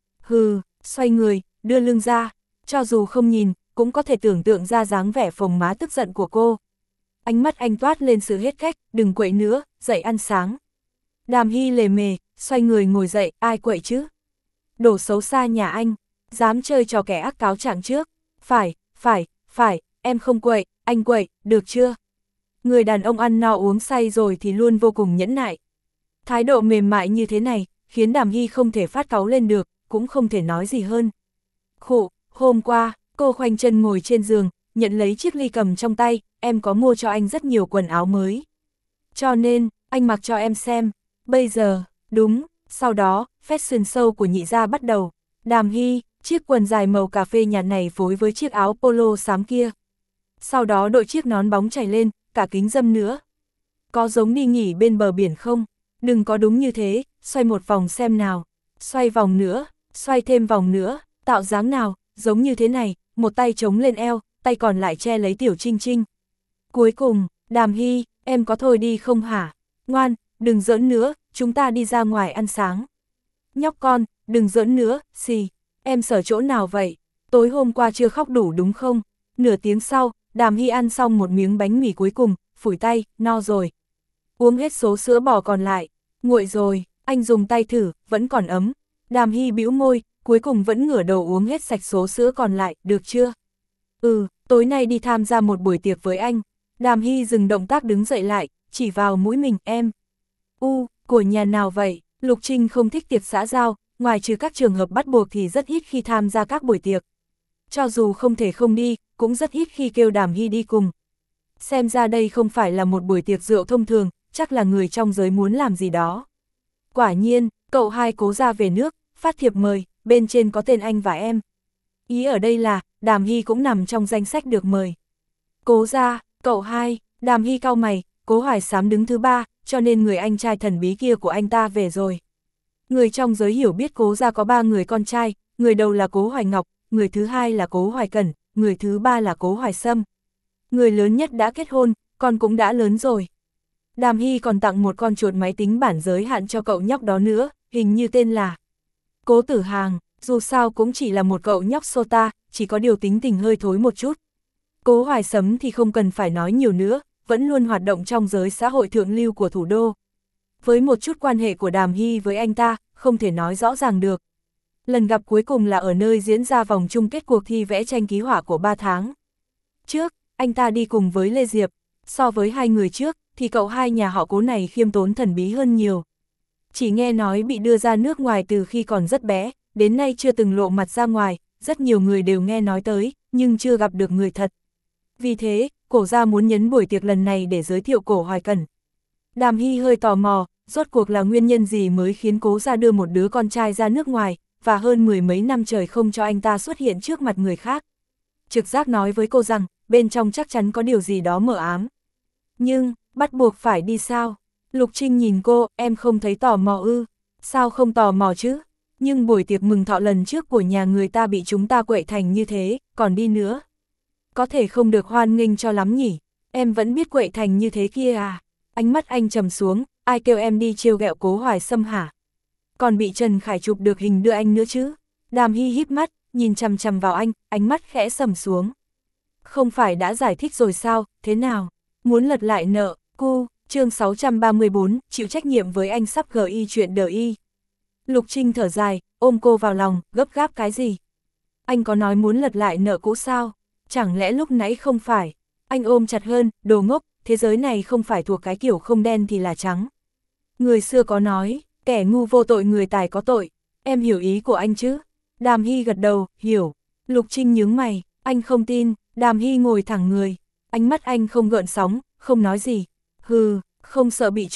Hừ, xoay người, đưa lưng ra. Cho dù không nhìn, cũng có thể tưởng tượng ra dáng vẻ phồng má tức giận của cô. Ánh mắt anh toát lên sự hết cách, đừng quậy nữa, dậy ăn sáng. Đàm Hy lề mề, xoay người ngồi dậy, ai quậy chứ? Đồ xấu xa nhà anh, dám chơi trò kẻ ác cáo trạng trước. Phải, phải, phải, em không quậy, anh quậy, được chưa? Người đàn ông ăn no uống say rồi thì luôn vô cùng nhẫn nại. Thái độ mềm mại như thế này, khiến Đàm Hy không thể phát cáu lên được, cũng không thể nói gì hơn. Khụ, hôm qua, cô khoanh chân ngồi trên giường, nhận lấy chiếc ly cầm trong tay, em có mua cho anh rất nhiều quần áo mới. Cho nên, anh mặc cho em xem. Bây giờ, đúng, sau đó, fashion show của nhị gia bắt đầu. Đàm Hy, chiếc quần dài màu cà phê nhạt này phối với chiếc áo polo xám kia. Sau đó đội chiếc nón bóng chảy lên, cả kính dâm nữa. Có giống đi nghỉ bên bờ biển không? Đừng có đúng như thế, xoay một vòng xem nào. Xoay vòng nữa, xoay thêm vòng nữa, tạo dáng nào, giống như thế này, một tay chống lên eo, tay còn lại che lấy Tiểu Trinh Trinh. Cuối cùng, Đàm Hy, em có thôi đi không hả? Ngoan, đừng giỡn nữa, chúng ta đi ra ngoài ăn sáng. Nhóc con, đừng giỡn nữa, xì, em sợ chỗ nào vậy? Tối hôm qua chưa khóc đủ đúng không? Nửa tiếng sau, Đàm Hy ăn xong một miếng bánh mì cuối cùng, phủi tay, no rồi. Uống hết số sữa bò còn lại, nguội rồi, anh dùng tay thử, vẫn còn ấm. Đàm Hy bĩu môi, cuối cùng vẫn ngửa đầu uống hết sạch số sữa còn lại, được chưa? Ừ, tối nay đi tham gia một buổi tiệc với anh. Đàm Hy dừng động tác đứng dậy lại, chỉ vào mũi mình, em. U, của nhà nào vậy? Lục Trinh không thích tiệc xã giao, ngoài trừ các trường hợp bắt buộc thì rất ít khi tham gia các buổi tiệc. Cho dù không thể không đi, cũng rất ít khi kêu Đàm Hy đi cùng. Xem ra đây không phải là một buổi tiệc rượu thông thường, chắc là người trong giới muốn làm gì đó. Quả nhiên, cậu hai Cố gia về nước, phát thiệp mời, bên trên có tên anh và em. Ý ở đây là, Đàm Hy cũng nằm trong danh sách được mời. Cố gia, cậu hai, Đàm Hy cau mày, Cố Hoài Sám đứng thứ ba, cho nên người anh trai thần bí kia của anh ta về rồi. Người trong giới hiểu biết Cố gia có ba người con trai, người đầu là Cố Hoài Ngọc, người thứ hai là Cố Hoài Cẩn, người thứ ba là Cố Hoài Sâm. Người lớn nhất đã kết hôn, con cũng đã lớn rồi. Đàm Hy còn tặng một con chuột máy tính bản giới hạn cho cậu nhóc đó nữa, hình như tên là Cố Tử Hàng, dù sao cũng chỉ là một cậu nhóc sota, chỉ có điều tính tình hơi thối một chút. Cố Hoài Sấm thì không cần phải nói nhiều nữa, vẫn luôn hoạt động trong giới xã hội thượng lưu của thủ đô. Với một chút quan hệ của Đàm Hy với anh ta, không thể nói rõ ràng được. Lần gặp cuối cùng là ở nơi diễn ra vòng chung kết cuộc thi vẽ tranh ký họa của ba tháng trước, anh ta đi cùng với Lê Diệp. So với hai người trước, thì cậu hai nhà họ Cố này khiêm tốn thần bí hơn nhiều. Chỉ nghe nói bị đưa ra nước ngoài từ khi còn rất bé, đến nay chưa từng lộ mặt ra ngoài, rất nhiều người đều nghe nói tới, nhưng chưa gặp được người thật. Vì thế, Cổ gia muốn nhấn buổi tiệc lần này để giới thiệu Cổ Hoài Cẩn. Đàm Hy hơi tò mò, rốt cuộc là nguyên nhân gì mới khiến Cố gia đưa một đứa con trai ra nước ngoài, và hơn mười mấy năm trời không cho anh ta xuất hiện trước mặt người khác. Trực giác nói với cô rằng, bên trong chắc chắn có điều gì đó mờ ám. Nhưng, bắt buộc phải đi sao? Lục Trinh nhìn cô, em không thấy tò mò ư? Sao không tò mò chứ? Nhưng buổi tiệc mừng thọ lần trước của nhà người ta bị chúng ta quậy thành như thế, còn đi nữa. Có thể không được hoan nghênh cho lắm nhỉ? Em vẫn biết quậy thành như thế kia à? Ánh mắt anh trầm xuống, ai kêu em đi trêu ghẹo Cố Hoài Sâm hả? Còn bị Trần Khải chụp được hình đưa anh nữa chứ? Đàm Hy híp mắt, nhìn chằm chằm vào anh, ánh mắt khẽ sầm xuống. Không phải đã giải thích rồi sao, thế nào? Muốn lật lại nợ, cu, chương sáu trăm ba mươi bốn, chịu trách nhiệm với anh sắp gờ y chuyện đờ y. Lục Trinh thở dài, ôm cô vào lòng, gấp gáp cái gì? Anh có nói muốn lật lại nợ cũ sao? Chẳng lẽ lúc nãy không phải? Anh ôm chặt hơn, đồ ngốc, thế giới này không phải thuộc cái kiểu không đen thì là trắng. Người xưa có nói, kẻ ngu vô tội người tài có tội, em hiểu ý của anh chứ? Đàm Hy gật đầu, hiểu. Lục Trinh nhướng mày, anh không tin. Đàm Hy ngồi thẳng người, ánh mắt anh không gợn sóng, không nói gì. Hừ, không sợ bị trộm,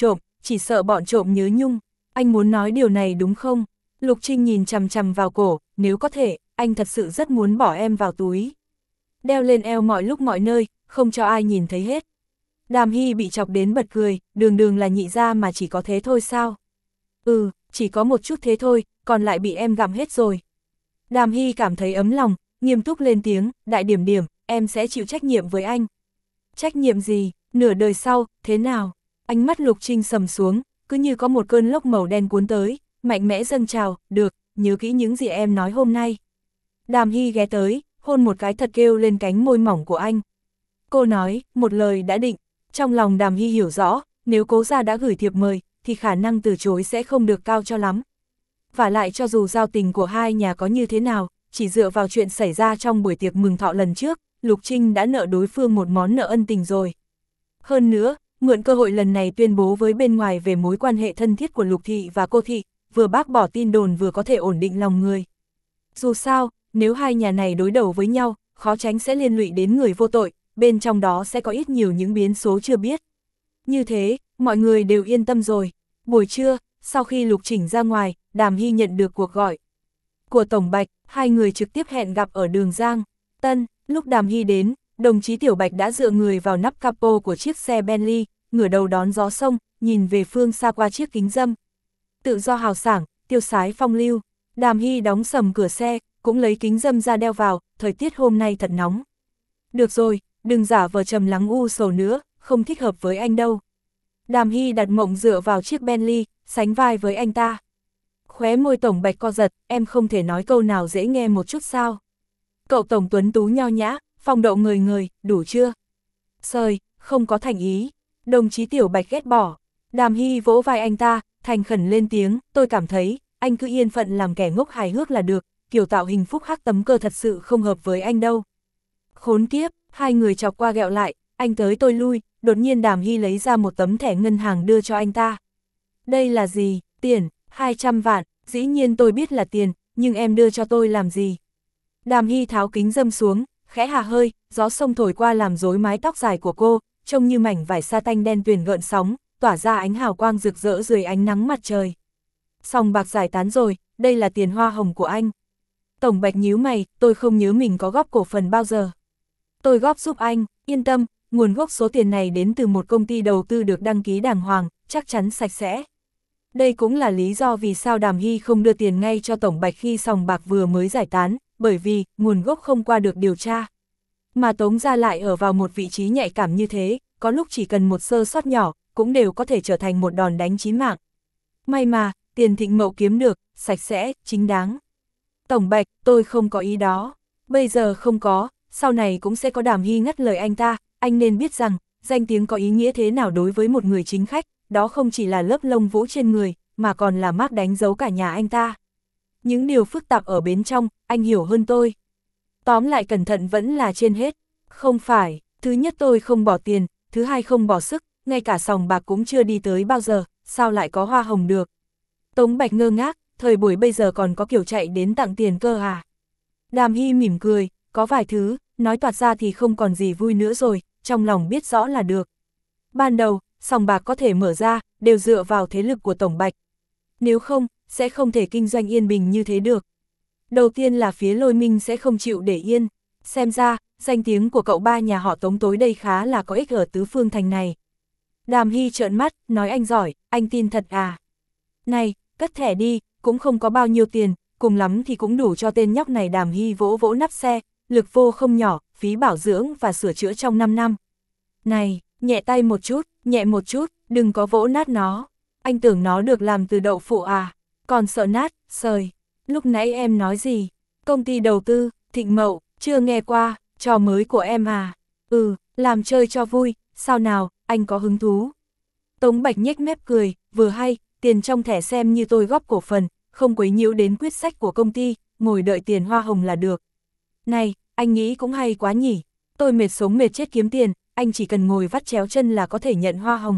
chỉ sợ bọn trộm nhớ nhung. Anh muốn nói điều này đúng không? Lục Trinh nhìn chằm chằm vào cổ, nếu có thể, anh thật sự rất muốn bỏ em vào túi. Đeo lên eo mọi lúc mọi nơi, không cho ai nhìn thấy hết. Đàm Hy bị chọc đến bật cười, đường đường là nhị gia mà chỉ có thế thôi sao? Ừ, chỉ có một chút thế thôi, còn lại bị em gặm hết rồi. Đàm Hy cảm thấy ấm lòng, nghiêm túc lên tiếng, đại điểm điểm, em sẽ chịu trách nhiệm với anh. Trách nhiệm gì? Nửa đời sau, thế nào? Ánh mắt Lục Trinh sầm xuống, cứ như có một cơn lốc màu đen cuốn tới, mạnh mẽ dâng trào, được, nhớ kỹ những gì em nói hôm nay. Đàm Hy ghé tới, hôn một cái thật kêu lên cánh môi mỏng của anh. Cô nói, một lời đã định, trong lòng Đàm Hy hiểu rõ, nếu Cố gia đã gửi thiệp mời, thì khả năng từ chối sẽ không được cao cho lắm. Và lại cho dù giao tình của hai nhà có như thế nào, chỉ dựa vào chuyện xảy ra trong buổi tiệc mừng thọ lần trước, Lục Trinh đã nợ đối phương một món nợ ân tình rồi. Hơn nữa, mượn cơ hội lần này tuyên bố với bên ngoài về mối quan hệ thân thiết của Lục Thị và cô Thị, vừa bác bỏ tin đồn vừa có thể ổn định lòng người. Dù sao, nếu hai nhà này đối đầu với nhau, khó tránh sẽ liên lụy đến người vô tội, bên trong đó sẽ có ít nhiều những biến số chưa biết. Như thế, mọi người đều yên tâm rồi. Buổi trưa, sau khi Lục Chỉnh ra ngoài, Đàm Hy nhận được cuộc gọi của Tổng Bạch, hai người trực tiếp hẹn gặp ở đường Giang Tân. Lúc Đàm Hy đến, đồng chí Tiểu Bạch đã dựa người vào nắp capo của chiếc xe Bentley, ngửa đầu đón gió sông, nhìn về phương xa qua chiếc kính râm. Tự do hào sảng, tiêu sái phong lưu. Đàm Hy đóng sầm cửa xe, cũng lấy kính râm ra đeo vào, thời tiết hôm nay thật nóng. Được rồi, đừng giả vờ trầm lắng u sầu nữa, không thích hợp với anh đâu. Đàm Hy đặt mộng dựa vào chiếc Bentley, sánh vai với anh ta. Khóe môi Tổng Bạch co giật, em không thể nói câu nào dễ nghe một chút sao? Cậu Tổng tuấn tú nho nhã, phong độ người người, đủ chưa? Sời, không có thành ý. Đồng chí Tiểu Bạch ghét bỏ. Đàm Hy vỗ vai anh ta, thành khẩn lên tiếng, tôi cảm thấy, anh cứ yên phận làm kẻ ngốc hài hước là được, kiểu tạo hình phúc hắc tấm cơ thật sự không hợp với anh đâu. Khốn kiếp, hai người chọc qua ghẹo lại, anh tới tôi lui, đột nhiên Đàm Hy lấy ra một tấm thẻ ngân hàng đưa cho anh ta. Đây là gì? Tiền, hai trăm vạn, dĩ nhiên tôi biết là tiền, nhưng em đưa cho tôi làm gì? Đàm Hy tháo kính râm xuống, khẽ hà hơi, gió sông thổi qua làm rối mái tóc dài của cô, trông như mảnh vải sa tanh đen tuyền gợn sóng, tỏa ra ánh hào quang rực rỡ dưới ánh nắng mặt trời. Sòng bạc giải tán rồi, đây là tiền hoa hồng của anh. Tổng Bạch nhíu mày, tôi không nhớ mình có góp cổ phần bao giờ. Tôi góp giúp anh, yên tâm, nguồn gốc số tiền này đến từ một công ty đầu tư được đăng ký đàng hoàng, chắc chắn sạch sẽ. Đây cũng là lý do vì sao Đàm Hy không đưa tiền ngay cho Tổng Bạch khi sòng bạc vừa mới giải tán, bởi vì nguồn gốc không qua được điều tra. Mà Tống gia lại ở vào một vị trí nhạy cảm như thế, có lúc chỉ cần một sơ sót nhỏ, cũng đều có thể trở thành một đòn đánh chí mạng. May mà, tiền Thịnh Mậu kiếm được, sạch sẽ, chính đáng. Tổng Bạch, tôi không có ý đó. Bây giờ không có, sau này cũng sẽ có. Đàm Hy ngắt lời anh ta, anh nên biết rằng, danh tiếng có ý nghĩa thế nào đối với một người chính khách, đó không chỉ là lớp lông vũ trên người, mà còn là mác đánh dấu cả nhà anh ta. Những điều phức tạp ở bên trong, anh hiểu hơn tôi. Tóm lại cẩn thận vẫn là trên hết. Không phải, thứ nhất tôi không bỏ tiền, thứ hai không bỏ sức, ngay cả sòng bạc cũng chưa đi tới bao giờ, sao lại có hoa hồng được. Tống Bạch ngơ ngác, thời buổi bây giờ còn có kiểu chạy đến tặng tiền cơ à? Đàm Hy mỉm cười, có vài thứ, nói toạc ra thì không còn gì vui nữa rồi, trong lòng biết rõ là được. Ban đầu, sòng bạc có thể mở ra, đều dựa vào thế lực của Tổng Bạch. Nếu không, sẽ không thể kinh doanh yên bình như thế được. Đầu tiên là phía Lôi Minh sẽ không chịu để yên, xem ra, danh tiếng của cậu ba nhà họ Tống tối đây khá là có ích ở tứ phương thành này. Đàm Hy trợn mắt, nói anh giỏi, anh tin thật à? Này, cất thẻ đi, cũng không có bao nhiêu tiền, cùng lắm thì cũng đủ cho tên nhóc này. Đàm Hy vỗ vỗ nắp xe, lực vô không nhỏ, phí bảo dưỡng và sửa chữa trong năm năm. Này, nhẹ tay một chút, nhẹ một chút, đừng có vỗ nát nó. Anh tưởng nó được làm từ đậu phụ à? Còn sợ nát, sời. Lúc nãy em nói gì? Công ty đầu tư, Thịnh Mậu, chưa nghe qua, trò mới của em à? Ừ, làm chơi cho vui, sao nào, anh có hứng thú? Tống Bạch nhếch mép cười, vừa hay, tiền trong thẻ xem như tôi góp cổ phần, không quấy nhiễu đến quyết sách của công ty, ngồi đợi tiền hoa hồng là được. Này, anh nghĩ cũng hay quá nhỉ, tôi mệt sống mệt chết kiếm tiền, anh chỉ cần ngồi vắt chéo chân là có thể nhận hoa hồng.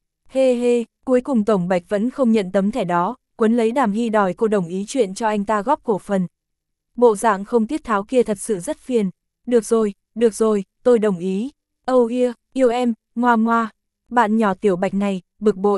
Hê hê, cuối cùng Tổng Bạch vẫn không nhận tấm thẻ đó, quấn lấy Đàm Hy đòi cô đồng ý chuyện cho anh ta góp cổ phần. Bộ dạng không tiết tháo kia thật sự rất phiền. Được rồi, được rồi, tôi đồng ý. Oh yeah, yêu em, ngoa ngoa. Bạn nhỏ Tiểu Bạch này, bực bội.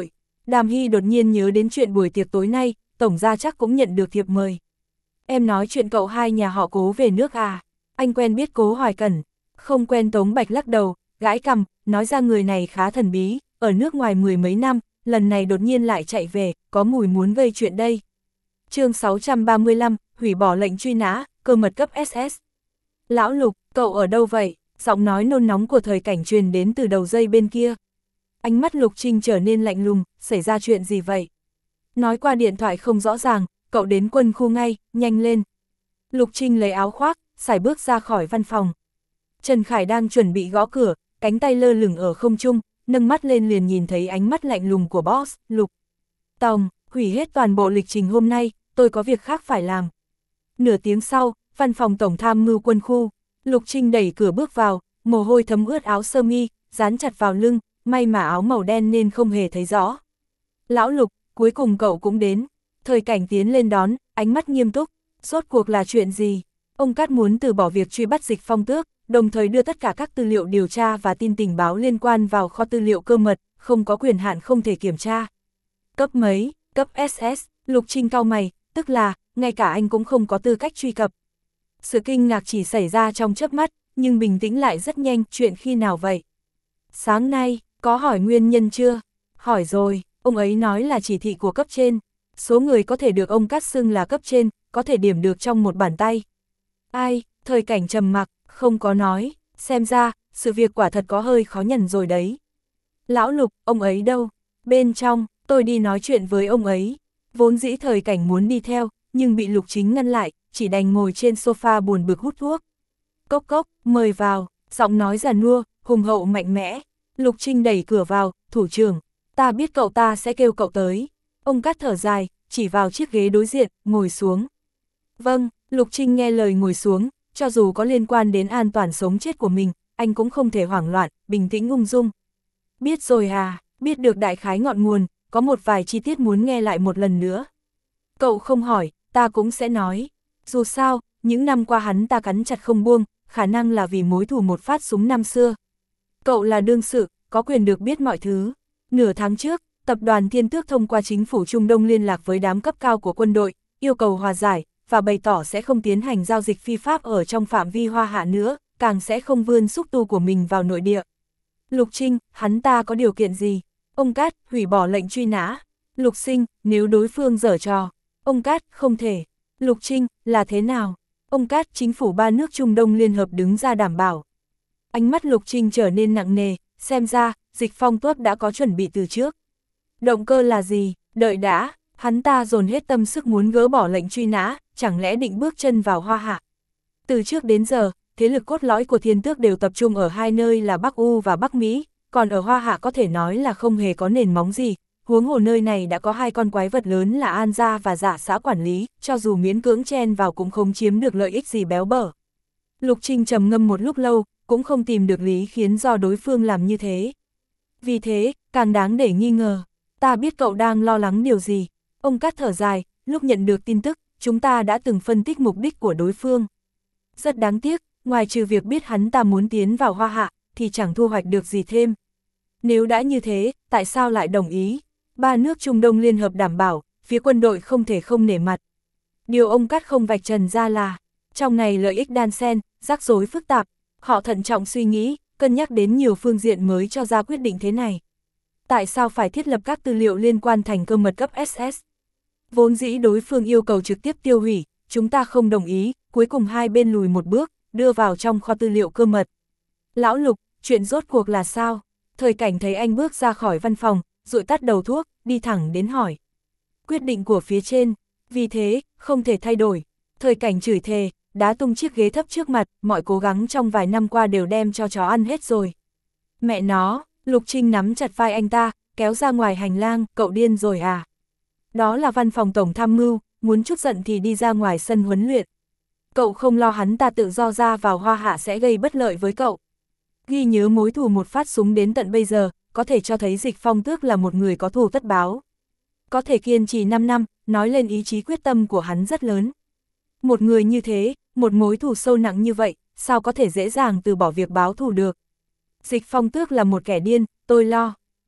Đàm Hy đột nhiên nhớ đến chuyện buổi tiệc tối nay, tổng gia chắc cũng nhận được thiệp mời. Em nói chuyện cậu hai nhà họ Cố về nước à? Anh quen biết Cố Hoài Cẩn. Không quen. Tống Bạch lắc đầu, gãi cằm, nói ra người này khá thần bí, ở nước ngoài mười mấy năm, lần này đột nhiên lại chạy về, có mùi muốn gây chuyện đây. chương sáu trăm ba mươi lăm, hủy bỏ lệnh truy nã, cơ mật cấp ét ét. Lão Lục, cậu ở đâu vậy? Giọng nói nôn nóng của Thời Cảnh truyền đến từ đầu dây bên kia. Ánh mắt Lục Trinh trở nên lạnh lùng, xảy ra chuyện gì vậy? Nói qua điện thoại không rõ ràng, cậu đến quân khu ngay, nhanh lên. Lục Trinh lấy áo khoác, sải bước ra khỏi văn phòng. Trần Khải đang chuẩn bị gõ cửa, cánh tay lơ lửng ở không trung, nâng mắt lên liền nhìn thấy ánh mắt lạnh lùng của boss, Lục. Tòng, hủy hết toàn bộ lịch trình hôm nay, tôi có việc khác phải làm. Nửa tiếng sau, văn phòng tổng tham mưu quân khu, Lục Trinh đẩy cửa bước vào, mồ hôi thấm ướt áo sơ mi, dán chặt vào lưng, may mà áo màu đen nên không hề thấy rõ. Lão Lục, cuối cùng cậu cũng đến. Thời Cảnh tiến lên đón, ánh mắt nghiêm túc, rốt cuộc là chuyện gì? Ông Cát muốn từ bỏ việc truy bắt Dịch Phong Tước, đồng thời đưa tất cả các tư liệu điều tra và tin tình báo liên quan vào kho tư liệu cơ mật, không có quyền hạn không thể kiểm tra. Cấp mấy? Cấp ét ét, Lục Trinh cau mày, tức là, ngay cả anh cũng không có tư cách truy cập. Sự kinh ngạc chỉ xảy ra trong chớp mắt, nhưng bình tĩnh lại rất nhanh, chuyện khi nào vậy? Sáng nay, có hỏi nguyên nhân chưa? Hỏi rồi, ông ấy nói là chỉ thị của cấp trên. Số người có thể được ông Cát xưng là cấp trên, có thể điểm được trong một bàn tay. Ai? Thời Cảnh trầm mặc, không có nói, xem ra, sự việc quả thật có hơi khó nhằn rồi đấy. Lão Lục, ông ấy đâu? Bên trong, tôi đi nói chuyện với ông ấy. Vốn dĩ Thời Cảnh muốn đi theo, nhưng bị Lục Chính ngăn lại, chỉ đành ngồi trên sofa buồn bực hút thuốc. Cốc cốc, mời vào, giọng nói già nua, hùng hậu mạnh mẽ. Lục Trinh đẩy cửa vào, thủ trưởng, ta biết cậu ta sẽ kêu cậu tới. Ông Cát thở dài, chỉ vào chiếc ghế đối diện, ngồi xuống. Vâng, Lục Trinh nghe lời ngồi xuống, cho dù có liên quan đến an toàn sống chết của mình, anh cũng không thể hoảng loạn, bình tĩnh ung dung. Biết rồi à, biết được đại khái ngọn nguồn, có một vài chi tiết muốn nghe lại một lần nữa. Cậu không hỏi, ta cũng sẽ nói. Dù sao, những năm qua hắn ta cắn chặt không buông, khả năng là vì mối thù một phát súng năm xưa. Cậu là đương sự, có quyền được biết mọi thứ. Nửa tháng trước, tập đoàn Thiên Tước thông qua chính phủ Trung Đông liên lạc với đám cấp cao của quân đội, yêu cầu hòa giải, và bày tỏ sẽ không tiến hành giao dịch phi pháp ở trong phạm vi Hoa Hạ nữa, càng sẽ không vươn xúc tu của mình vào nội địa. Lục Trinh, hắn ta có điều kiện gì? Ông Cát, hủy bỏ lệnh truy nã. Lục Sinh, nếu đối phương giở trò. Ông Cát, không thể. Lục Trinh, là thế nào? Ông Cát, chính phủ ba nước Trung Đông liên hợp đứng ra đảm bảo. Ánh mắt Lục Trinh trở nên nặng nề, xem ra, Dịch Phong Tước đã có chuẩn bị từ trước. Động cơ là gì? Đợi đã, hắn ta dồn hết tâm sức muốn gỡ bỏ lệnh truy nã, chẳng lẽ định bước chân vào Hoa Hạ? Từ trước đến giờ, thế lực cốt lõi của Thiên Tước đều tập trung ở hai nơi là Bắc U và Bắc Mỹ, còn ở Hoa Hạ có thể nói là không hề có nền móng gì, huống hồ nơi này đã có hai con quái vật lớn là An Gia và Dạ xã quản lý, cho dù miễn cưỡng chen vào cũng không chiếm được lợi ích gì béo bở. Lục Trinh trầm ngâm một lúc lâu, cũng không tìm được lý khiến do đối phương làm như thế. Vì thế, càng đáng để nghi ngờ. Ta biết cậu đang lo lắng điều gì. Ông Cát thở dài, lúc nhận được tin tức, chúng ta đã từng phân tích mục đích của đối phương. Rất đáng tiếc, ngoài trừ việc biết hắn ta muốn tiến vào Hoa Hạ, thì chẳng thu hoạch được gì thêm. Nếu đã như thế, tại sao lại đồng ý? Ba nước Trung Đông liên hợp đảm bảo, phía quân đội không thể không nể mặt. Điều ông Cát không vạch trần ra là, trong này lợi ích đan xen, rắc rối phức tạp, họ thận trọng suy nghĩ, cân nhắc đến nhiều phương diện mới cho ra quyết định thế này. Tại sao phải thiết lập các tư liệu liên quan thành cơ mật cấp ét ét? Vốn dĩ đối phương yêu cầu trực tiếp tiêu hủy, chúng ta không đồng ý, cuối cùng hai bên lùi một bước, đưa vào trong kho tư liệu cơ mật. Lão Lục, chuyện rốt cuộc là sao? Thời Cảnh thấy anh bước ra khỏi văn phòng, dụi tắt đầu thuốc, đi thẳng đến hỏi. Quyết định của phía trên, vì thế, không thể thay đổi. Thời Cảnh chửi thề, đá tung chiếc ghế thấp trước mặt, mọi cố gắng trong vài năm qua đều đem cho chó ăn hết rồi. Mẹ nó, Lục Trinh nắm chặt vai anh ta, kéo ra ngoài hành lang, cậu điên rồi à? Đó là văn phòng tổng tham mưu, muốn chút giận thì đi ra ngoài sân huấn luyện. Cậu không lo hắn ta tự do ra vào Hoa Hạ sẽ gây bất lợi với cậu. Ghi nhớ mối thù một phát súng đến tận bây giờ, có thể cho thấy Dịch Phong Tước là một người có thù tất báo. Có thể kiên trì năm năm, nói lên ý chí quyết tâm của hắn rất lớn. Một người như thế, một mối thù sâu nặng như vậy, sao có thể dễ dàng từ bỏ việc báo thù được. Dịch Phong Tước là một kẻ điên, tôi lo.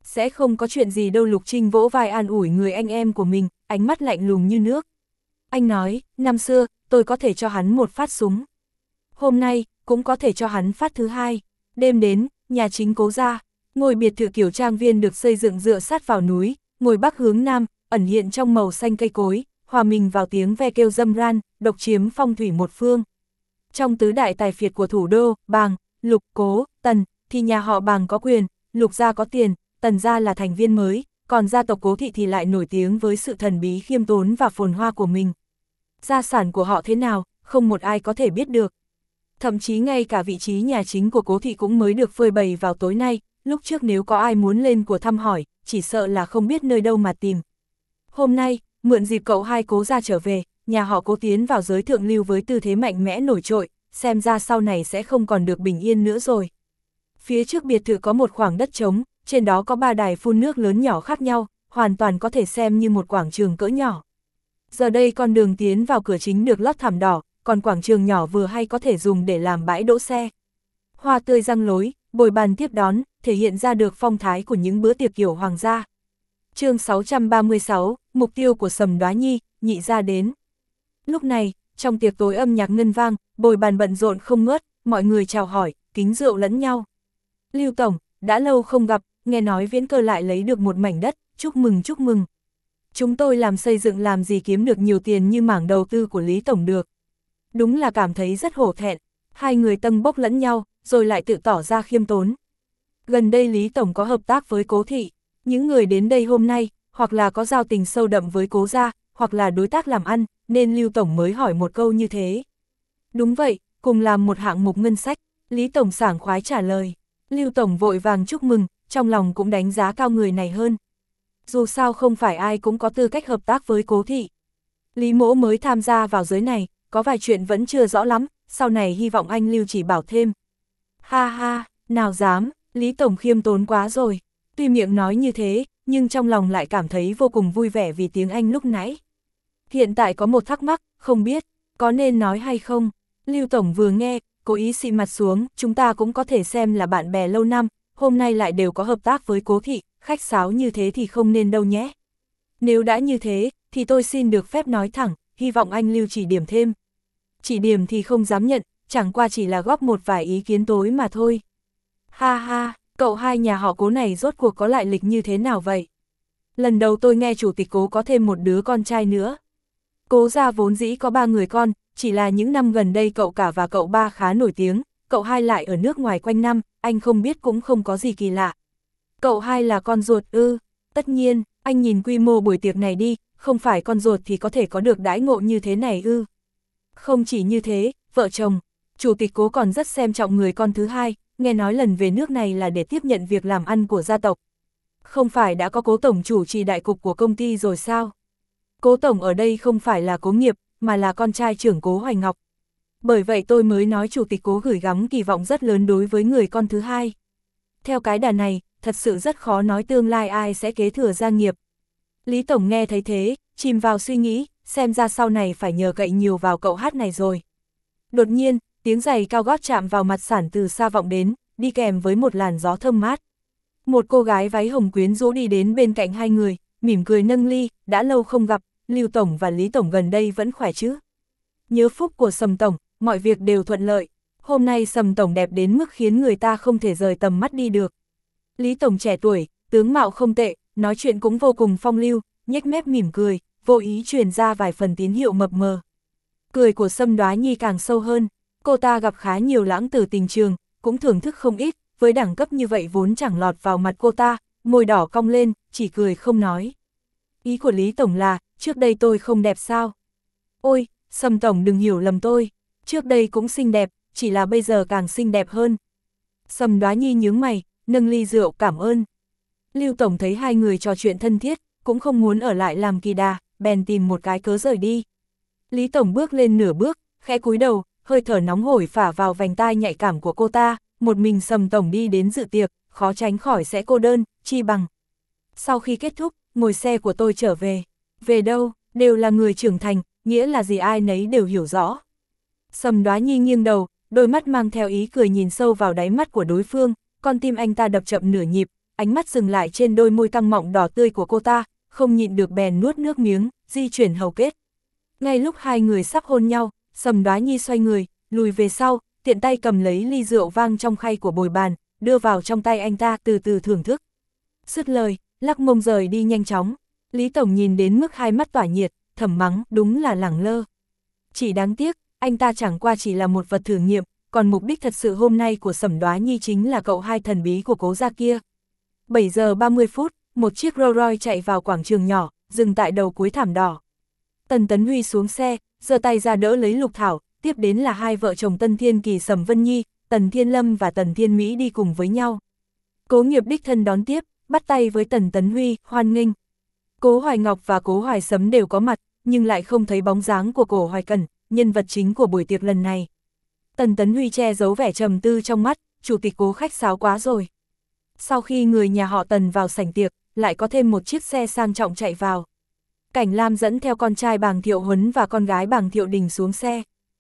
Sẽ không có chuyện gì đâu. Lục Trinh vỗ vai an ủi người anh em của mình, ánh mắt lạnh lùng như nước. Anh nói, năm xưa, tôi có thể cho hắn một phát súng. Hôm nay, cũng có thể cho hắn phát thứ hai. Đêm đến, nhà chính Cố gia, ngôi biệt thự kiểu trang viên được xây dựng dựa sát vào núi, ngồi bắc hướng nam, ẩn hiện trong màu xanh cây cối, hòa mình vào tiếng ve kêu râm ran, độc chiếm phong thủy một phương. Trong tứ đại tài phiệt của thủ đô, Bàng, Lục, Cố, Tần, thì nhà họ Bàng có quyền, Lục gia có tiền, Tần gia là thành viên mới, còn gia tộc Cố thị thì lại nổi tiếng với sự thần bí khiêm tốn và phồn hoa của mình. Gia sản của họ thế nào, không một ai có thể biết được. Thậm chí ngay cả vị trí nhà chính của Cố thị cũng mới được phơi bày vào tối nay, lúc trước nếu có ai muốn lên của thăm hỏi, chỉ sợ là không biết nơi đâu mà tìm. Hôm nay, mượn dịp cậu hai Cố gia trở về, nhà họ Cố tiến vào giới thượng lưu với tư thế mạnh mẽ nổi trội, xem ra sau này sẽ không còn được bình yên nữa rồi. Phía trước biệt thự có một khoảng đất trống, trên đó có ba đài phun nước lớn nhỏ khác nhau, hoàn toàn có thể xem như một quảng trường cỡ nhỏ. Giờ đây con đường tiến vào cửa chính được lót thảm đỏ, còn quảng trường nhỏ vừa hay có thể dùng để làm bãi đỗ xe. Hoa tươi răng lối, bồi bàn tiếp đón, thể hiện ra được phong thái của những bữa tiệc kiểu hoàng gia. Chương sáu trăm ba mươi sáu, mục tiêu của Sầm Đoá Nhi, nhị gia đến. Lúc này, trong tiệc tối âm nhạc ngân vang, bồi bàn bận rộn không ngớt, mọi người chào hỏi, kính rượu lẫn nhau. Lưu tổng, đã lâu không gặp, nghe nói Viễn Cơ lại lấy được một mảnh đất, chúc mừng chúc mừng. Chúng tôi làm xây dựng làm gì kiếm được nhiều tiền như mảng đầu tư của Lý tổng được. Đúng là cảm thấy rất hổ thẹn, hai người tâng bốc lẫn nhau, rồi lại tự tỏ ra khiêm tốn. Gần đây Lý tổng có hợp tác với Cố thị, những người đến đây hôm nay, hoặc là có giao tình sâu đậm với Cố gia, hoặc là đối tác làm ăn, nên Lưu tổng mới hỏi một câu như thế. Đúng vậy, cùng làm một hạng mục ngân sách, Lý tổng sảng khoái trả lời. Lưu tổng vội vàng chúc mừng, trong lòng cũng đánh giá cao người này hơn. Dù sao không phải ai cũng có tư cách hợp tác với Cố thị. Lý mỗ mới tham gia vào giới này, có vài chuyện vẫn chưa rõ lắm, sau này hy vọng anh Lưu chỉ bảo thêm. Ha ha, nào dám, Lý tổng khiêm tốn quá rồi. Tuy miệng nói như thế, nhưng trong lòng lại cảm thấy vô cùng vui vẻ vì tiếng Anh lúc nãy. Hiện tại có một thắc mắc, không biết, có nên nói hay không? Lưu tổng vừa nghe, cố ý xị mặt xuống, chúng ta cũng có thể xem là bạn bè lâu năm, hôm nay lại đều có hợp tác với Cố thị, khách sáo như thế thì không nên đâu nhé. Nếu đã như thế, thì tôi xin được phép nói thẳng, hy vọng anh Lưu chỉ điểm thêm. Chỉ điểm thì không dám nhận, chẳng qua chỉ là góp một vài ý kiến tối mà thôi. Ha ha, cậu hai nhà họ Cố này rốt cuộc có lại lịch như thế nào vậy? Lần đầu tôi nghe chủ tịch Cố có thêm một đứa con trai nữa. Cố gia vốn dĩ có ba người con, chỉ là những năm gần đây cậu cả và cậu ba khá nổi tiếng, cậu hai lại ở nước ngoài quanh năm, anh không biết cũng không có gì kỳ lạ. Cậu hai là con ruột ư? Tất nhiên, anh nhìn quy mô buổi tiệc này đi, không phải con ruột thì có thể có được đãi ngộ như thế này ư? Không chỉ như thế, vợ chồng, chủ tịch Cố còn rất xem trọng người con thứ hai, nghe nói lần về nước này là để tiếp nhận việc làm ăn của gia tộc. Không phải đã có Cố tổng chủ trì đại cục của công ty rồi sao? Cố tổng ở đây không phải là Cố Nghiệp, mà là con trai trưởng Cố Hoài Ngọc. Bởi vậy tôi mới nói chủ tịch Cố gửi gắm kỳ vọng rất lớn đối với người con thứ hai. Theo cái đà này, thật sự rất khó nói tương lai ai sẽ kế thừa gia nghiệp. Lý tổng nghe thấy thế, chìm vào suy nghĩ, xem ra sau này phải nhờ cậy nhiều vào cậu hát này rồi. Đột nhiên, tiếng giày cao gót chạm vào mặt Sản từ xa vọng đến, đi kèm với một làn gió thơm mát. Một cô gái váy hồng quyến rũ đi đến bên cạnh hai người, mỉm cười nâng ly, đã lâu không gặp, Lưu tổng và Lý tổng gần đây vẫn khỏe chứ? Nhớ phúc của Sầm tổng, mọi việc đều thuận lợi. Hôm nay Sầm tổng đẹp đến mức khiến người ta không thể rời tầm mắt đi được. Lý tổng trẻ tuổi, tướng mạo không tệ, nói chuyện cũng vô cùng phong lưu, nhếch mép mỉm cười, vô ý truyền ra vài phần tín hiệu mập mờ. Cười của Sâm Đoá Nhi càng sâu hơn, cô ta gặp khá nhiều lãng tử tình trường, cũng thưởng thức không ít, với đẳng cấp như vậy vốn chẳng lọt vào mặt cô ta, môi đỏ cong lên, chỉ cười không nói. Ý của Lý tổng là, trước đây tôi không đẹp sao? Ôi, Sâm tổng đừng hiểu lầm tôi, trước đây cũng xinh đẹp, chỉ là bây giờ càng xinh đẹp hơn. Sâm Đoá Nhi nhướng mày, nâng ly rượu cảm ơn. Lưu tổng thấy hai người trò chuyện thân thiết, cũng không muốn ở lại làm kỳ đà, bèn tìm một cái cớ rời đi. Lý tổng bước lên nửa bước, khẽ cúi đầu, hơi thở nóng hổi phả vào vành tai nhạy cảm của cô ta, một mình Sầm tổng đi đến dự tiệc, khó tránh khỏi sẽ cô đơn, chi bằng. Sau khi kết thúc, ngồi xe của tôi trở về. Về đâu, đều là người trưởng thành, nghĩa là gì ai nấy đều hiểu rõ. Sầm Đoá Nhi nghiêng đầu, đôi mắt mang theo ý cười nhìn sâu vào đáy mắt của đối phương, con tim anh ta đập chậm nửa nhịp, ánh mắt dừng lại trên đôi môi căng mọng đỏ tươi của cô ta, không nhịn được bèn nuốt nước miếng, di chuyển hầu kết. Ngay lúc hai người sắp hôn nhau, Sầm Đoá Nhi xoay người, lùi về sau, tiện tay cầm lấy ly rượu vang trong khay của bồi bàn, đưa vào trong tay anh ta từ từ thưởng thức. Dứt lời, lắc mông rời đi nhanh chóng. Lý Tổng nhìn đến mức hai mắt tỏa nhiệt, thầm mắng, đúng là lẳng lơ. Chỉ đáng tiếc, anh ta chẳng qua chỉ là một vật thử nghiệm, còn mục đích thật sự hôm nay của Sầm Đoá Nhi chính là cậu hai thần bí của Cố gia kia. bảy giờ ba mươi phút, một chiếc Rolls Royce chạy vào quảng trường nhỏ, dừng tại đầu cuối thảm đỏ. Tần Tấn Huy xuống xe, giơ tay ra đỡ lấy Lục Thảo, tiếp đến là hai vợ chồng Tân Thiên Kỳ Sầm Vân Nhi, Tần Thiên Lâm và Tần Thiên Mỹ đi cùng với nhau. Cố Nghiệp đích thân đón tiếp, bắt tay với Tần Tấn Huy, hoan nghênh. Cố Hoài Ngọc và Cố Hoài Sấm đều có mặt, nhưng lại không thấy bóng dáng của Cố Hoài Cẩn, nhân vật chính của buổi tiệc lần này. Tần Tấn Huy che giấu vẻ trầm tư trong mắt, chủ tịch Cố khách sáo quá rồi. Sau khi người nhà họ Tần vào sảnh tiệc, lại có thêm một chiếc xe sang trọng chạy vào. Cảnh Lam dẫn theo con trai Bàng Thiệu Huấn và con gái Bàng Thiệu Đình xuống xe.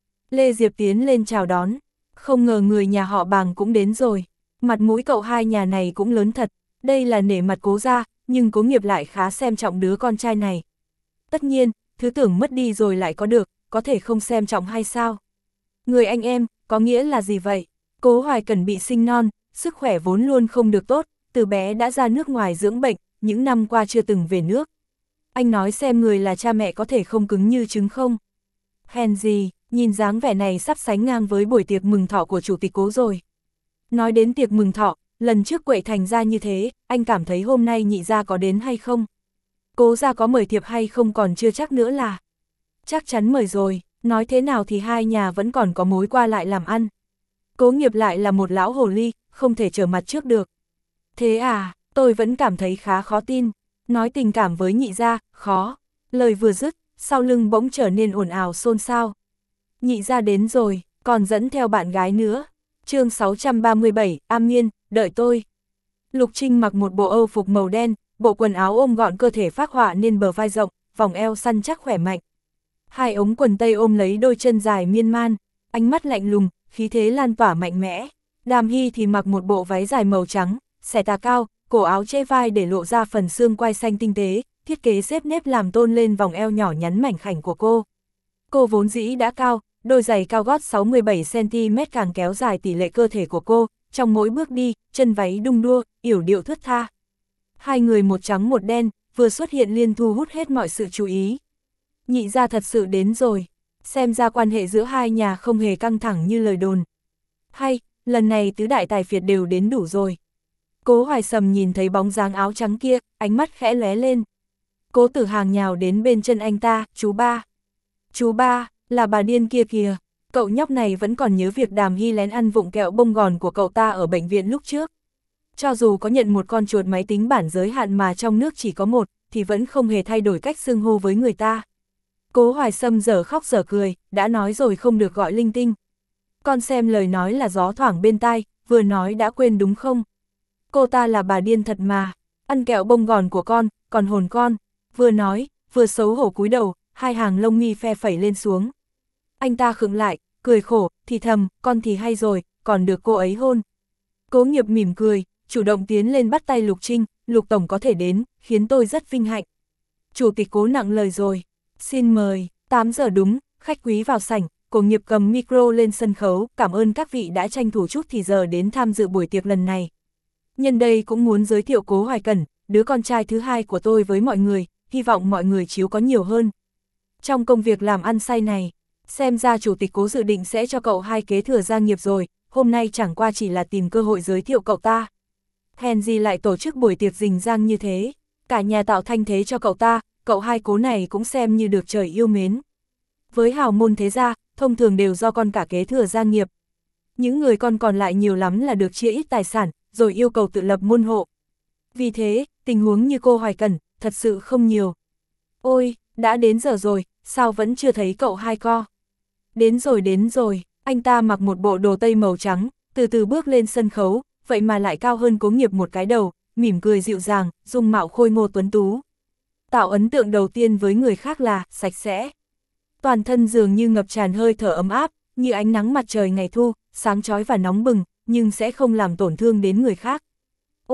Lê Diệp tiến lên chào đón, không ngờ người nhà họ Bàng cũng đến rồi. Mặt mũi cậu hai nhà này cũng lớn thật, đây là nể mặt Cố gia, nhưng Cố Nghiệp lại khá xem trọng đứa con trai này. Tất nhiên, thứ tưởng mất đi rồi lại có được, có thể không xem trọng hay sao? Người anh em, có nghĩa là gì vậy? Cố Hoài Cẩn bị sinh non, sức khỏe vốn luôn không được tốt, từ bé đã ra nước ngoài dưỡng bệnh, những năm qua chưa từng về nước. Anh nói xem người là cha mẹ có thể không cứng như trứng không? Hèn gì, nhìn dáng vẻ này sắp sánh ngang với buổi tiệc mừng thọ của chủ tịch Cố rồi. Nói đến tiệc mừng thọ, lần trước quậy thành ra như thế, anh cảm thấy hôm nay nhị gia có đến hay không? Cố gia có mời thiệp hay không còn chưa chắc nữa là. Chắc chắn mời rồi, nói thế nào thì hai nhà vẫn còn có mối qua lại làm ăn. Cố Nghiệp lại là một lão hồ ly, không thể trở mặt trước được. Thế à, tôi vẫn cảm thấy khá khó tin. Nói tình cảm với nhị gia, khó. Lời vừa dứt, sau lưng bỗng trở nên ồn ào xôn xao. Nhị gia đến rồi, còn dẫn theo bạn gái nữa. Chương sáu trăm ba mươi bảy, Am Miên, đợi tôi. Lục Trinh mặc một bộ Âu phục màu đen, bộ quần áo ôm gọn cơ thể phác họa nên bờ vai rộng, vòng eo săn chắc khỏe mạnh. Hai ống quần tây ôm lấy đôi chân dài miên man, ánh mắt lạnh lùng, khí thế lan tỏa mạnh mẽ. Đàm Hy thì mặc một bộ váy dài màu trắng, xẻ tà cao, cổ áo che vai để lộ ra phần xương quai xanh tinh tế, thiết kế xếp nếp làm tôn lên vòng eo nhỏ nhắn mảnh khảnh của cô. Cô vốn dĩ đã cao, đôi giày cao gót sáu mươi bảy xăng ti mét càng kéo dài tỷ lệ cơ thể của cô, trong mỗi bước đi, chân váy đung đua, yểu điệu thướt tha. Hai người một trắng một đen, vừa xuất hiện liền thu hút hết mọi sự chú ý. Nhị gia thật sự đến rồi, xem ra quan hệ giữa hai nhà không hề căng thẳng như lời đồn. Hay, lần này tứ đại tài phiệt đều đến đủ rồi. Cố Hoài Sầm nhìn thấy bóng dáng áo trắng kia, ánh mắt khẽ lóe lên. Cố Tử Hàng nhào đến bên chân anh ta, chú ba. Chú ba, là bà điên kia kìa, cậu nhóc này vẫn còn nhớ việc Đàm Hy lén ăn vụng kẹo bông gòn của cậu ta ở bệnh viện lúc trước. Cho dù có nhận một con chuột máy tính bản giới hạn mà trong nước chỉ có một, thì vẫn không hề thay đổi cách xưng hô với người ta. Cố Hoài Sâm dở khóc dở cười, đã nói rồi không được gọi linh tinh. Con xem lời nói là gió thoảng bên tai, vừa nói đã quên đúng không? Cô ta là bà điên thật mà, ăn kẹo bông gòn của con, còn hồn con. Vừa nói, vừa xấu hổ cúi đầu, hai hàng lông mi phe phẩy lên xuống. Anh ta khựng lại, cười khổ, thì thầm, con thì hay rồi, còn được cô ấy hôn. Cố Nghiệp mỉm cười, chủ động tiến lên bắt tay Lục Trinh, Lục Tổng có thể đến, khiến tôi rất vinh hạnh. Chủ tịch Cố nặng lời rồi, xin mời, tám giờ đúng, khách quý vào sảnh, Cố Nghiệp cầm micro lên sân khấu, cảm ơn các vị đã tranh thủ chút thì giờ đến tham dự buổi tiệc lần này. Nhân đây cũng muốn giới thiệu Cố Hoài Cẩn, đứa con trai thứ hai của tôi với mọi người, hy vọng mọi người chiếu có nhiều hơn. Trong công việc làm ăn say này, xem ra chủ tịch Cố dự định sẽ cho cậu hai kế thừa gia nghiệp rồi, hôm nay chẳng qua chỉ là tìm cơ hội giới thiệu cậu ta. Hèn gì lại tổ chức buổi tiệc rình rang như thế, cả nhà tạo thanh thế cho cậu ta, cậu hai Cố này cũng xem như được trời yêu mến. Với hào môn thế gia, thông thường đều do con cả kế thừa gia nghiệp. Những người con còn lại nhiều lắm là được chia ít tài sản, rồi yêu cầu tự lập môn hộ. Vì thế, tình huống như cô Hoài Cẩn, thật sự không nhiều. Ôi, đã đến giờ rồi, sao vẫn chưa thấy cậu hai co? Đến rồi đến rồi, anh ta mặc một bộ đồ tây màu trắng, từ từ bước lên sân khấu, vậy mà lại cao hơn Cố Nghiệp một cái đầu, mỉm cười dịu dàng, dung mạo khôi ngô tuấn tú. Tạo ấn tượng đầu tiên với người khác là sạch sẽ. Toàn thân dường như ngập tràn hơi thở ấm áp, như ánh nắng mặt trời ngày thu, sáng chói và nóng bừng, nhưng sẽ không làm tổn thương đến người khác. Ôi,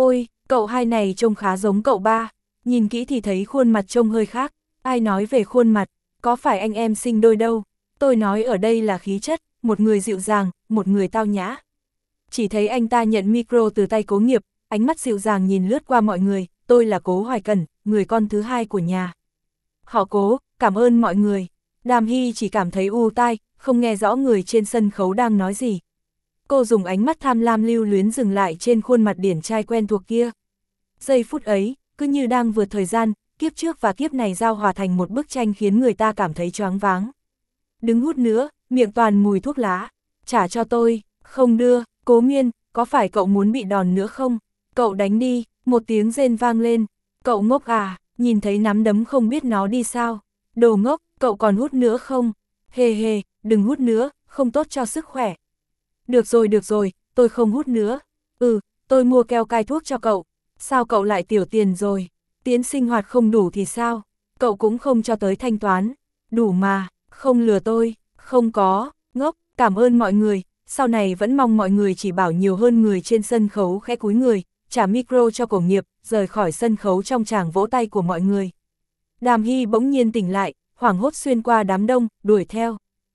Cậu hai này trông khá giống cậu ba, nhìn kỹ thì thấy khuôn mặt trông hơi khác, ai nói về khuôn mặt, có phải anh em sinh đôi đâu, tôi nói ở đây là khí chất, một người dịu dàng, một người tao nhã. Chỉ thấy anh ta nhận micro từ tay Cố Nghiệp, ánh mắt dịu dàng nhìn lướt qua mọi người, tôi là Cố Hoài Cẩn, người con thứ hai của nhà. Họ Cố, cảm ơn mọi người. Đàm Hy chỉ cảm thấy u tai, không nghe rõ người trên sân khấu đang nói gì. Cô dùng ánh mắt tham lam lưu luyến dừng lại trên khuôn mặt điển trai quen thuộc kia. Giây phút ấy, cứ như đang vượt thời gian, kiếp trước và kiếp này giao hòa thành một bức tranh khiến người ta cảm thấy choáng váng. Đứng hút nữa, miệng toàn mùi thuốc lá. Trả cho tôi, không đưa, Cố Miên, có phải cậu muốn bị đòn nữa không? Cậu đánh đi, một tiếng rên vang lên. Cậu ngốc à, nhìn thấy nắm đấm không biết nó đi sao? Đồ ngốc, cậu còn hút nữa không? Hề hề, đừng hút nữa, không tốt cho sức khỏe. Được rồi được rồi, tôi không hút nữa. Ừ, tôi mua keo cai thuốc cho cậu. Sao cậu lại tiểu tiền rồi? Tiền sinh hoạt không đủ thì sao? Cậu cũng không cho tới thanh toán. Đủ mà, không lừa tôi, không có, ngốc, cảm ơn mọi người. Sau này vẫn mong mọi người chỉ bảo nhiều hơn người trên sân khấu khẽ cúi người, trả micro cho Cổ Nghiệp, rời khỏi sân khấu trong tràng vỗ tay của mọi người. Đàm Hy bỗng nhiên tỉnh lại, hoảng hốt xuyên qua đám đông, đuổi theo.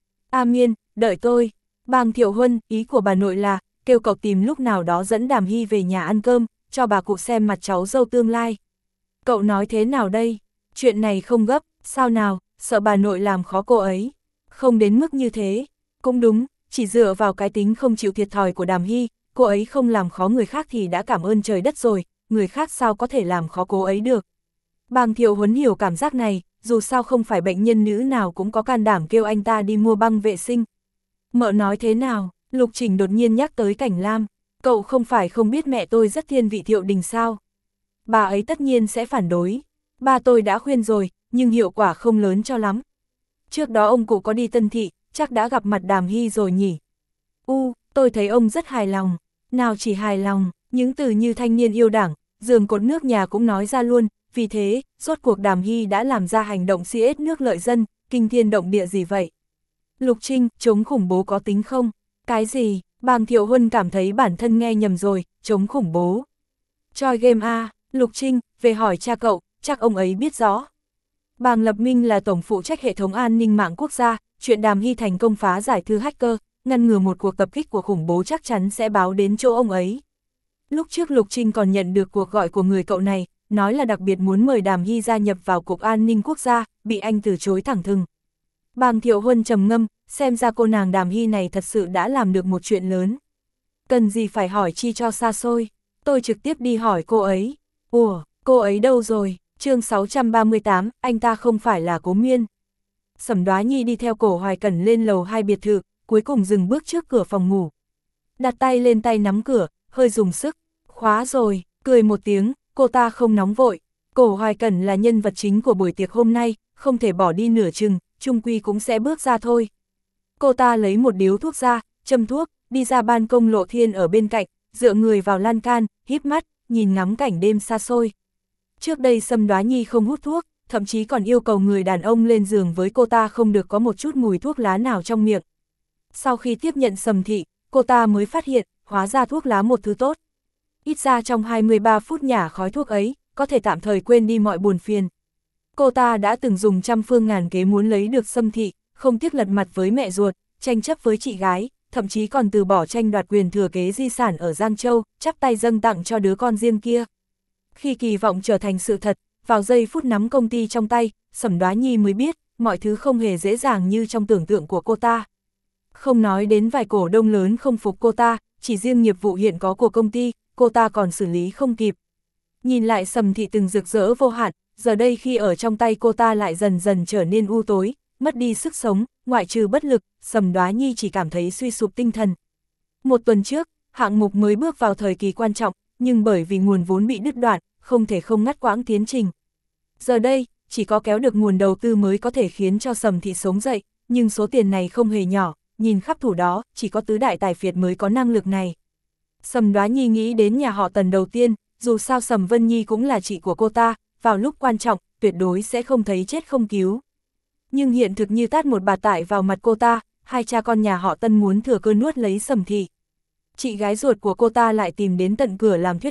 A Miên, đợi tôi. Bàng Thiệu Huân, ý của bà nội là, kêu cậu tìm lúc nào đó dẫn Đàm Hy về nhà ăn cơm, cho bà cụ xem mặt cháu dâu tương lai. Cậu nói thế nào đây? Chuyện này không gấp, sao nào, sợ bà nội làm khó cô ấy. Không đến mức như thế. Cũng đúng, chỉ dựa vào cái tính không chịu thiệt thòi của Đàm Hy, cô ấy không làm khó người khác thì đã cảm ơn trời đất rồi, người khác sao có thể làm khó cô ấy được. Bàng Thiệu Huấn hiểu cảm giác này, dù sao không phải bệnh nhân nữ nào cũng có can đảm kêu anh ta đi mua băng vệ sinh. Mợ nói thế nào? Lục Trình đột nhiên nhắc tới Cảnh Lam, cậu không phải không biết mẹ tôi rất thiên vị Thiệu Đình sao? Bà ấy tất nhiên sẽ phản đối. Ba tôi đã khuyên rồi, nhưng hiệu quả không lớn cho lắm. Trước đó ông cụ có đi Tân Thị, chắc đã gặp mặt Đàm Hy rồi nhỉ? U, tôi thấy ông rất hài lòng. Nào chỉ hài lòng, những từ như thanh niên yêu đảng, giường cột nước nhà cũng nói ra luôn. Vì thế, rốt cuộc Đàm Hy đã làm ra hành động xi ết nước lợi dân, kinh thiên động địa gì vậy? Lục Trinh, chống khủng bố có tính không? Cái gì? Bàng Thiệu Huân cảm thấy bản thân nghe nhầm rồi, chống khủng bố. Choi game a, Lục Trinh, về hỏi cha cậu, chắc ông ấy biết rõ. Bàng Lập Minh là tổng phụ trách hệ thống an ninh mạng quốc gia, chuyện Đàm Hy thành công phá giải thư hacker, ngăn ngừa một cuộc tập kích của khủng bố chắc chắn sẽ báo đến chỗ ông ấy. Lúc trước Lục Trinh còn nhận được cuộc gọi của người cậu này, nói là đặc biệt muốn mời Đàm Hy gia nhập vào Cục An ninh Quốc gia, bị anh từ chối thẳng thừng. Bàng Thiệu Huân trầm ngâm, xem ra cô nàng Đàm Hy này thật sự đã làm được một chuyện lớn. Cần gì phải hỏi chi cho xa xôi, tôi trực tiếp đi hỏi cô ấy. Ủa, cô ấy đâu rồi? Chương sáu trăm ba mươi tám, anh ta không phải là Cố Miên. Sẩm Đoá Nhi đi theo Cổ Hoài Cẩn lên lầu hai biệt thự, cuối cùng dừng bước trước cửa phòng ngủ. Đặt tay lên tay nắm cửa, hơi dùng sức, khóa rồi, cười một tiếng, cô ta không nóng vội. Cổ Hoài Cẩn là nhân vật chính của buổi tiệc hôm nay, không thể bỏ đi nửa chừng, chung quy cũng sẽ bước ra thôi. Cô ta lấy một điếu thuốc ra, châm thuốc, đi ra ban công Lộ Thiên ở bên cạnh, dựa người vào lan can, híp mắt, nhìn ngắm cảnh đêm xa xôi. Trước đây Sâm Đoá Nhi không hút thuốc, thậm chí còn yêu cầu người đàn ông lên giường với cô ta không được có một chút mùi thuốc lá nào trong miệng. Sau khi tiếp nhận Sầm Thị, cô ta mới phát hiện, hóa ra thuốc lá một thứ tốt. Ít ra trong hai mươi ba phút nhả khói thuốc ấy, có thể tạm thời quên đi mọi buồn phiền. Cô ta đã từng dùng trăm phương ngàn kế muốn lấy được Sâm Thị, không tiếc lật mặt với mẹ ruột, tranh chấp với chị gái, thậm chí còn từ bỏ tranh đoạt quyền thừa kế di sản ở Giang Châu, chắp tay dâng tặng cho đứa con riêng kia. Khi kỳ vọng trở thành sự thật, vào giây phút nắm công ty trong tay, Sẩm Đoá Nhi mới biết, mọi thứ không hề dễ dàng như trong tưởng tượng của cô ta. Không nói đến vài cổ đông lớn không phục cô ta, chỉ riêng nghiệp vụ hiện có của công ty, cô ta còn xử lý không kịp. Nhìn lại Sầm Thị từng rực rỡ vô hạn, giờ đây khi ở trong tay cô ta lại dần dần trở nên u tối, mất đi sức sống, ngoại trừ bất lực, Sẩm Đoá Nhi chỉ cảm thấy suy sụp tinh thần. Một tuần trước, hạng mục mới bước vào thời kỳ quan trọng, nhưng bởi vì nguồn vốn bị đứt đoạn, không thể không ngắt quãng tiến trình. Giờ đây, chỉ có kéo được nguồn đầu tư mới có thể khiến cho Sầm Thị sống dậy, nhưng số tiền này không hề nhỏ, nhìn khắp thủ đó, chỉ có tứ đại tài phiệt mới có năng lực này. Sầm Đoá Nhi nghĩ đến nhà họ Tần đầu tiên, dù sao Sầm Vân Nhi cũng là chị của cô ta, vào lúc quan trọng, tuyệt đối sẽ không thấy chết không cứu. Nhưng hiện thực như tát một bạt tải vào mặt cô ta, hai cha con nhà họ Tân muốn thừa cơ nuốt lấy Sầm Thị. Chị gái ruột của cô ta lại tìm đến tận cửa làm thuyết khách,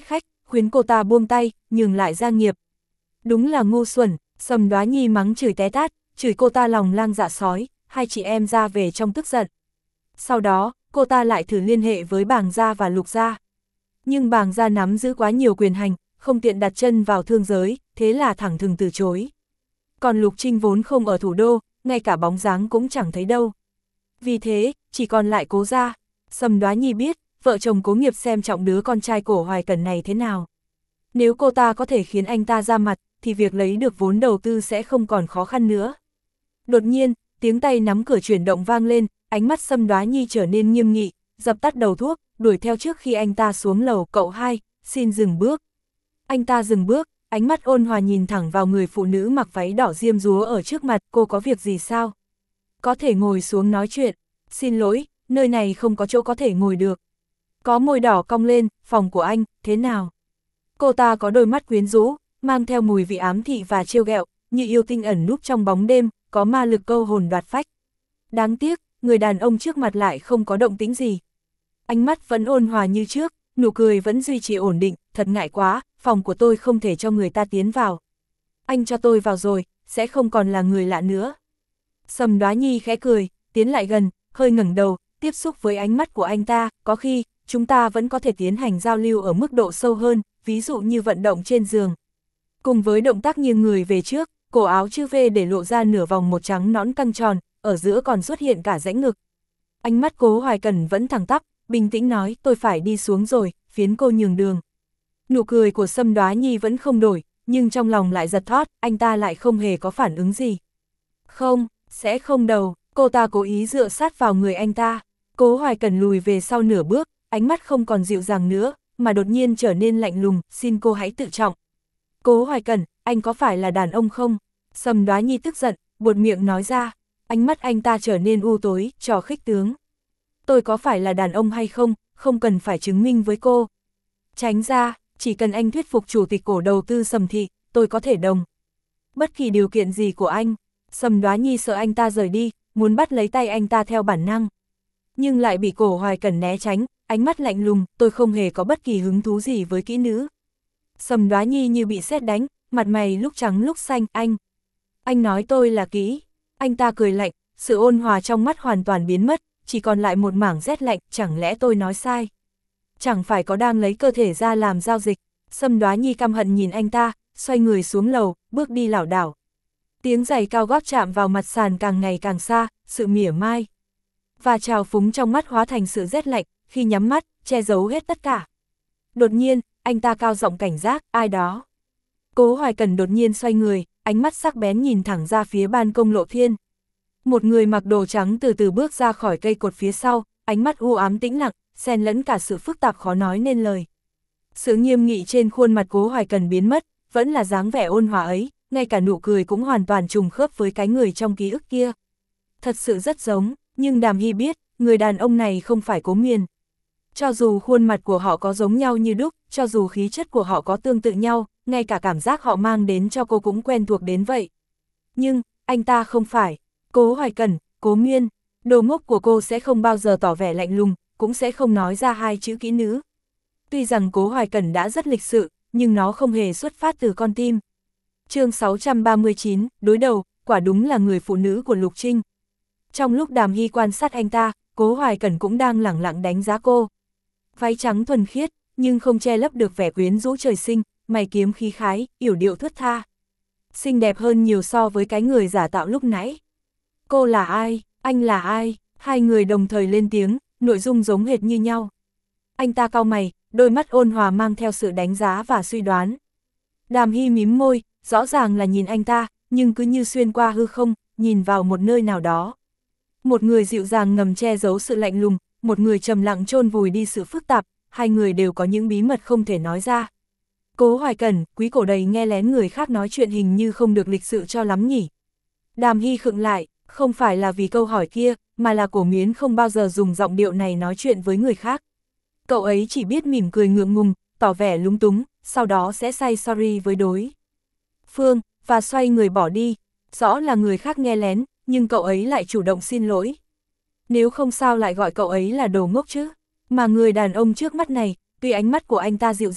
khuyến cô ta buông tay, nhường lại gia nghiệp. Đúng là ngu xuẩn, Sầm Đoá Nhi mắng chửi té tát, chửi cô ta lòng lang dạ sói, hai chị em ra về trong tức giận. Sau đó, cô ta lại thử liên hệ với Bàng gia và Lục gia. Nhưng Bàng gia nắm giữ quá nhiều quyền hành, không tiện đặt chân vào thương giới, thế là thẳng thừng từ chối. Còn Lục Trinh vốn không ở thủ đô, ngay cả bóng dáng cũng chẳng thấy đâu. Vì thế, chỉ còn lại Cố gia. Sầm Đoá Nhi biết, vợ chồng Cố Nghiệp xem trọng đứa con trai Cổ Hoài Cẩn này thế nào. Nếu cô ta có thể khiến anh ta ra mặt, thì việc lấy được vốn đầu tư sẽ không còn khó khăn nữa. Đột nhiên, tiếng tay nắm cửa chuyển động vang lên, ánh mắt Sầm Đoá Nhi trở nên nghiêm nghị, dập tắt đầu thuốc, đuổi theo trước khi anh ta xuống lầu. Cậu hai, xin dừng bước. Anh ta dừng bước, ánh mắt ôn hòa nhìn thẳng vào người phụ nữ mặc váy đỏ diêm dúa ở trước mặt. Cô có việc gì sao? Có thể ngồi xuống nói chuyện. Xin lỗi, nơi này không có chỗ có thể ngồi được. Có môi đỏ cong lên, phòng của anh, thế nào? Cô ta có đôi mắt quyến rũ, mang theo mùi vị ám thị và trêu ghẹo, như yêu tinh ẩn núp trong bóng đêm, có ma lực câu hồn đoạt phách. Đáng tiếc, người đàn ông trước mặt lại không có động tĩnh gì. Ánh mắt vẫn ôn hòa như trước, nụ cười vẫn duy trì ổn định. Thật ngại quá, phòng của tôi không thể cho người ta tiến vào. Anh cho tôi vào rồi, sẽ không còn là người lạ nữa. Sầm Đoá Nhi khẽ cười, tiến lại gần, hơi ngẩng đầu, tiếp xúc với ánh mắt của anh ta. Có khi, chúng ta vẫn có thể tiến hành giao lưu ở mức độ sâu hơn, ví dụ như vận động trên giường. Cùng với động tác nghiêng người về trước, cổ áo chữ V để lộ ra nửa vòng một trắng nõn căng tròn, ở giữa còn xuất hiện cả rãnh ngực. Ánh mắt Cố Hoài Cẩn vẫn thẳng tắp, bình tĩnh nói, tôi phải đi xuống rồi, phiến cô nhường đường. Nụ cười của Sâm Đoá Nhi vẫn không đổi, nhưng trong lòng lại giật thót, anh ta lại không hề có phản ứng gì. Không, sẽ không đâu, cô ta cố ý dựa sát vào người anh ta. Cố Hoài Cẩn lùi về sau nửa bước, ánh mắt không còn dịu dàng nữa, mà đột nhiên trở nên lạnh lùng, xin cô hãy tự trọng. Cố Hoài Cẩn, anh có phải là đàn ông không? Sâm Đoá Nhi tức giận, buột miệng nói ra, ánh mắt anh ta trở nên u tối, trò khích tướng. Tôi có phải là đàn ông hay không, không cần phải chứng minh với cô. Tránh ra, chỉ cần anh thuyết phục chủ tịch cổ đầu tư Sầm thị, tôi có thể đồng. Bất kỳ điều kiện gì của anh. Sâm Đoá Nhi sợ anh ta rời đi, muốn bắt lấy tay anh ta theo bản năng. Nhưng lại bị Cổ Hoài Cẩn né tránh, ánh mắt lạnh lùng, tôi không hề có bất kỳ hứng thú gì với kỹ nữ. Sâm Đoá Nhi như bị sét đánh, mặt mày lúc trắng lúc xanh, anh. Anh nói tôi là kỹ. Anh ta cười lạnh, sự ôn hòa trong mắt hoàn toàn biến mất, chỉ còn lại một mảng rét lạnh, chẳng lẽ tôi nói sai? Chẳng phải có đang lấy cơ thể ra làm giao dịch. Sâm Đoá Nhi căm hận nhìn anh ta, xoay người xuống lầu, bước đi lảo đảo. Tiếng giày cao gót chạm vào mặt sàn càng ngày càng xa, sự mỉa mai và trào phúng trong mắt hóa thành sự rét lạnh, khi nhắm mắt, che giấu hết tất cả. Đột nhiên, anh ta cao giọng cảnh giác, ai đó. Cố Hoài Cẩn đột nhiên xoay người, ánh mắt sắc bén nhìn thẳng ra phía ban công Lộ Thiên. Một người mặc đồ trắng từ từ bước ra khỏi cây cột phía sau, ánh mắt u ám tĩnh lặng, xen lẫn cả sự phức tạp khó nói nên lời. Sự nghiêm nghị trên khuôn mặt Cố Hoài Cẩn biến mất, vẫn là dáng vẻ ôn hòa ấy, ngay cả nụ cười cũng hoàn toàn trùng khớp với cái người trong ký ức kia. Thật sự rất giống, nhưng Đàm Hy biết, người đàn ông này không phải Cố Miên. Cho dù khuôn mặt của họ có giống nhau như đúc, cho dù khí chất của họ có tương tự nhau, ngay cả cảm giác họ mang đến cho cô cũng quen thuộc đến vậy. Nhưng, anh ta không phải. Cố Hoài Cẩn, Cố Miên, đồ ngốc của cô sẽ không bao giờ tỏ vẻ lạnh lùng, cũng sẽ không nói ra hai chữ kỹ nữ. Tuy rằng Cố Hoài Cẩn đã rất lịch sự, nhưng nó không hề xuất phát từ con tim. Chương sáu trăm ba mươi chín, đối đầu, quả đúng là người phụ nữ của Lục Trinh. Trong lúc Đàm Hy quan sát anh ta, Cố Hoài Cẩn cũng đang lẳng lặng đánh giá cô. Váy trắng thuần khiết, nhưng không che lấp được vẻ quyến rũ trời sinh, mày kiếm khí khái, yểu điệu thướt tha. Xinh đẹp hơn nhiều so với cái người giả tạo lúc nãy. Cô là ai, anh là ai? Hai người đồng thời lên tiếng, nội dung giống hệt như nhau. Anh ta cau mày, đôi mắt ôn hòa mang theo sự đánh giá và suy đoán. Đàm Hy mím môi, rõ ràng là nhìn anh ta, nhưng cứ như xuyên qua hư không, nhìn vào một nơi nào đó. Một người dịu dàng ngầm che giấu sự lạnh lùng, một người trầm lặng chôn vùi đi sự phức tạp, hai người đều có những bí mật không thể nói ra. Cố Hoài Cẩn, quý cổ đầy nghe lén người khác nói chuyện hình như không được lịch sự cho lắm nhỉ. Đàm Hy khựng lại, không phải là vì câu hỏi kia, mà là Cổ Miến không bao giờ dùng giọng điệu này nói chuyện với người khác. Cậu ấy chỉ biết mỉm cười ngượng ngùng, tỏ vẻ lúng túng, sau đó sẽ say sorry với đối phương, và xoay người bỏ đi. Rõ là người khác nghe lén, nhưng cậu ấy lại chủ động xin lỗi. Nếu không sao lại gọi cậu ấy là đồ ngốc chứ. Mà người đàn ông trước mắt này, tuy ánh mắt của anh ta dịu dàng,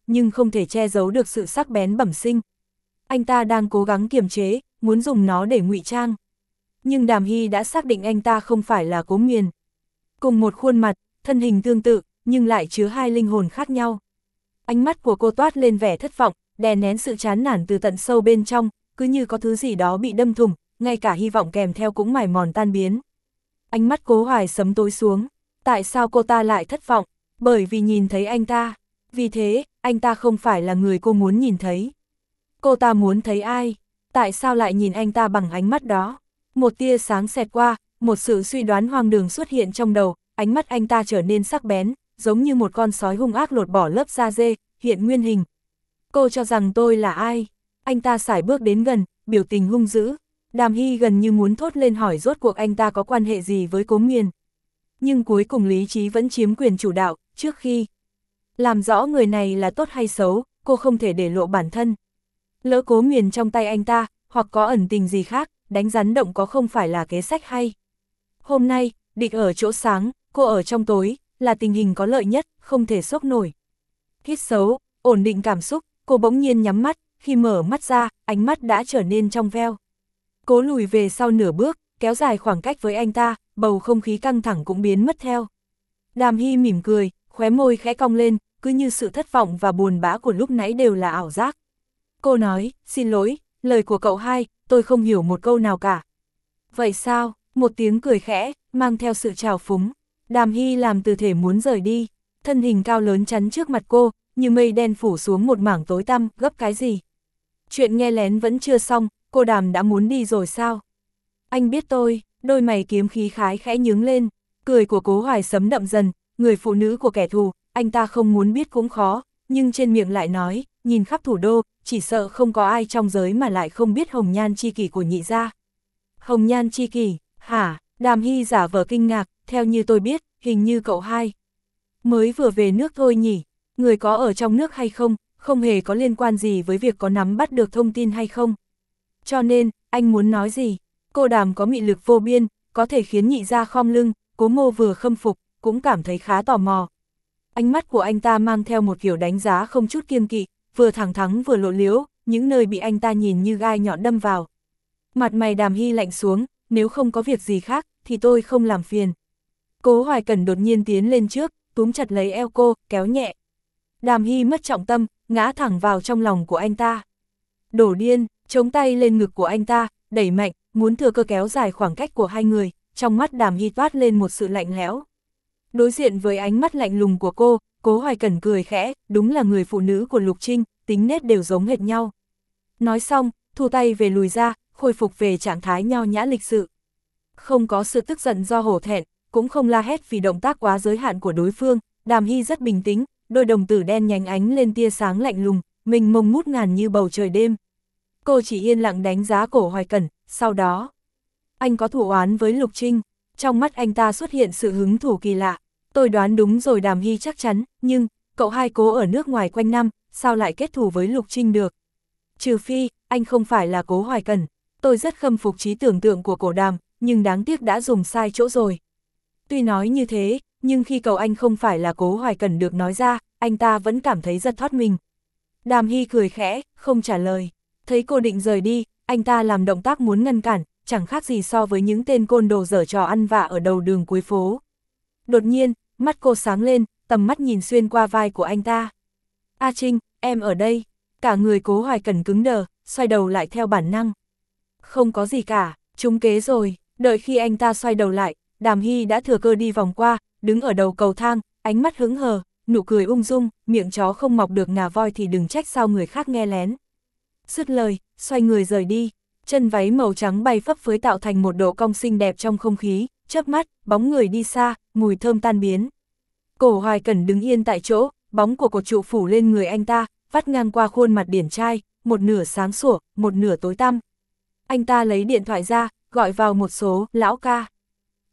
nhưng không thể che giấu được sự sắc bén bẩm sinh. Anh ta đang cố gắng kiềm chế, muốn dùng nó để ngụy trang. Nhưng Đàm Hy đã xác định anh ta không phải là Cố Miền. Cùng một khuôn mặt, thân hình tương tự, nhưng lại chứa hai linh hồn khác nhau. Ánh mắt của cô toát lên vẻ thất vọng, đè nén sự chán nản từ tận sâu bên trong, cứ như có thứ gì đó bị đâm thủng, ngay cả hy vọng kèm theo cũng mài mòn tan biến. Ánh mắt Cố Hoài Sấm tối xuống. Tại sao cô ta lại thất vọng? Bởi vì nhìn thấy anh ta. Vì thế, anh ta không phải là người cô muốn nhìn thấy. Cô ta muốn thấy ai? Tại sao lại nhìn anh ta bằng ánh mắt đó? Một tia sáng xẹt qua, một sự suy đoán hoang đường xuất hiện trong đầu, ánh mắt anh ta trở nên sắc bén, giống như một con sói hung ác lột bỏ lớp da dê, hiện nguyên hình. Cô cho rằng tôi là ai? Anh ta sải bước đến gần, biểu tình hung dữ. Đàm Hy gần như muốn thốt lên hỏi rốt cuộc anh ta có quan hệ gì với Cố Miền. Nhưng cuối cùng lý trí vẫn chiếm quyền chủ đạo, trước khi làm rõ người này là tốt hay xấu, cô không thể để lộ bản thân. Lỡ Cố Miền trong tay anh ta, hoặc có ẩn tình gì khác, đánh rắn động có không phải là kế sách hay. Hôm nay, địch ở chỗ sáng, cô ở trong tối, là tình hình có lợi nhất, không thể sốc nổi. Hít xấu, ổn định cảm xúc, cô bỗng nhiên nhắm mắt, khi mở mắt ra, ánh mắt đã trở nên trong veo. Cố lùi về sau nửa bước, kéo dài khoảng cách với anh ta, bầu không khí căng thẳng cũng biến mất theo. Đàm Hy mỉm cười, khóe môi khẽ cong lên, cứ như sự thất vọng và buồn bã của lúc nãy đều là ảo giác. Cô nói, xin lỗi, lời của cậu hai, tôi không hiểu một câu nào cả. Vậy sao? Một tiếng cười khẽ, mang theo sự trào phúng. Đàm Hy làm tư thể muốn rời đi, thân hình cao lớn chắn trước mặt cô, như mây đen phủ xuống một mảng tối tăm, gấp cái gì? Chuyện nghe lén vẫn chưa xong, cô Đàm đã muốn đi rồi sao? Anh biết tôi, đôi mày kiếm khí khái khẽ nhướng lên, cười của Cố Hoài Sấm đậm dần, người phụ nữ của kẻ thù, anh ta không muốn biết cũng khó, nhưng trên miệng lại nói, nhìn khắp thủ đô, chỉ sợ không có ai trong giới mà lại không biết hồng nhan chi kỷ của nhị gia. Hồng nhan chi kỷ, hả? Đàm Hy giả vờ kinh ngạc, theo như tôi biết, hình như cậu hai mới vừa về nước thôi nhỉ, người có ở trong nước hay không, không hề có liên quan gì với việc có nắm bắt được thông tin hay không. Cho nên, anh muốn nói gì? Cô Đàm có mị lực vô biên, có thể khiến nhị gia khom lưng, Cố Mô vừa khâm phục, cũng cảm thấy khá tò mò. Ánh mắt của anh ta mang theo một kiểu đánh giá không chút kiêng kỵ, vừa thẳng thắn vừa lộ liễu, những nơi bị anh ta nhìn như gai nhọn đâm vào. Mặt mày Đàm Hy lạnh xuống, nếu không có việc gì khác, thì tôi không làm phiền. Cố Hoài Cẩn đột nhiên tiến lên trước, túm chặt lấy eo cô, kéo nhẹ. Đàm Hy mất trọng tâm, ngã thẳng vào trong lòng của anh ta. Đổ điên, chống tay lên ngực của anh ta, đẩy mạnh, muốn thừa cơ kéo dài khoảng cách của hai người, trong mắt Đàm Hy toát lên một sự lạnh lẽo. Đối diện với ánh mắt lạnh lùng của cô, Cố Hoài Cẩn cười khẽ, đúng là người phụ nữ của Lục Trinh, tính nết đều giống hệt nhau. Nói xong, thu tay về lùi ra, khôi phục về trạng thái nho nhã lịch sự. Không có sự tức giận do hổ thẹn, cũng không la hét vì động tác quá giới hạn của đối phương, Đàm Hy rất bình tĩnh, đôi đồng tử đen nhánh ánh lên tia sáng lạnh lùng, mình mông mút ngàn như bầu trời đêm. Cô chỉ yên lặng đánh giá Cổ Hoài Cẩn, sau đó, anh có thù oán với Lục Trinh, trong mắt anh ta xuất hiện sự hứng thú kỳ lạ. Tôi đoán đúng rồi, Đàm Hy chắc chắn, nhưng, cậu hai Cố ở nước ngoài quanh năm, sao lại kết thù với Lục Trinh được? Trừ phi, anh không phải là Cố Hoài Cẩn. Tôi rất khâm phục trí tưởng tượng của Cổ Đàm, nhưng đáng tiếc đã dùng sai chỗ rồi. Tuy nói như thế, nhưng khi cậu anh không phải là Cố Hoài Cẩn được nói ra, anh ta vẫn cảm thấy giật thót mình. Đàm Hy cười khẽ, không trả lời. Thấy cô định rời đi, anh ta làm động tác muốn ngăn cản, chẳng khác gì so với những tên côn đồ dở trò ăn vạ ở đầu đường cuối phố. Đột nhiên, mắt cô sáng lên, tầm mắt nhìn xuyên qua vai của anh ta. A Trinh, em ở đây. Cả người Cố Hoài Cẩn cứng đờ, xoay đầu lại theo bản năng. Không có gì cả, trúng kế rồi. Đợi khi anh ta xoay đầu lại, Đàm Hy đã thừa cơ đi vòng qua, đứng ở đầu cầu thang, ánh mắt hững hờ, nụ cười ung dung, miệng chó không mọc được ngà voi thì đừng trách sao người khác nghe lén. Dứt lời, xoay người rời đi, chân váy màu trắng bay phấp phới tạo thành một độ cong xinh đẹp trong không khí, chớp mắt, bóng người đi xa, mùi thơm tan biến. Cổ Hoài Cẩn đứng yên tại chỗ, bóng của cột trụ phủ lên người anh ta, vắt ngang qua khuôn mặt điển trai, một nửa sáng sủa, một nửa tối tăm. Anh ta lấy điện thoại ra, gọi vào một số, lão ca.